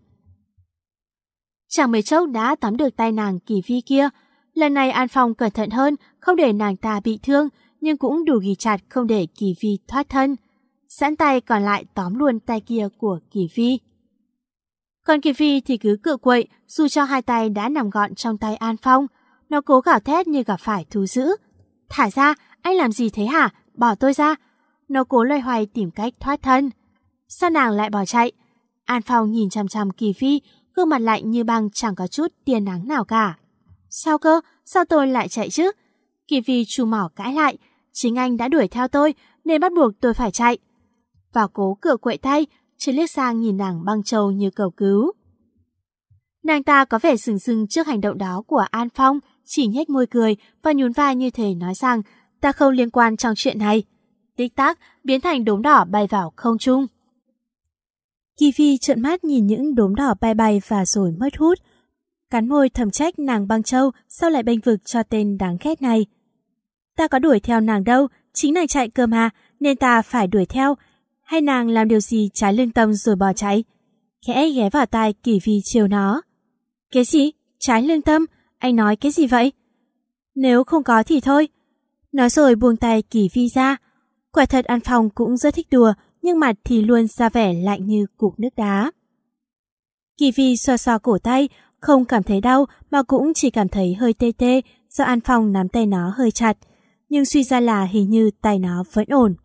Speaker 1: Chẳng mấy chốc đã tóm được tay nàng Kỳ Phi kia. Lần này An Phong cẩn thận hơn, không để nàng ta bị thương, nhưng cũng đủ ghì chặt không để Kỳ Phi thoát thân. Sẵn tay còn lại tóm luôn tay kia của Kỳ Phi. Còn Kỳ Phi thì cứ cựa quậy, dù cho hai tay đã nằm gọn trong tay An Phong. Nó cố gào thét như gặp phải thú dữ. Thả ra, anh làm gì thế hả? Bỏ tôi ra. Nó cố loay hoay tìm cách thoát thân. Sao nàng lại bỏ chạy? An Phong nhìn chằm chằm Kỳ Phi, gương mặt lạnh như băng chẳng có chút tia nắng nào cả. Sao cơ? Sao tôi lại chạy chứ? Kỳ Phi chu mỏ cãi lại. Chính anh đã đuổi theo tôi nên bắt buộc tôi phải chạy. Và cố cựa quậy tay, chỉ liếc sang nhìn nàng băng châu như cầu cứu. Nàng ta có vẻ sừng sừng trước hành động đó của An Phong, chỉ nhếch môi cười và nhún vai như thể nói rằng ta không liên quan trong chuyện này. Tích tắc biến thành đốm đỏ bay vào không trung. Kỳ Phi trợn mắt nhìn những đốm đỏ bay bay và rồi mất hút. Cắn môi thầm trách nàng băng châu sao lại bênh vực cho tên đáng ghét này. Ta có đuổi theo nàng đâu, chính nàng chạy cơ mà, nên ta phải đuổi theo. Hay nàng làm điều gì trái lương tâm rồi bỏ chạy? Khẽ ghé vào tai Kỳ Phi trêu nó. Cái gì? Trái lương tâm? Anh nói cái gì vậy? Nếu không có thì thôi. Nói rồi buông tay Kỳ Phi ra. Quả thật An Phong cũng rất thích đùa, nhưng mặt thì luôn ra vẻ lạnh như cục nước đá. Kỳ Phi xoa xoa cổ tay, không cảm thấy đau mà cũng chỉ cảm thấy hơi tê tê do An Phong nắm tay nó hơi chặt, nhưng suy ra là hình như tay nó vẫn ổn.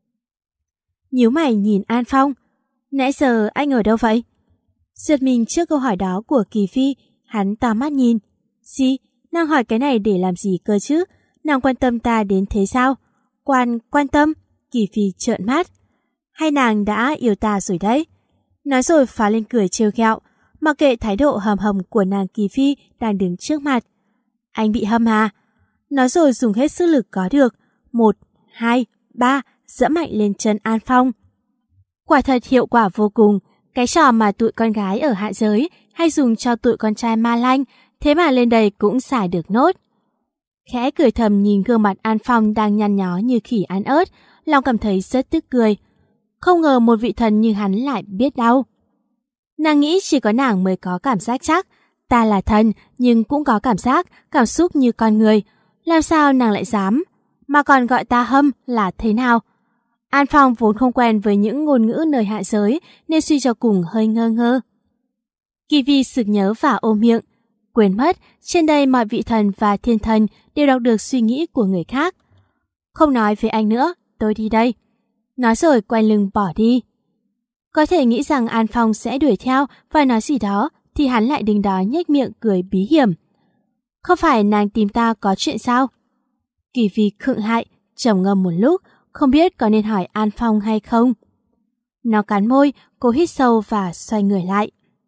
Speaker 1: Nhíu mày nhìn An Phong, nãy giờ anh ở đâu vậy? Giật mình trước câu hỏi đó của Kỳ Phi, hắn to mắt nhìn. Gì? Nàng hỏi cái này để làm gì cơ chứ? Nàng quan tâm ta đến thế sao? Quan, quan tâm? Kỳ Phi trợn mắt. Hay nàng đã yêu ta rồi đấy? Nói rồi phá lên cười trêu ghẹo, mặc kệ thái độ hầm hầm của nàng Kỳ Phi đang đứng trước mặt. Anh bị hâm à? Nói rồi dùng hết sức lực có được. Một, hai, ba, giẫm mạnh lên chân An Phong. Quả thật hiệu quả vô cùng, cái trò mà tụi con gái ở hạ giới hay dùng cho tụi con trai ma lanh, thế mà lên đây cũng xài được nốt. Khẽ cười thầm nhìn gương mặt An Phong đang nhăn nhó như khỉ ăn ớt, lòng cảm thấy rất tức cười. Không ngờ một vị thần như hắn lại biết đau. Nàng nghĩ chỉ có nàng mới có cảm giác chắc. Ta là thần nhưng cũng có cảm giác, cảm xúc như con người. Làm sao nàng lại dám? Mà còn gọi ta hâm là thế nào? An Phong vốn không quen với những ngôn ngữ nơi hạ giới nên suy cho cùng hơi ngơ ngơ. Kỳ Vi sực nhớ và ôm miệng. Quên mất, trên đây mọi vị thần và thiên thần đều đọc được suy nghĩ của người khác. Không nói với anh nữa, tôi đi đây. Nói rồi quay lưng bỏ đi. Có thể nghĩ rằng An Phong sẽ đuổi theo và nói gì đó thì hắn lại đứng đó nhếch miệng cười bí hiểm. Không phải nàng tìm ta có chuyện sao? Kỳ Vi khựng lại, trầm ngâm một lúc, không biết có nên hỏi An Phong hay không. Nó cắn môi, cố hít sâu và xoay người lại.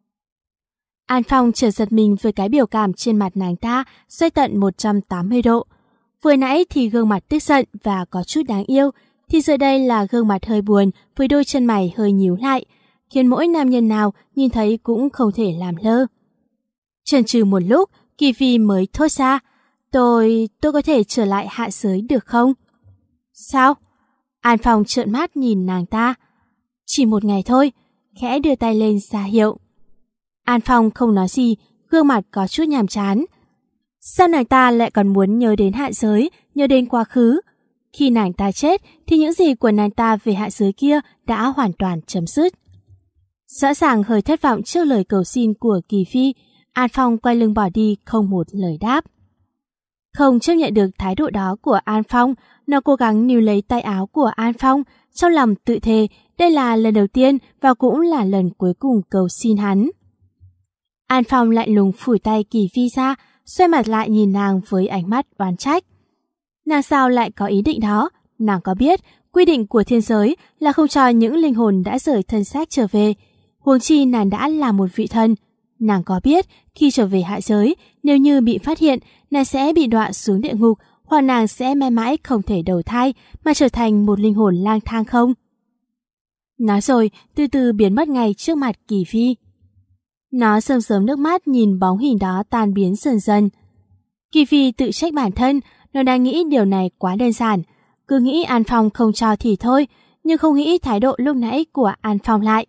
Speaker 1: An Phong chợt giật mình với cái biểu cảm trên mặt nàng ta xoay tận một trăm tám mươi độ. Vừa nãy thì gương mặt tức giận và có chút đáng yêu, thì giờ đây là gương mặt hơi buồn với đôi chân mày hơi nhíu lại, khiến mỗi nam nhân nào nhìn thấy cũng không thể làm lơ. Chần chừ một lúc, Kỳ Vi mới thốt ra, tôi, tôi có thể trở lại hạ giới được không? Sao? An Phong trợn mắt nhìn nàng ta. Chỉ một ngày thôi, khẽ đưa tay lên ra hiệu. An Phong không nói gì, gương mặt có chút nhàm chán. Sao nàng ta lại còn muốn nhớ đến hạ giới, nhớ đến quá khứ? Khi nàng ta chết thì những gì của nàng ta về hạ giới kia đã hoàn toàn chấm dứt. Rõ ràng hơi thất vọng trước lời cầu xin của Kỳ Phi, An Phong quay lưng bỏ đi không một lời đáp. Không chấp nhận được thái độ đó của An Phong, nó cố gắng níu lấy tay áo của An Phong, trong lòng tự thề đây là lần đầu tiên và cũng là lần cuối cùng cầu xin hắn. An Phong lạnh lùng phủi tay Kỳ Phi ra, xoay mặt lại nhìn nàng với ánh mắt oán trách. Nàng sao lại có ý định đó? Nàng có biết quy định của thiên giới là không cho những linh hồn đã rời thân xác trở về, huống chi nàng đã là một vị thần. Nàng có biết khi trở về hạ giới, nếu như bị phát hiện, nàng sẽ bị đọa xuống địa ngục, hoặc nàng sẽ mãi mãi không thể đầu thai mà trở thành một linh hồn lang thang không? Nói rồi, từ từ biến mất ngay trước mặt Kỳ Phi. Nó rơm rớm nước mắt nhìn bóng hình đó tan biến dần dần. Kỳ Phi tự trách bản thân, nó đang nghĩ điều này quá đơn giản. Cứ nghĩ An Phong không cho thì thôi, nhưng không nghĩ thái độ lúc nãy của An Phong lại.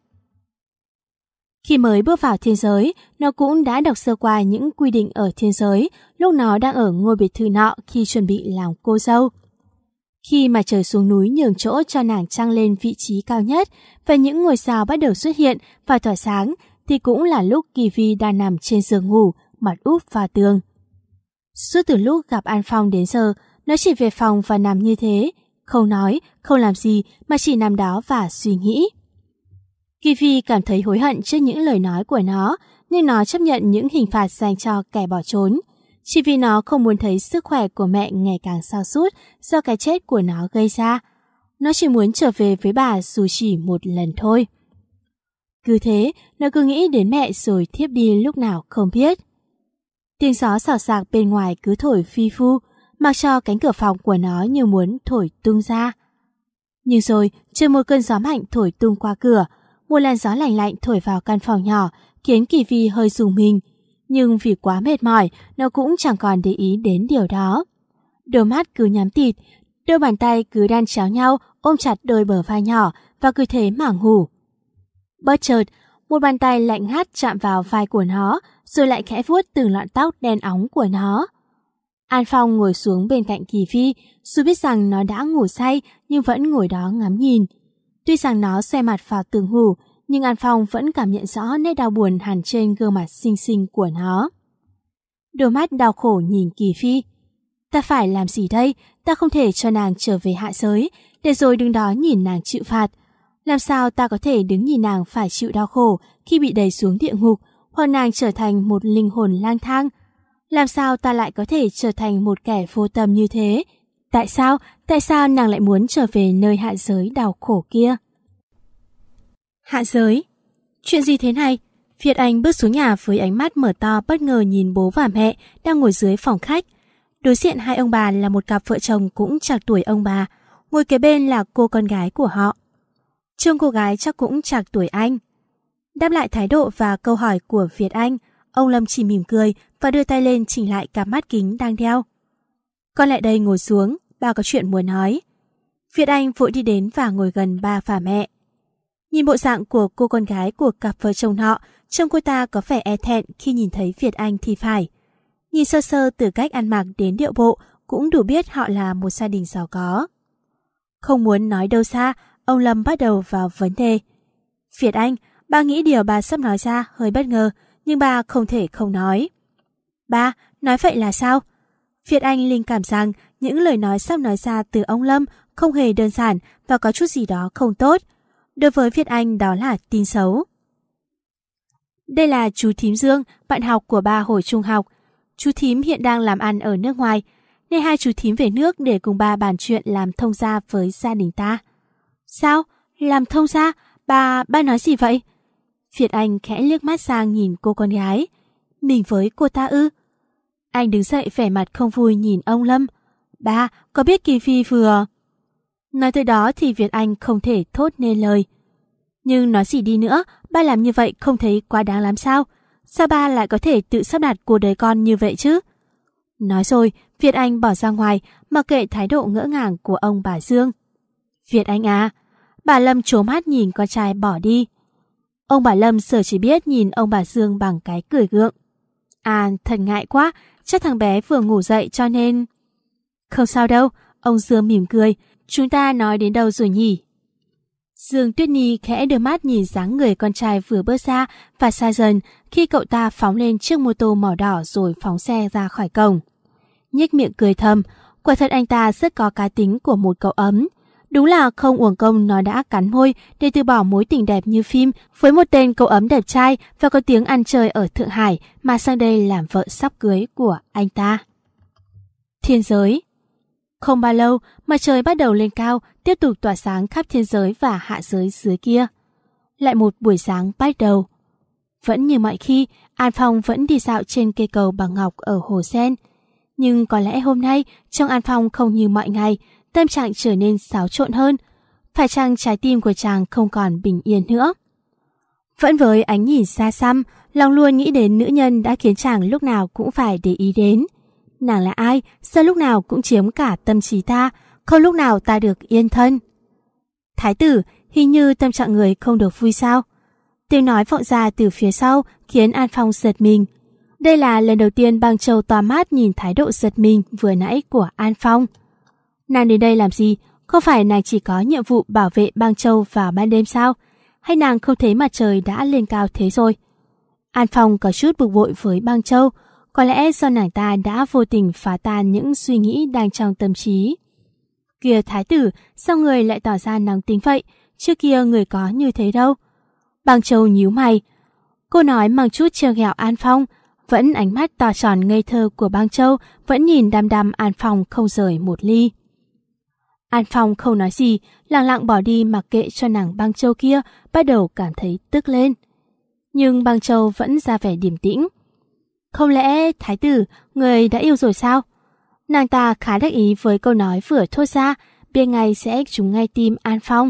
Speaker 1: Khi mới bước vào thiên giới, nó cũng đã đọc sơ qua những quy định ở thiên giới lúc nó đang ở ngôi biệt thự nọ khi chuẩn bị làm cô dâu. Khi mà trời xuống núi nhường chỗ cho nàng trăng lên vị trí cao nhất và những ngôi sao bắt đầu xuất hiện và tỏa sáng, thì cũng là lúc Kỳ Vi đang nằm trên giường ngủ, mặt úp vào tường. Suốt từ lúc gặp An Phong đến giờ, nó chỉ về phòng và nằm như thế, không nói, không làm gì mà chỉ nằm đó và suy nghĩ. Kỳ Vi cảm thấy hối hận trước những lời nói của nó, nhưng nó chấp nhận những hình phạt dành cho kẻ bỏ trốn. Chỉ vì nó không muốn thấy sức khỏe của mẹ ngày càng sa sút do cái chết của nó gây ra. Nó chỉ muốn trở về với bà dù chỉ một lần thôi. Cứ thế, nó cứ nghĩ đến mẹ rồi thiếp đi lúc nào không biết. Tiếng gió xào xạc bên ngoài cứ thổi phi phu, mặc cho cánh cửa phòng của nó như muốn thổi tung ra. Nhưng rồi, chợt một cơn gió mạnh thổi tung qua cửa, một làn gió lạnh lạnh thổi vào căn phòng nhỏ, khiến Kỳ Vi hơi rùng mình. Nhưng vì quá mệt mỏi, nó cũng chẳng còn để ý đến điều đó. Đôi mắt cứ nhắm tịt, đôi bàn tay cứ đan chéo nhau ôm chặt đôi bờ vai nhỏ và cứ thế mà ngủ. Bất chợt, một bàn tay lạnh ngắt chạm vào vai của nó, rồi lại khẽ vuốt từng lọn tóc đen óng của nó. An Phong ngồi xuống bên cạnh Kỳ Vi, dù biết rằng nó đã ngủ say nhưng vẫn ngồi đó ngắm nhìn. Tuy rằng nó xoay mặt vào tường hủ, nhưng An Phong vẫn cảm nhận rõ nét đau buồn hằn trên gương mặt xinh xinh của nó. Đôi mắt đau khổ nhìn Kỳ Phi. Ta phải làm gì đây? Ta không thể cho nàng trở về hạ giới, để rồi đứng đó nhìn nàng chịu phạt. Làm sao ta có thể đứng nhìn nàng phải chịu đau khổ khi bị đẩy xuống địa ngục, hoặc nàng trở thành một linh hồn lang thang? Làm sao ta lại có thể trở thành một kẻ vô tâm như thế? Tại sao? Tại sao nàng lại muốn trở về nơi hạ giới đau khổ kia? Hạ giới? Chuyện gì thế này? Việt Anh bước xuống nhà với ánh mắt mở to bất ngờ nhìn bố và mẹ đang ngồi dưới phòng khách. Đối diện hai ông bà là một cặp vợ chồng cũng trạc tuổi ông bà, ngồi kế bên là cô con gái của họ. Trông cô gái chắc cũng trạc tuổi anh. Đáp lại thái độ và câu hỏi của Việt Anh, ông Lâm chỉ mỉm cười và đưa tay lên chỉnh lại cặp mắt kính đang đeo. Con lại đây ngồi xuống, ba có chuyện muốn nói. Việt Anh vội đi đến và ngồi gần ba và mẹ. Nhìn bộ dạng của cô con gái của cặp vợ chồng họ, trông cô ta có vẻ e thẹn khi nhìn thấy Việt Anh thì phải. Nhìn sơ sơ từ cách ăn mặc đến điệu bộ cũng đủ biết họ là một gia đình giàu có. Không muốn nói đâu xa, ông Lâm bắt đầu vào vấn đề. Việt Anh, ba nghĩ điều bà sắp nói ra hơi bất ngờ, nhưng ba không thể không nói. Ba, nói vậy là sao? Việt Anh linh cảm rằng những lời nói sắp nói ra từ ông Lâm không hề đơn giản và có chút gì đó không tốt. Đối với Việt Anh đó là tin xấu. Đây là chú Thím Dương, bạn học của ba hồi trung học. Chú Thím hiện đang làm ăn ở nước ngoài, nên hai chú Thím về nước để cùng ba bàn chuyện làm thông gia với gia đình ta. Sao? Làm thông gia? Ba, ba nói gì vậy? Việt Anh khẽ liếc mắt sang nhìn cô con gái. Mình với cô ta ư? Anh đứng dậy vẻ mặt không vui nhìn ông Lâm. Ba, có biết Kỳ Phi vừa... Nói tới đó thì Việt Anh không thể thốt nên lời. Nhưng nói gì đi nữa, ba làm như vậy không thấy quá đáng lắm sao? Sao ba lại có thể tự sắp đặt cuộc đời con như vậy chứ? Nói rồi, Việt Anh bỏ ra ngoài, mặc kệ thái độ ngỡ ngàng của ông bà Dương. Việt Anh à, bà Lâm trố mắt nhìn con trai bỏ đi. Ông bà Lâm sở chỉ biết nhìn ông bà Dương bằng cái cười gượng. À, thật ngại quá, chắc thằng bé vừa ngủ dậy cho nên... Không sao đâu, ông Dương mỉm cười. Chúng ta nói đến đâu rồi nhỉ? Dương Tuyết Nhi khẽ đưa mắt nhìn dáng người con trai vừa bước ra và xa dần khi cậu ta phóng lên chiếc mô tô màu đỏ rồi phóng xe ra khỏi cổng. Nhếch miệng cười thầm, quả thật anh ta rất có cá tính của một cậu ấm. Đúng là không uổng công nó đã cắn môi để từ bỏ mối tình đẹp như phim với một tên cậu ấm đẹp trai và có tiếng ăn chơi ở Thượng Hải mà sang đây làm vợ sắp cưới của anh ta. Thiên giới. Không bao lâu, mặt trời bắt đầu lên cao, tiếp tục tỏa sáng khắp thiên giới và hạ giới dưới kia. Lại một buổi sáng bắt đầu. Vẫn như mọi khi, An Phong vẫn đi dạo trên cây cầu bằng ngọc ở Hồ Sen. Nhưng có lẽ hôm nay, trong An Phong không như mọi ngày, tâm trạng trở nên xáo trộn hơn. Phải chăng trái tim của chàng không còn bình yên nữa? Vẫn với ánh nhìn xa xăm, lòng luôn nghĩ đến nữ nhân đã khiến chàng lúc nào cũng phải để ý đến. Nàng là ai? Sao lúc nào cũng chiếm cả tâm trí ta, không lúc nào ta được yên thân? Thái tử, hình như tâm trạng người không được vui sao? Tiếng nói vọng ra từ phía sau khiến An Phong giật mình. Đây là lần đầu tiên Băng Châu tỏa mắt nhìn thái độ giật mình vừa nãy của An Phong. Nàng đến đây làm gì? Không phải nàng chỉ có nhiệm vụ bảo vệ Băng Châu vào ban đêm sao? Hay nàng không thấy mặt trời đã lên cao thế rồi? An Phong có chút bực bội với Băng Châu. Có lẽ do nàng ta đã vô tình phá tan những suy nghĩ đang trong tâm trí. Kìa thái tử, sao người lại tỏ ra nóng tính vậy? Trước kia người có như thế đâu. Băng Châu nhíu mày. Cô nói mang chút trêu ghẹo An Phong. Vẫn ánh mắt to tròn ngây thơ của Băng Châu vẫn nhìn đăm đăm An Phong không rời một ly. An Phong không nói gì, lặng lặng bỏ đi mặc kệ cho nàng Băng Châu kia bắt đầu cảm thấy tức lên. Nhưng Băng Châu vẫn ra vẻ điềm tĩnh. Không lẽ thái tử, người đã yêu rồi sao? Nàng ta khá đắc ý với câu nói vừa thốt ra, biết ngay sẽ trúng ngay tim An Phong.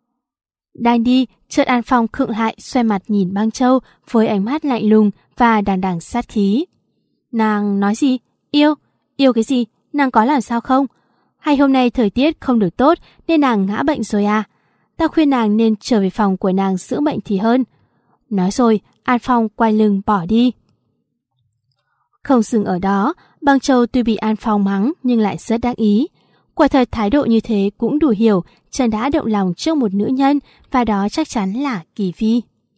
Speaker 1: Đang đi, chợt An Phong khựng lại xoay mặt nhìn Băng Châu với ánh mắt lạnh lùng và đằng đằng sát khí. Nàng nói gì? Yêu? Yêu cái gì? Nàng có làm sao không? Hay hôm nay thời tiết không được tốt nên nàng ngã bệnh rồi à? Ta khuyên nàng nên trở về phòng của nàng dưỡng bệnh thì hơn. Nói rồi, An Phong quay lưng bỏ đi. Không dừng ở đó, Băng Châu tuy bị An Phong mắng nhưng lại rất đắc ý. Quả thật thái độ như thế cũng đủ hiểu chàng đã động lòng trước một nữ nhân, và đó chắc chắn là Kỳ Phi.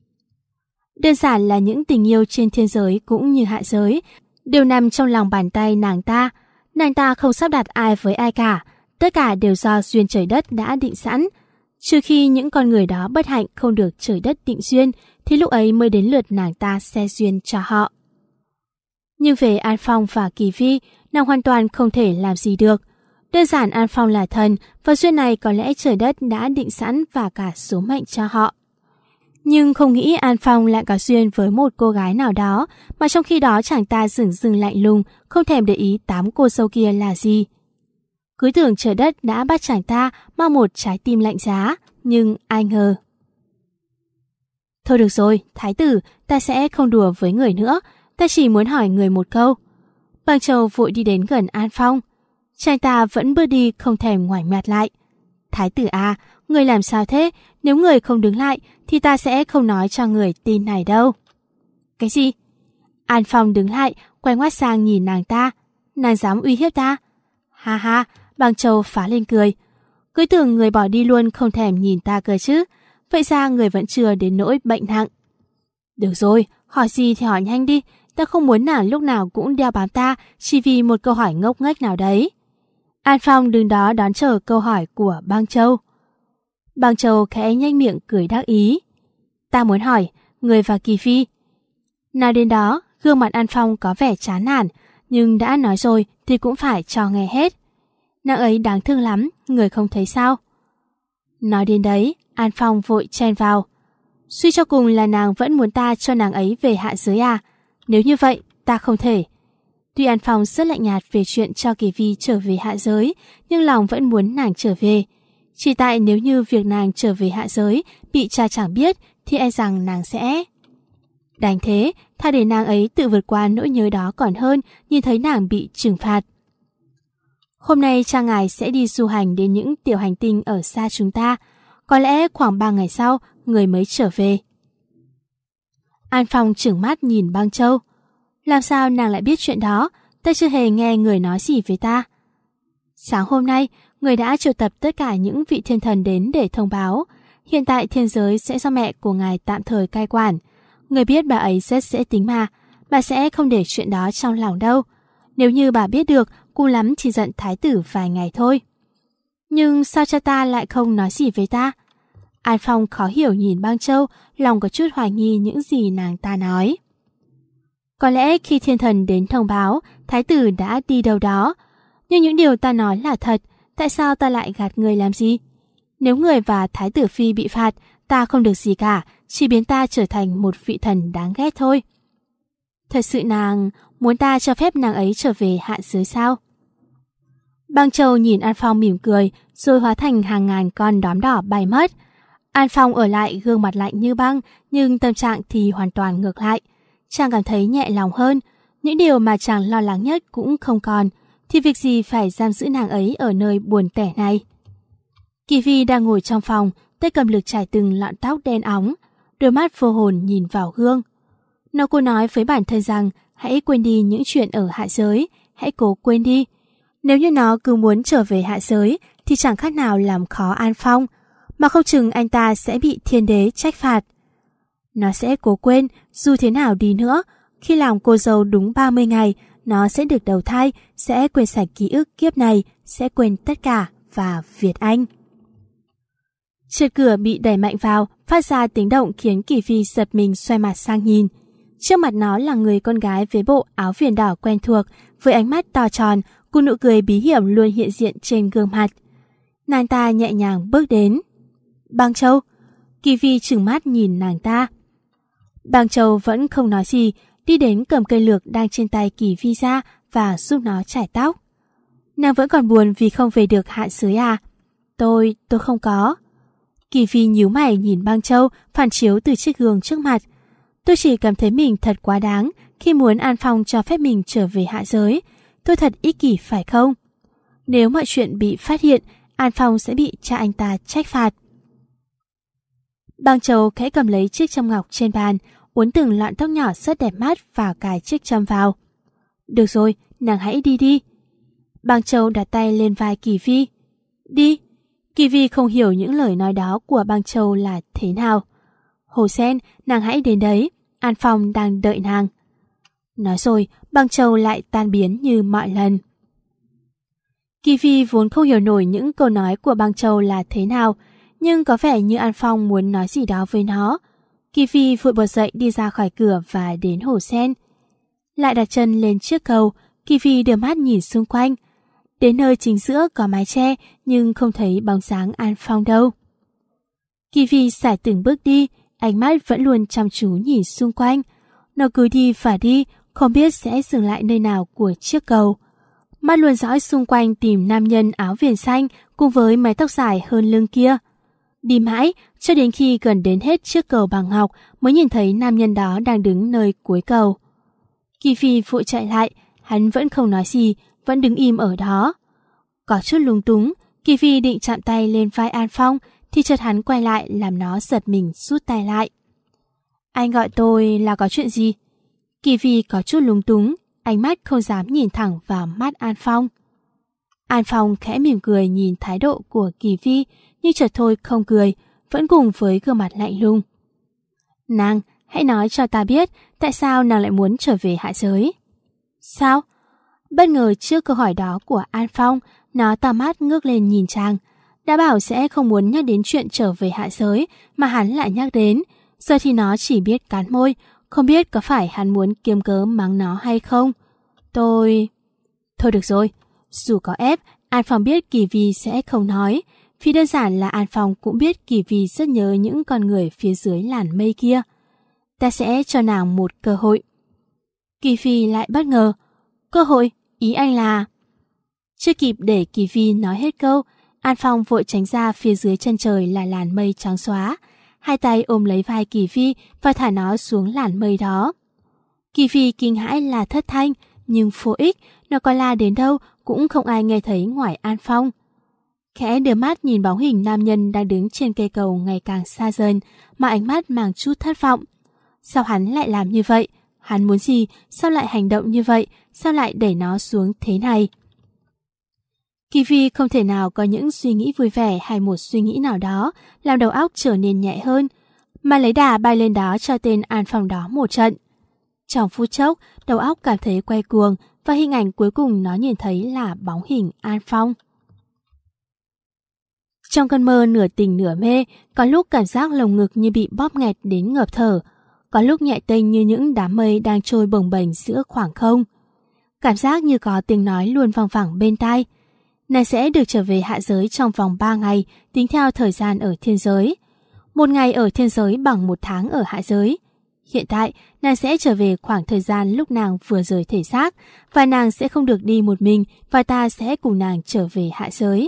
Speaker 1: Đơn giản là những tình yêu trên thiên giới cũng như hạ giới đều nằm trong lòng bàn tay nàng ta. Nàng ta không sắp đặt ai với ai cả, tất cả đều do duyên trời đất đã định sẵn. Trừ khi những con người đó bất hạnh không được trời đất định duyên, thì lúc ấy mới đến lượt nàng ta xe duyên cho họ. Nhưng về An Phong và Kỳ Phi, nàng hoàn toàn không thể làm gì được. Đơn giản An Phong là thần, và duyên này có lẽ trời đất đã định sẵn và cả số mệnh cho họ. Nhưng không nghĩ An Phong lại có duyên với một cô gái nào đó, mà trong khi đó chàng ta dửng dưng lạnh lùng, không thèm để ý tám cô dâu kia là gì. Cứ tưởng trời đất đã bắt chàng ta mang một trái tim lạnh giá, nhưng ai ngờ. Thôi được rồi, thái tử, ta sẽ không đùa với người nữa, ta chỉ muốn hỏi người một câu. Bàng Châu vội đi đến gần An Phong. Chàng ta vẫn bước đi không thèm ngoảnh mặt lại. Thái tử à, người làm sao thế? Nếu người không đứng lại thì ta sẽ không nói cho người tin này đâu. Cái gì? An Phong đứng lại, quay ngoắt sang nhìn nàng ta. Nàng dám uy hiếp ta? Ha ha, Bàng Châu phá lên cười. Cứ tưởng người bỏ đi luôn không thèm nhìn ta cơ chứ. Vậy ra người vẫn chưa đến nỗi bệnh nặng. Được rồi, hỏi gì thì hỏi nhanh đi. Ta không muốn nàng lúc nào cũng đeo bám ta chỉ vì một câu hỏi ngốc nghếch nào đấy. An Phong đứng đó đón chờ câu hỏi của Bàng Châu. Bàng Châu khẽ nhếch miệng cười đắc ý. Ta muốn hỏi, người và Kỳ Phi. Nào đến đó, gương mặt An Phong có vẻ chán nản, nhưng đã nói rồi thì cũng phải cho nghe hết. Nàng ấy đáng thương lắm, người không thấy sao? Nói đến đấy, An Phong vội chen vào. Suy cho cùng là nàng vẫn muốn ta cho nàng ấy về hạ giới à? Nếu như vậy, ta không thể. Tuy An Phong rất lạnh nhạt về chuyện cho Kỳ Phi trở về hạ giới, nhưng lòng vẫn muốn nàng trở về. Chỉ tại nếu như việc nàng trở về hạ giới bị cha chẳng biết thì e rằng nàng sẽ... Đành thế, tha để nàng ấy tự vượt qua nỗi nhớ đó còn hơn nhìn thấy nàng bị trừng phạt. Hôm nay cha ngài sẽ đi du hành đến những tiểu hành tinh ở xa chúng ta. Có lẽ khoảng ba ngày sau người mới trở về. An Phong trừng mắt nhìn Bàng Châu. Làm sao nàng lại biết chuyện đó? Ta chưa hề nghe người nói gì với ta. Sáng hôm nay, người đã triệu tập tất cả những vị thiên thần đến để thông báo. Hiện tại thiên giới sẽ do mẹ của ngài tạm thời cai quản. Người biết bà ấy rất dễ tính mà. Bà sẽ không để chuyện đó trong lòng đâu. Nếu như bà biết được, cùng lắm chỉ giận thái tử vài ngày thôi. Nhưng sao cha ta lại không nói gì với ta? An Phong khó hiểu nhìn Bàng Châu, lòng có chút hoài nghi những gì nàng ta nói. Có lẽ khi thiên thần đến thông báo, thái tử đã đi đâu đó. Nhưng những điều ta nói là thật, tại sao ta lại gạt người làm gì? Nếu người và thái tử phi bị phạt, ta không được gì cả, chỉ biến ta trở thành một vị thần đáng ghét thôi. Thật sự nàng muốn ta cho phép nàng ấy trở về hạ giới sao? Bàng Châu nhìn An Phong mỉm cười, rồi hóa thành hàng ngàn con đóm đỏ bay mất. An Phong ở lại gương mặt lạnh như băng, nhưng tâm trạng thì hoàn toàn ngược lại. Chàng cảm thấy nhẹ lòng hơn, những điều mà chàng lo lắng nhất cũng không còn, thì việc gì phải giam giữ nàng ấy ở nơi buồn tẻ này. Kỳ Phi đang ngồi trong phòng, tay cầm lược chải từng lọn tóc đen óng, đôi mắt vô hồn nhìn vào gương. Nó cô nói với bản thân rằng hãy quên đi những chuyện ở hạ giới, hãy cố quên đi. Nếu như nó cứ muốn trở về hạ giới thì chẳng khác nào làm khó An Phong, mà không chừng anh ta sẽ bị thiên đế trách phạt. Nó sẽ cố quên, dù thế nào đi nữa, khi làm cô dâu đúng ba mươi ngày, nó sẽ được đầu thai, sẽ quên sạch ký ức kiếp này, sẽ quên tất cả và Việt Anh. Trượt cửa bị đẩy mạnh vào, phát ra tiếng động khiến Kỳ Phi giật mình xoay mặt sang nhìn. Trước mặt nó là người con gái với bộ áo viền đỏ quen thuộc, với ánh mắt to tròn, cùng nụ cười bí hiểm luôn hiện diện trên gương mặt. Nàng ta nhẹ nhàng bước đến. Bàng Châu. Kỳ Phi trừng mắt nhìn nàng ta. Bàng Châu vẫn không nói gì, đi đến cầm cây lược đang trên tay Kỳ Phi ra và giúp nó chải tóc. Nàng vẫn còn buồn vì không về được hạ giới à? Tôi, tôi không có. Kỳ Phi nhíu mày nhìn Bàng Châu phản chiếu từ chiếc gương trước mặt. Tôi chỉ cảm thấy mình thật quá đáng khi muốn An Phong cho phép mình trở về hạ giới. Tôi thật ích kỷ phải không? Nếu mọi chuyện bị phát hiện, An Phong sẽ bị cha anh ta trách phạt. Bàng Châu khẽ cầm lấy chiếc châm ngọc trên bàn, uốn từng lọn tóc nhỏ rất đẹp mắt và cài chiếc châm vào. Được rồi, nàng hãy đi đi. Bàng Châu đặt tay lên vai Kỳ Phi. Đi. Kỳ Phi không hiểu những lời nói đó của Bàng Châu là thế nào. Hồ Sen, nàng hãy đến đấy, An Phong đang đợi nàng. Nói rồi, Bàng Châu lại tan biến như mọi lần. Kỳ Phi vốn không hiểu nổi những câu nói của Bàng Châu là thế nào, nhưng có vẻ như An Phong muốn nói gì đó với nó. Kỳ Phi vội bật dậy đi ra khỏi cửa và đến Hồ Sen. Lại đặt chân lên chiếc cầu, Kỳ Phi đưa mắt nhìn xung quanh. Đến nơi chính giữa có mái che nhưng không thấy bóng dáng An Phong đâu. Kỳ Phi sải từng bước đi, ánh mắt vẫn luôn chăm chú nhìn xung quanh. Nó cứ đi và đi, không biết sẽ dừng lại nơi nào của chiếc cầu. Mắt luôn dõi xung quanh tìm nam nhân áo viền xanh cùng với mái tóc dài hơn lưng kia. Đi mãi, cho đến khi gần đến hết chiếc cầu bằng ngọc mới nhìn thấy nam nhân đó đang đứng nơi cuối cầu. Kỳ Phi vội chạy lại, hắn vẫn không nói gì, vẫn đứng im ở đó. Có chút lung túng, Kỳ Phi định chạm tay lên vai An Phong thì chợt hắn quay lại làm nó giật mình rút tay lại. Anh gọi tôi là có chuyện gì? Kỳ Phi có chút lung túng, ánh mắt không dám nhìn thẳng vào mắt An Phong. An Phong khẽ mỉm cười nhìn thái độ của Kỳ Phi, nhưng chợt thôi không cười, vẫn cùng với gương mặt lạnh lùng. Nàng, hãy nói cho ta biết tại sao nàng lại muốn trở về hạ giới. Sao? Bất ngờ trước câu hỏi đó của An Phong, nó tà mắt ngước lên nhìn chàng. Đã bảo sẽ không muốn nhắc đến chuyện trở về hạ giới mà hắn lại nhắc đến. Giờ thì nó chỉ biết cắn môi, không biết có phải hắn muốn kiếm cớ mắng nó hay không. Tôi... Thôi được rồi, dù có ép, An Phong biết Kỳ Phi sẽ không nói. Vì đơn giản là An Phong cũng biết Kỳ Phi rất nhớ những con người phía dưới làn mây kia. Ta sẽ cho nàng một cơ hội. Kỳ Phi lại bất ngờ. Cơ hội? Ý anh là... Chưa kịp để Kỳ Phi nói hết câu, An Phong vội tránh ra phía dưới chân trời là làn mây trắng xóa. Hai tay ôm lấy vai Kỳ Phi và thả nó xuống làn mây đó. Kỳ Phi kinh hãi là thất thanh, nhưng vô ích, nó có la đến đâu cũng không ai nghe thấy ngoài An Phong. Khẽ đưa mắt nhìn bóng hình nam nhân đang đứng trên cây cầu ngày càng xa dần, mà ánh mắt mang chút thất vọng. Sao hắn lại làm như vậy? Hắn muốn gì? Sao lại hành động như vậy? Sao lại đẩy nó xuống thế này? Kỳ Phi không thể nào có những suy nghĩ vui vẻ hay một suy nghĩ nào đó làm đầu óc trở nên nhẹ hơn, mà lấy đà bay lên đó cho tên An Phong đó một trận. Trong phút chốc, đầu óc cảm thấy quay cuồng và hình ảnh cuối cùng nó nhìn thấy là bóng hình An Phong. Trong cơn mơ nửa tỉnh nửa mê, có lúc cảm giác lồng ngực như bị bóp nghẹt đến ngợp thở, có lúc nhẹ tênh như những đám mây đang trôi bồng bềnh giữa khoảng không. Cảm giác như có tiếng nói luôn vang vẳng bên tai. Nàng sẽ được trở về hạ giới trong vòng ba ngày tính theo thời gian ở thiên giới. Một ngày ở thiên giới bằng một tháng ở hạ giới. Hiện tại, nàng sẽ trở về khoảng thời gian lúc nàng vừa rời thể xác, và nàng sẽ không được đi một mình và ta sẽ cùng nàng trở về hạ giới.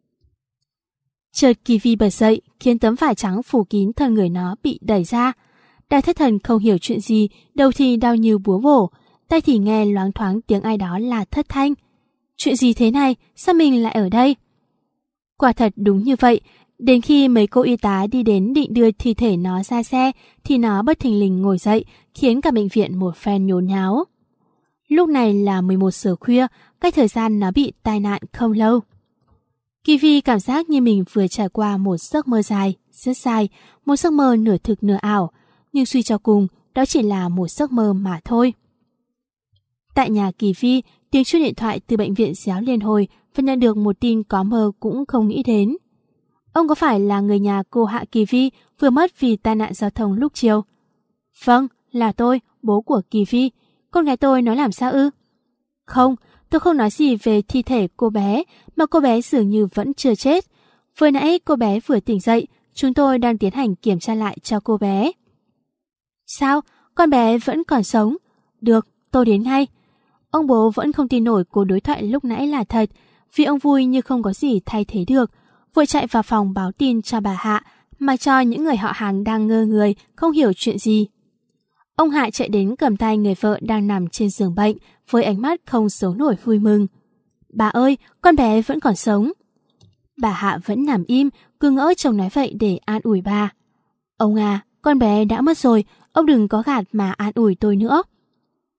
Speaker 1: Chợt Kỳ Phi bật dậy, khiến tấm vải trắng phủ kín thân người nó bị đẩy ra. Đại thất thần không hiểu chuyện gì, đầu thì đau như búa bổ, tay thì nghe loáng thoáng tiếng ai đó là thất thanh. Chuyện gì thế này? Sao mình lại ở đây? Quả thật đúng như vậy. Đến khi mấy cô y tá đi đến định đưa thi thể nó ra xe, thì nó bất thình lình ngồi dậy, khiến cả bệnh viện một phen nhốn nháo. Lúc này là mười một giờ khuya, cách thời gian nó bị tai nạn không lâu. Kỳ Phi cảm giác như mình vừa trải qua một giấc mơ dài, rất dài, một giấc mơ nửa thực nửa ảo, nhưng suy cho cùng, đó chỉ là một giấc mơ mà thôi. Tại nhà Kỳ Phi, tiếng chuông điện thoại từ bệnh viện réo liên hồi và nhận được một tin có mơ cũng không nghĩ đến. Ông có phải là người nhà cô Hạ Kỳ Phi vừa mất vì tai nạn giao thông lúc chiều? Vâng, là tôi, bố của Kỳ Phi. Con gái tôi nói làm sao ư? Không, tôi không nói gì về thi thể cô bé, mà cô bé dường như vẫn chưa chết. Vừa nãy cô bé vừa tỉnh dậy, chúng tôi đang tiến hành kiểm tra lại cho cô bé. Sao? Con bé vẫn còn sống? Được, tôi đến ngay. Ông bố vẫn không tin nổi cuộc đối thoại lúc nãy là thật, vì ông vui như không có gì thay thế được. Vội chạy vào phòng báo tin cho bà Hạ, mà cho những người họ hàng đang ngơ người, không hiểu chuyện gì. Ông Hạ chạy đến cầm tay người vợ đang nằm trên giường bệnh, với ánh mắt không giấu nổi vui mừng. Bà ơi, con bé vẫn còn sống. Bà Hạ vẫn nằm im, cứ ngỡ chồng nói vậy để an ủi bà. Ông à, con bé đã mất rồi, ông đừng có gạt mà an ủi tôi nữa.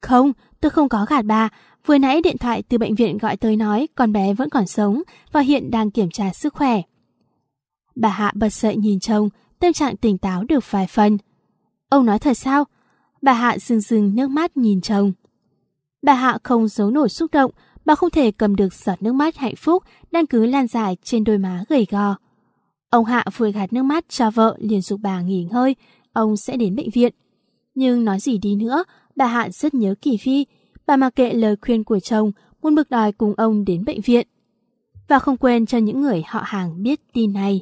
Speaker 1: Không, tôi không có gạt bà. Vừa nãy điện thoại từ bệnh viện gọi tới nói con bé vẫn còn sống và hiện đang kiểm tra sức khỏe. Bà Hạ bật dậy nhìn chồng, tâm trạng tỉnh táo được vài phần. Ông nói thật sao? Bà Hạ rưng rưng nước mắt nhìn chồng. Bà Hạ không giấu nổi xúc động, bà không thể cầm được giọt nước mắt hạnh phúc đang cứ lan dài trên đôi má gầy gò. Ông Hạ vội gạt nước mắt cho vợ, liền giục bà nghỉ ngơi, ông sẽ đến bệnh viện. Nhưng nói gì đi nữa, bà Hạ rất nhớ Kỳ Phi, bà mặc kệ lời khuyên của chồng, muốn bực đòi cùng ông đến bệnh viện. Và không quên cho những người họ hàng biết tin này.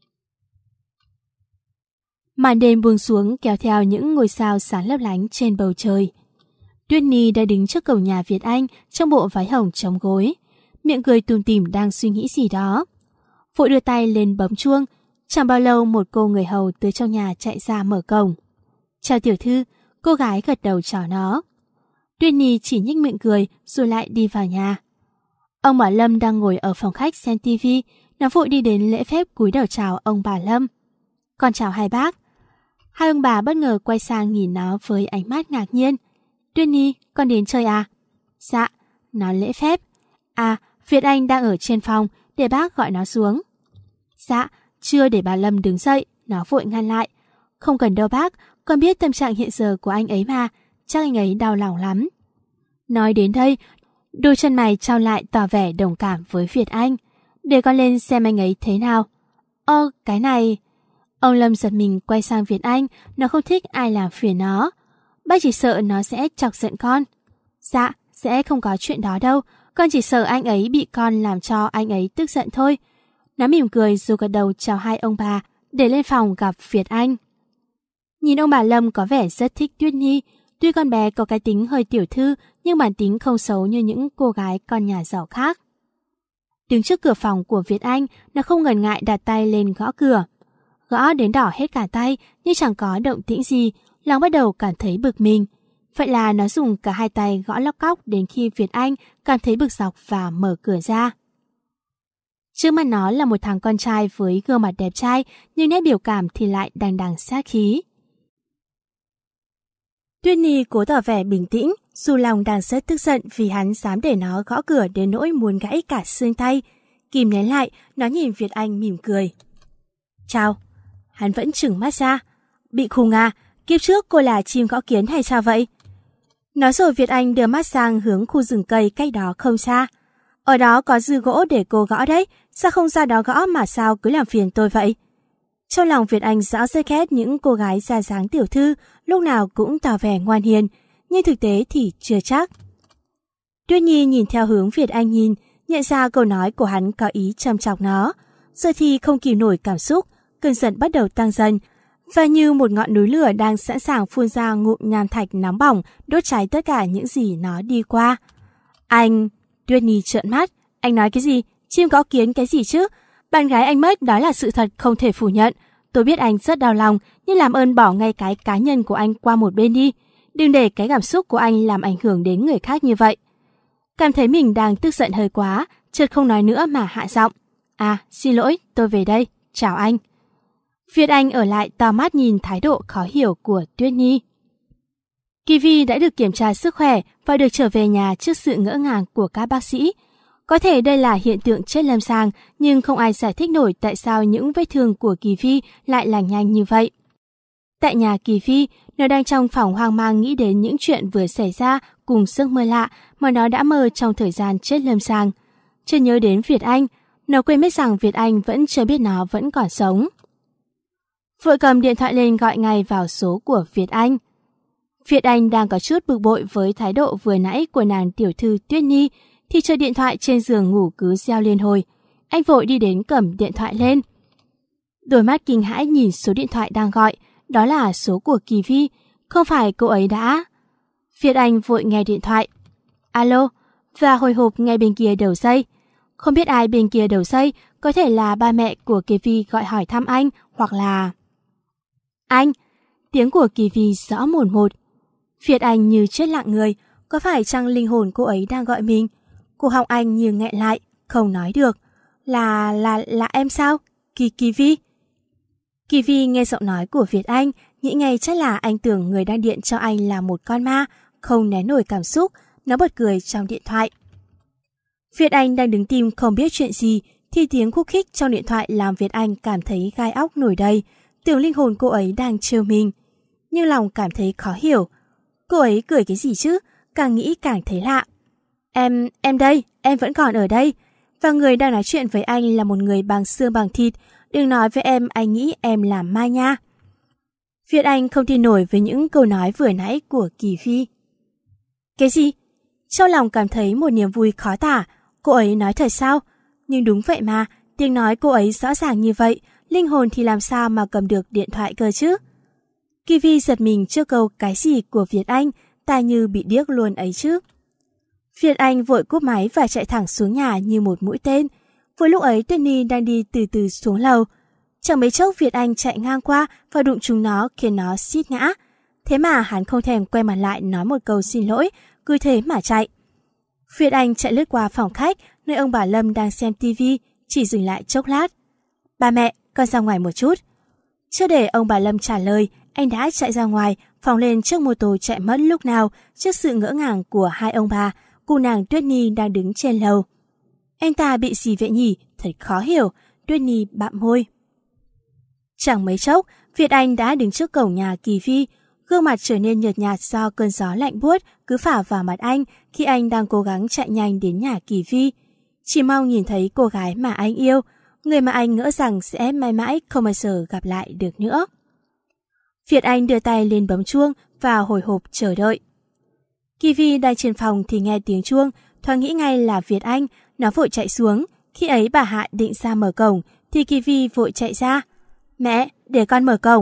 Speaker 1: Màn đêm buông xuống kéo theo những ngôi sao sáng lấp lánh trên bầu trời. Tuyết Nhi đã đứng trước cổng nhà Việt Anh trong bộ váy hồng chống gối, miệng cười tủm tỉm đang suy nghĩ gì đó. Vội đưa tay lên bấm chuông, chẳng bao lâu một cô người hầu từ trong nhà chạy ra mở cổng. Chào tiểu thư, cô gái gật đầu chào nó. Tuyết Nhi chỉ nhếch miệng cười rồi lại đi vào nhà. Ông bà Lâm đang ngồi ở phòng khách xem tivi, nó vội đi đến lễ phép cúi đầu chào ông bà Lâm. Con chào hai bác. Hai ông bà bất ngờ quay sang nhìn nó với ánh mắt ngạc nhiên. Tuyết Nhi, con đến chơi à? Dạ, nó lễ phép. À, Việt Anh đang ở trên phòng, để bác gọi nó xuống. Dạ, chưa để bà Lâm đứng dậy, nó vội ngăn lại. Không cần đâu bác, con biết tâm trạng hiện giờ của anh ấy mà, chắc anh ấy đau lòng lắm. Nói đến đây, đôi chân mày trao lại tỏ vẻ đồng cảm với Việt Anh. Để con lên xem anh ấy thế nào. Ơ, cái này... Ông Lâm giật mình quay sang Việt Anh, nó không thích ai làm phiền nó. Bác chỉ sợ nó sẽ chọc giận con. Dạ, sẽ không có chuyện đó đâu, con chỉ sợ anh ấy bị con làm cho anh ấy tức giận thôi. Nó mỉm cười rồi gật đầu chào hai ông bà, để lên phòng gặp Việt Anh. Nhìn ông bà Lâm có vẻ rất thích Tuyết Nhi, tuy con bé có cái tính hơi tiểu thư, nhưng bản tính không xấu như những cô gái con nhà giàu khác. Đứng trước cửa phòng của Việt Anh, nó không ngần ngại đặt tay lên gõ cửa. Gõ đến đỏ hết cả tay nhưng chẳng có động tĩnh gì, lòng bắt đầu cảm thấy bực mình. Vậy là nó dùng cả hai tay gõ lóc cóc đến khi Việt Anh cảm thấy bực dọc và mở cửa ra. Trước mặt nó là một thằng con trai với gương mặt đẹp trai, nhưng nét biểu cảm thì lại đằng đằng sát khí. Tuyết Nhi cố tỏ vẻ bình tĩnh, dù lòng đang rất tức giận vì hắn dám để nó gõ cửa đến nỗi muốn gãy cả xương tay. Kìm nén lại, nó nhìn Việt Anh mỉm cười. Chào. Hắn vẫn trừng mắt ra. Bị khùng à, kiếp trước cô là chim gõ kiến hay sao vậy? Nói rồi Việt Anh đưa mắt sang hướng khu rừng cây cách đó không xa. Ở đó có dư gỗ để cô gõ đấy, sao không ra đó gõ mà sao cứ làm phiền tôi vậy? Trong lòng Việt Anh rõ rất ghét những cô gái ra dáng tiểu thư, lúc nào cũng tỏ vẻ ngoan hiền, nhưng thực tế thì chưa chắc. Tuyết Nhi nhìn theo hướng Việt Anh nhìn, nhận ra câu nói của hắn có ý châm chọc nó. Giờ thì không kìm nổi cảm xúc, cơn giận bắt đầu tăng dần, và như một ngọn núi lửa đang sẵn sàng phun ra ngụm nham thạch nóng bỏng, đốt cháy tất cả những gì nó đi qua. Anh... Tuyết Nhi trợn mắt. Anh nói cái gì? Chim gõ kiến cái gì chứ? Bạn gái anh mất đó là sự thật không thể phủ nhận. Tôi biết anh rất đau lòng, nhưng làm ơn bỏ ngay cái cá nhân của anh qua một bên đi. Đừng để cái cảm xúc của anh làm ảnh hưởng đến người khác như vậy. Cảm thấy mình đang tức giận hơi quá, chợt không nói nữa mà hạ giọng. À, xin lỗi, tôi về đây. Chào anh. Việt Anh ở lại to mắt nhìn thái độ khó hiểu của Tuyết Nhi. Kỳ Vi đã được kiểm tra sức khỏe và được trở về nhà trước sự ngỡ ngàng của các bác sĩ. Có thể đây là hiện tượng chết lâm sàng, nhưng không ai giải thích nổi tại sao những vết thương của Kỳ Vi lại lành nhanh như vậy. Tại nhà Kỳ Vi, nó đang trong phòng hoang mang nghĩ đến những chuyện vừa xảy ra cùng giấc mơ lạ mà nó đã mơ trong thời gian chết lâm sàng. Chưa nhớ đến Việt Anh, nó quên mất rằng Việt Anh vẫn chưa biết nó vẫn còn sống. Vội cầm điện thoại lên gọi ngay vào số của Việt Anh. Việt Anh đang có chút bực bội với thái độ vừa nãy của nàng tiểu thư Tuyết Nhi, thì chờ điện thoại trên giường ngủ cứ reo liên hồi. Anh vội đi đến cầm điện thoại lên. Đôi mắt kinh hãi nhìn số điện thoại đang gọi, đó là số của Kỳ Vi, không phải cô ấy đã... Việt Anh vội nghe điện thoại. Alo, và hồi hộp nghe bên kia đầu dây. Không biết ai bên kia đầu dây, có thể là ba mẹ của Kỳ Vi gọi hỏi thăm anh, hoặc là... Anh! Tiếng của Kỳ Vi rõ mồn một. Việt Anh như chết lặng người, có phải chăng linh hồn cô ấy đang gọi mình? Cổ họng anh như nghẹn lại, không nói được. Là... là... là em sao? Kỳ Kỳ Vi? Kỳ Vi nghe giọng nói của Việt Anh, nghĩ ngay chắc là anh tưởng người đang điện cho anh là một con ma, không nén nổi cảm xúc, nó bật cười trong điện thoại. Việt Anh đang đứng tim không biết chuyện gì, thì tiếng khúc khích trong điện thoại làm Việt Anh cảm thấy gai óc nổi đầy, tưởng linh hồn cô ấy đang trêu mình. Nhưng lòng cảm thấy khó hiểu. Cô ấy cười cái gì chứ, càng nghĩ càng thấy lạ. Em, em đây, em vẫn còn ở đây. Và người đang nói chuyện với anh là một người bằng xương bằng thịt, đừng nói với em anh nghĩ em là ma nha. Việt Anh không tin nổi với những câu nói vừa nãy của Kỳ Phi. Cái gì? Trong lòng cảm thấy một niềm vui khó tả, cô ấy nói thật sao? Nhưng đúng vậy mà, tiếng nói cô ấy rõ ràng như vậy, linh hồn thì làm sao mà cầm được điện thoại cơ chứ? Kỳ Phi giật mình trước câu cái gì của Việt Anh, ta như bị điếc luôn ấy chứ. Việt Anh vội cúp máy và chạy thẳng xuống nhà như một mũi tên. Vừa lúc ấy Tuyết đang đi từ từ xuống lầu. Chẳng mấy chốc Việt Anh chạy ngang qua và đụng trúng nó khiến nó suýt ngã. Thế mà hắn không thèm quay mặt lại nói một câu xin lỗi, cứ thế mà chạy. Việt Anh chạy lướt qua phòng khách nơi ông bà Lâm đang xem tivi, chỉ dừng lại chốc lát. Ba mẹ, con ra ngoài một chút. Chưa để ông bà Lâm trả lời, anh đã chạy ra ngoài, phóng lên chiếc mô tô chạy mất lúc nào trước sự ngỡ ngàng của hai ông bà, cô nàng Tuyết Nhi đang đứng trên lầu. Anh ta bị gì vậy nhỉ? Thật khó hiểu. Tuyết Nhi bặm môi. Chẳng mấy chốc, Việt Anh đã đứng trước cổng nhà Kỳ Phi, gương mặt trở nên nhợt nhạt do cơn gió lạnh buốt cứ phả vào mặt anh khi anh đang cố gắng chạy nhanh đến nhà Kỳ Phi. Chỉ mong nhìn thấy cô gái mà anh yêu, người mà anh ngỡ rằng sẽ mãi mãi không bao giờ gặp lại được nữa. Việt Anh đưa tay lên bấm chuông và hồi hộp chờ đợi. Kỳ Phi đang trên phòng thì nghe tiếng chuông, thoáng nghĩ ngay là Việt Anh, nó vội chạy xuống. Khi ấy bà Hạ định ra mở cổng thì Kỳ Phi vội chạy ra. Mẹ, để con mở cổng.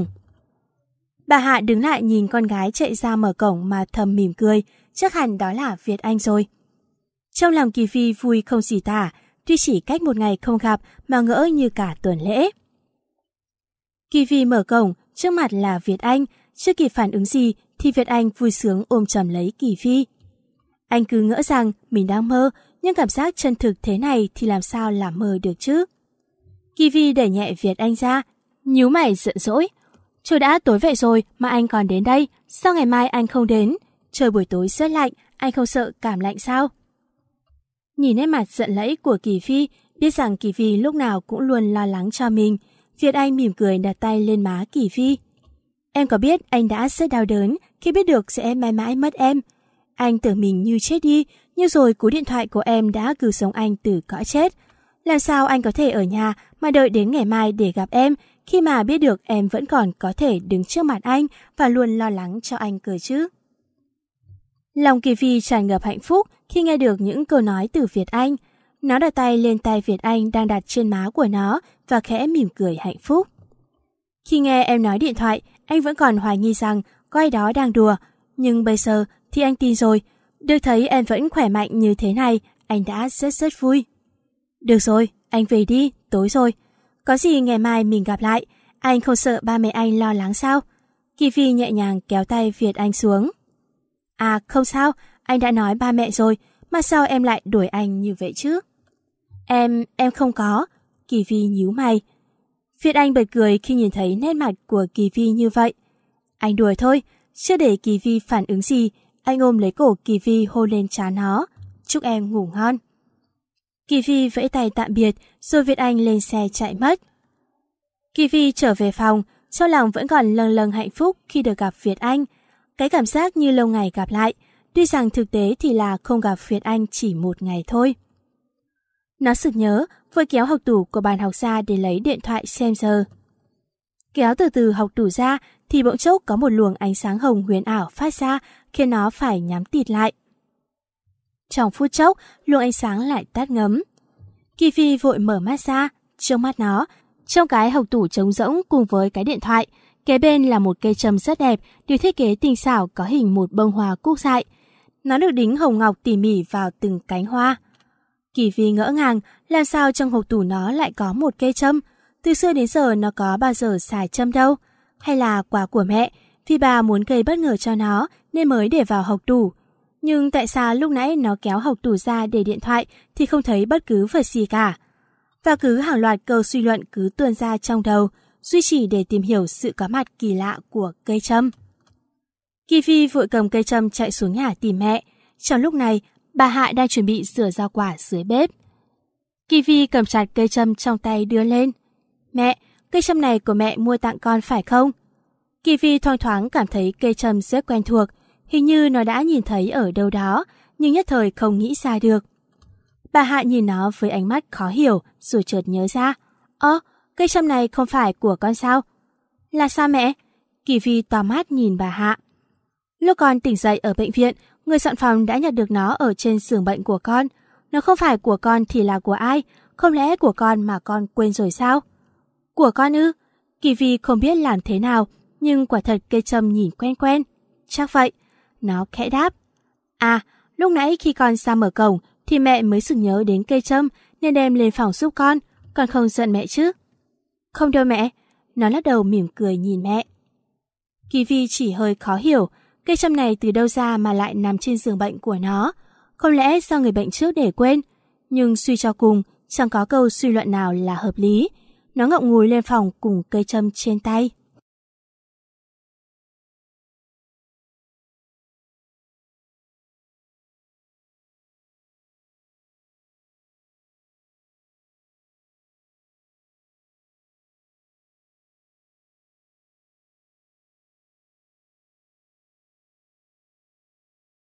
Speaker 1: Bà Hạ đứng lại nhìn con gái chạy ra mở cổng mà thầm mỉm cười, chắc hẳn đó là Việt Anh rồi. Trong lòng Kỳ Phi vui không gì tả, tuy chỉ cách một ngày không gặp mà ngỡ như cả tuần lễ. Kỳ Phi mở cổng, trước mặt là Việt Anh, chưa kịp phản ứng gì thì Việt Anh vui sướng ôm chầm lấy Kỳ Phi. Anh cứ ngỡ rằng mình đang mơ, nhưng cảm giác chân thực thế này thì làm sao là mơ được chứ. Kỳ Phi đẩy nhẹ Việt Anh ra, nhíu mày giận dỗi. Trời đã tối vậy rồi mà anh còn đến đây, sao ngày mai anh không đến? Trời buổi tối rất lạnh, anh không sợ cảm lạnh sao? Nhìn nét mặt giận lẫy của Kỳ Phi, biết rằng Kỳ Phi lúc nào cũng luôn lo lắng cho mình, Việt Anh mỉm cười đặt tay lên má Kỳ Phi. Em có biết anh đã rất đau đớn khi biết được sẽ mãi mãi mất em. Anh tưởng mình như chết đi, nhưng rồi cú điện thoại của em đã cứu sống anh từ cõi chết. Làm sao anh có thể ở nhà mà đợi đến ngày mai để gặp em khi mà biết được em vẫn còn có thể đứng trước mặt anh và luôn lo lắng cho anh cơ chứ? Lòng Kỳ Phi tràn ngập hạnh phúc khi nghe được những câu nói từ Việt Anh. Nó đặt tay lên tay Việt Anh đang đặt trên má của nó và khẽ mỉm cười hạnh phúc. Khi nghe em nói điện thoại, anh vẫn còn hoài nghi rằng có ai đó đang đùa. Nhưng bây giờ thì anh tin rồi. Được thấy em vẫn khỏe mạnh như thế này, anh đã rất rất vui. Được rồi, anh về đi, tối rồi. Có gì ngày mai mình gặp lại. Anh không sợ ba mẹ anh lo lắng sao? Kỳ Phi nhẹ nhàng kéo tay Việt Anh xuống. À không sao, anh đã nói ba mẹ rồi, mà sao em lại đuổi anh như vậy chứ? Em, em không có. Kỳ Phi nhíu mày. Việt Anh bật cười khi nhìn thấy nét mặt của Kỳ Phi như vậy. Anh đùa thôi, chưa để Kỳ Phi phản ứng gì, anh ôm lấy cổ Kỳ Phi hôn lên trán nó. Chúc em ngủ ngon. Kỳ Phi vẫy tay tạm biệt, rồi Việt Anh lên xe chạy mất. Kỳ Phi trở về phòng, trong lòng vẫn còn lâng lâng hạnh phúc khi được gặp Việt Anh. Cái cảm giác như lâu ngày gặp lại, tuy rằng thực tế thì là không gặp Việt Anh chỉ một ngày thôi. Nó sực nhớ, vội kéo hộc tủ của bàn học ra để lấy điện thoại xem giờ. Kéo từ từ hộc tủ ra thì bỗng chốc có một luồng ánh sáng hồng huyền ảo phát ra khiến nó phải nhắm tịt lại. Trong phút chốc, luồng ánh sáng lại tắt ngấm. Kỳ Phi vội mở mắt ra, trước mắt nó, trong cái hộc tủ trống rỗng cùng với cái điện thoại, kế bên là một cây trầm rất đẹp, được thiết kế tinh xảo có hình một bông hoa cúc dại. Nó được đính hồng ngọc tỉ mỉ vào từng cánh hoa. Kỳ Phi ngỡ ngàng, làm sao trong hộc tủ nó lại có một cây châm? Từ xưa đến giờ nó có bao giờ xài châm đâu? Hay là quà của mẹ, vì bà muốn gây bất ngờ cho nó nên mới để vào hộc tủ? Nhưng tại sao lúc nãy nó kéo hộc tủ ra để điện thoại thì không thấy bất cứ vật gì cả? Và cứ hàng loạt câu suy luận cứ tuôn ra trong đầu, duy trì để tìm hiểu sự có mặt kỳ lạ của cây châm. Kiwi vội cầm cây châm chạy xuống nhà tìm mẹ. Trong lúc này, bà Hạ đang chuẩn bị rửa rau quả dưới bếp. Kiwi cầm chặt cây châm trong tay đưa lên. Mẹ, cây châm này của mẹ mua tặng con phải không? Kiwi thoang thoáng cảm thấy cây châm rất quen thuộc, hình như nó đã nhìn thấy ở đâu đó, nhưng nhất thời không nghĩ ra được. Bà Hạ nhìn nó với ánh mắt khó hiểu, rồi chợt nhớ ra. Ơ, cây châm này không phải của con sao? Là sao mẹ? Kiwi to mắt nhìn bà Hạ. Lúc con tỉnh dậy ở bệnh viện, người dọn phòng đã nhặt được nó ở trên giường bệnh của con. Nó không phải của con thì là của ai? Không lẽ của con mà con quên rồi sao? Của con ư? Kiwi không biết làm thế nào, nhưng quả thật cây châm nhìn quen quen. Chắc vậy. Nó khẽ đáp. À, lúc nãy khi con ra mở cổng thì mẹ mới sực nhớ đến cây châm nên đem lên phòng giúp con. Con không giận mẹ chứ? Không đâu mẹ. Nó lắc đầu mỉm cười nhìn mẹ. Kiwi chỉ hơi khó hiểu. Cây châm này từ đâu ra mà lại nằm trên giường bệnh của nó? Không lẽ do người bệnh trước để quên? Nhưng suy cho cùng, chẳng có câu suy luận nào là hợp lý. Nó ngậm ngùi lên phòng cùng cây châm trên tay.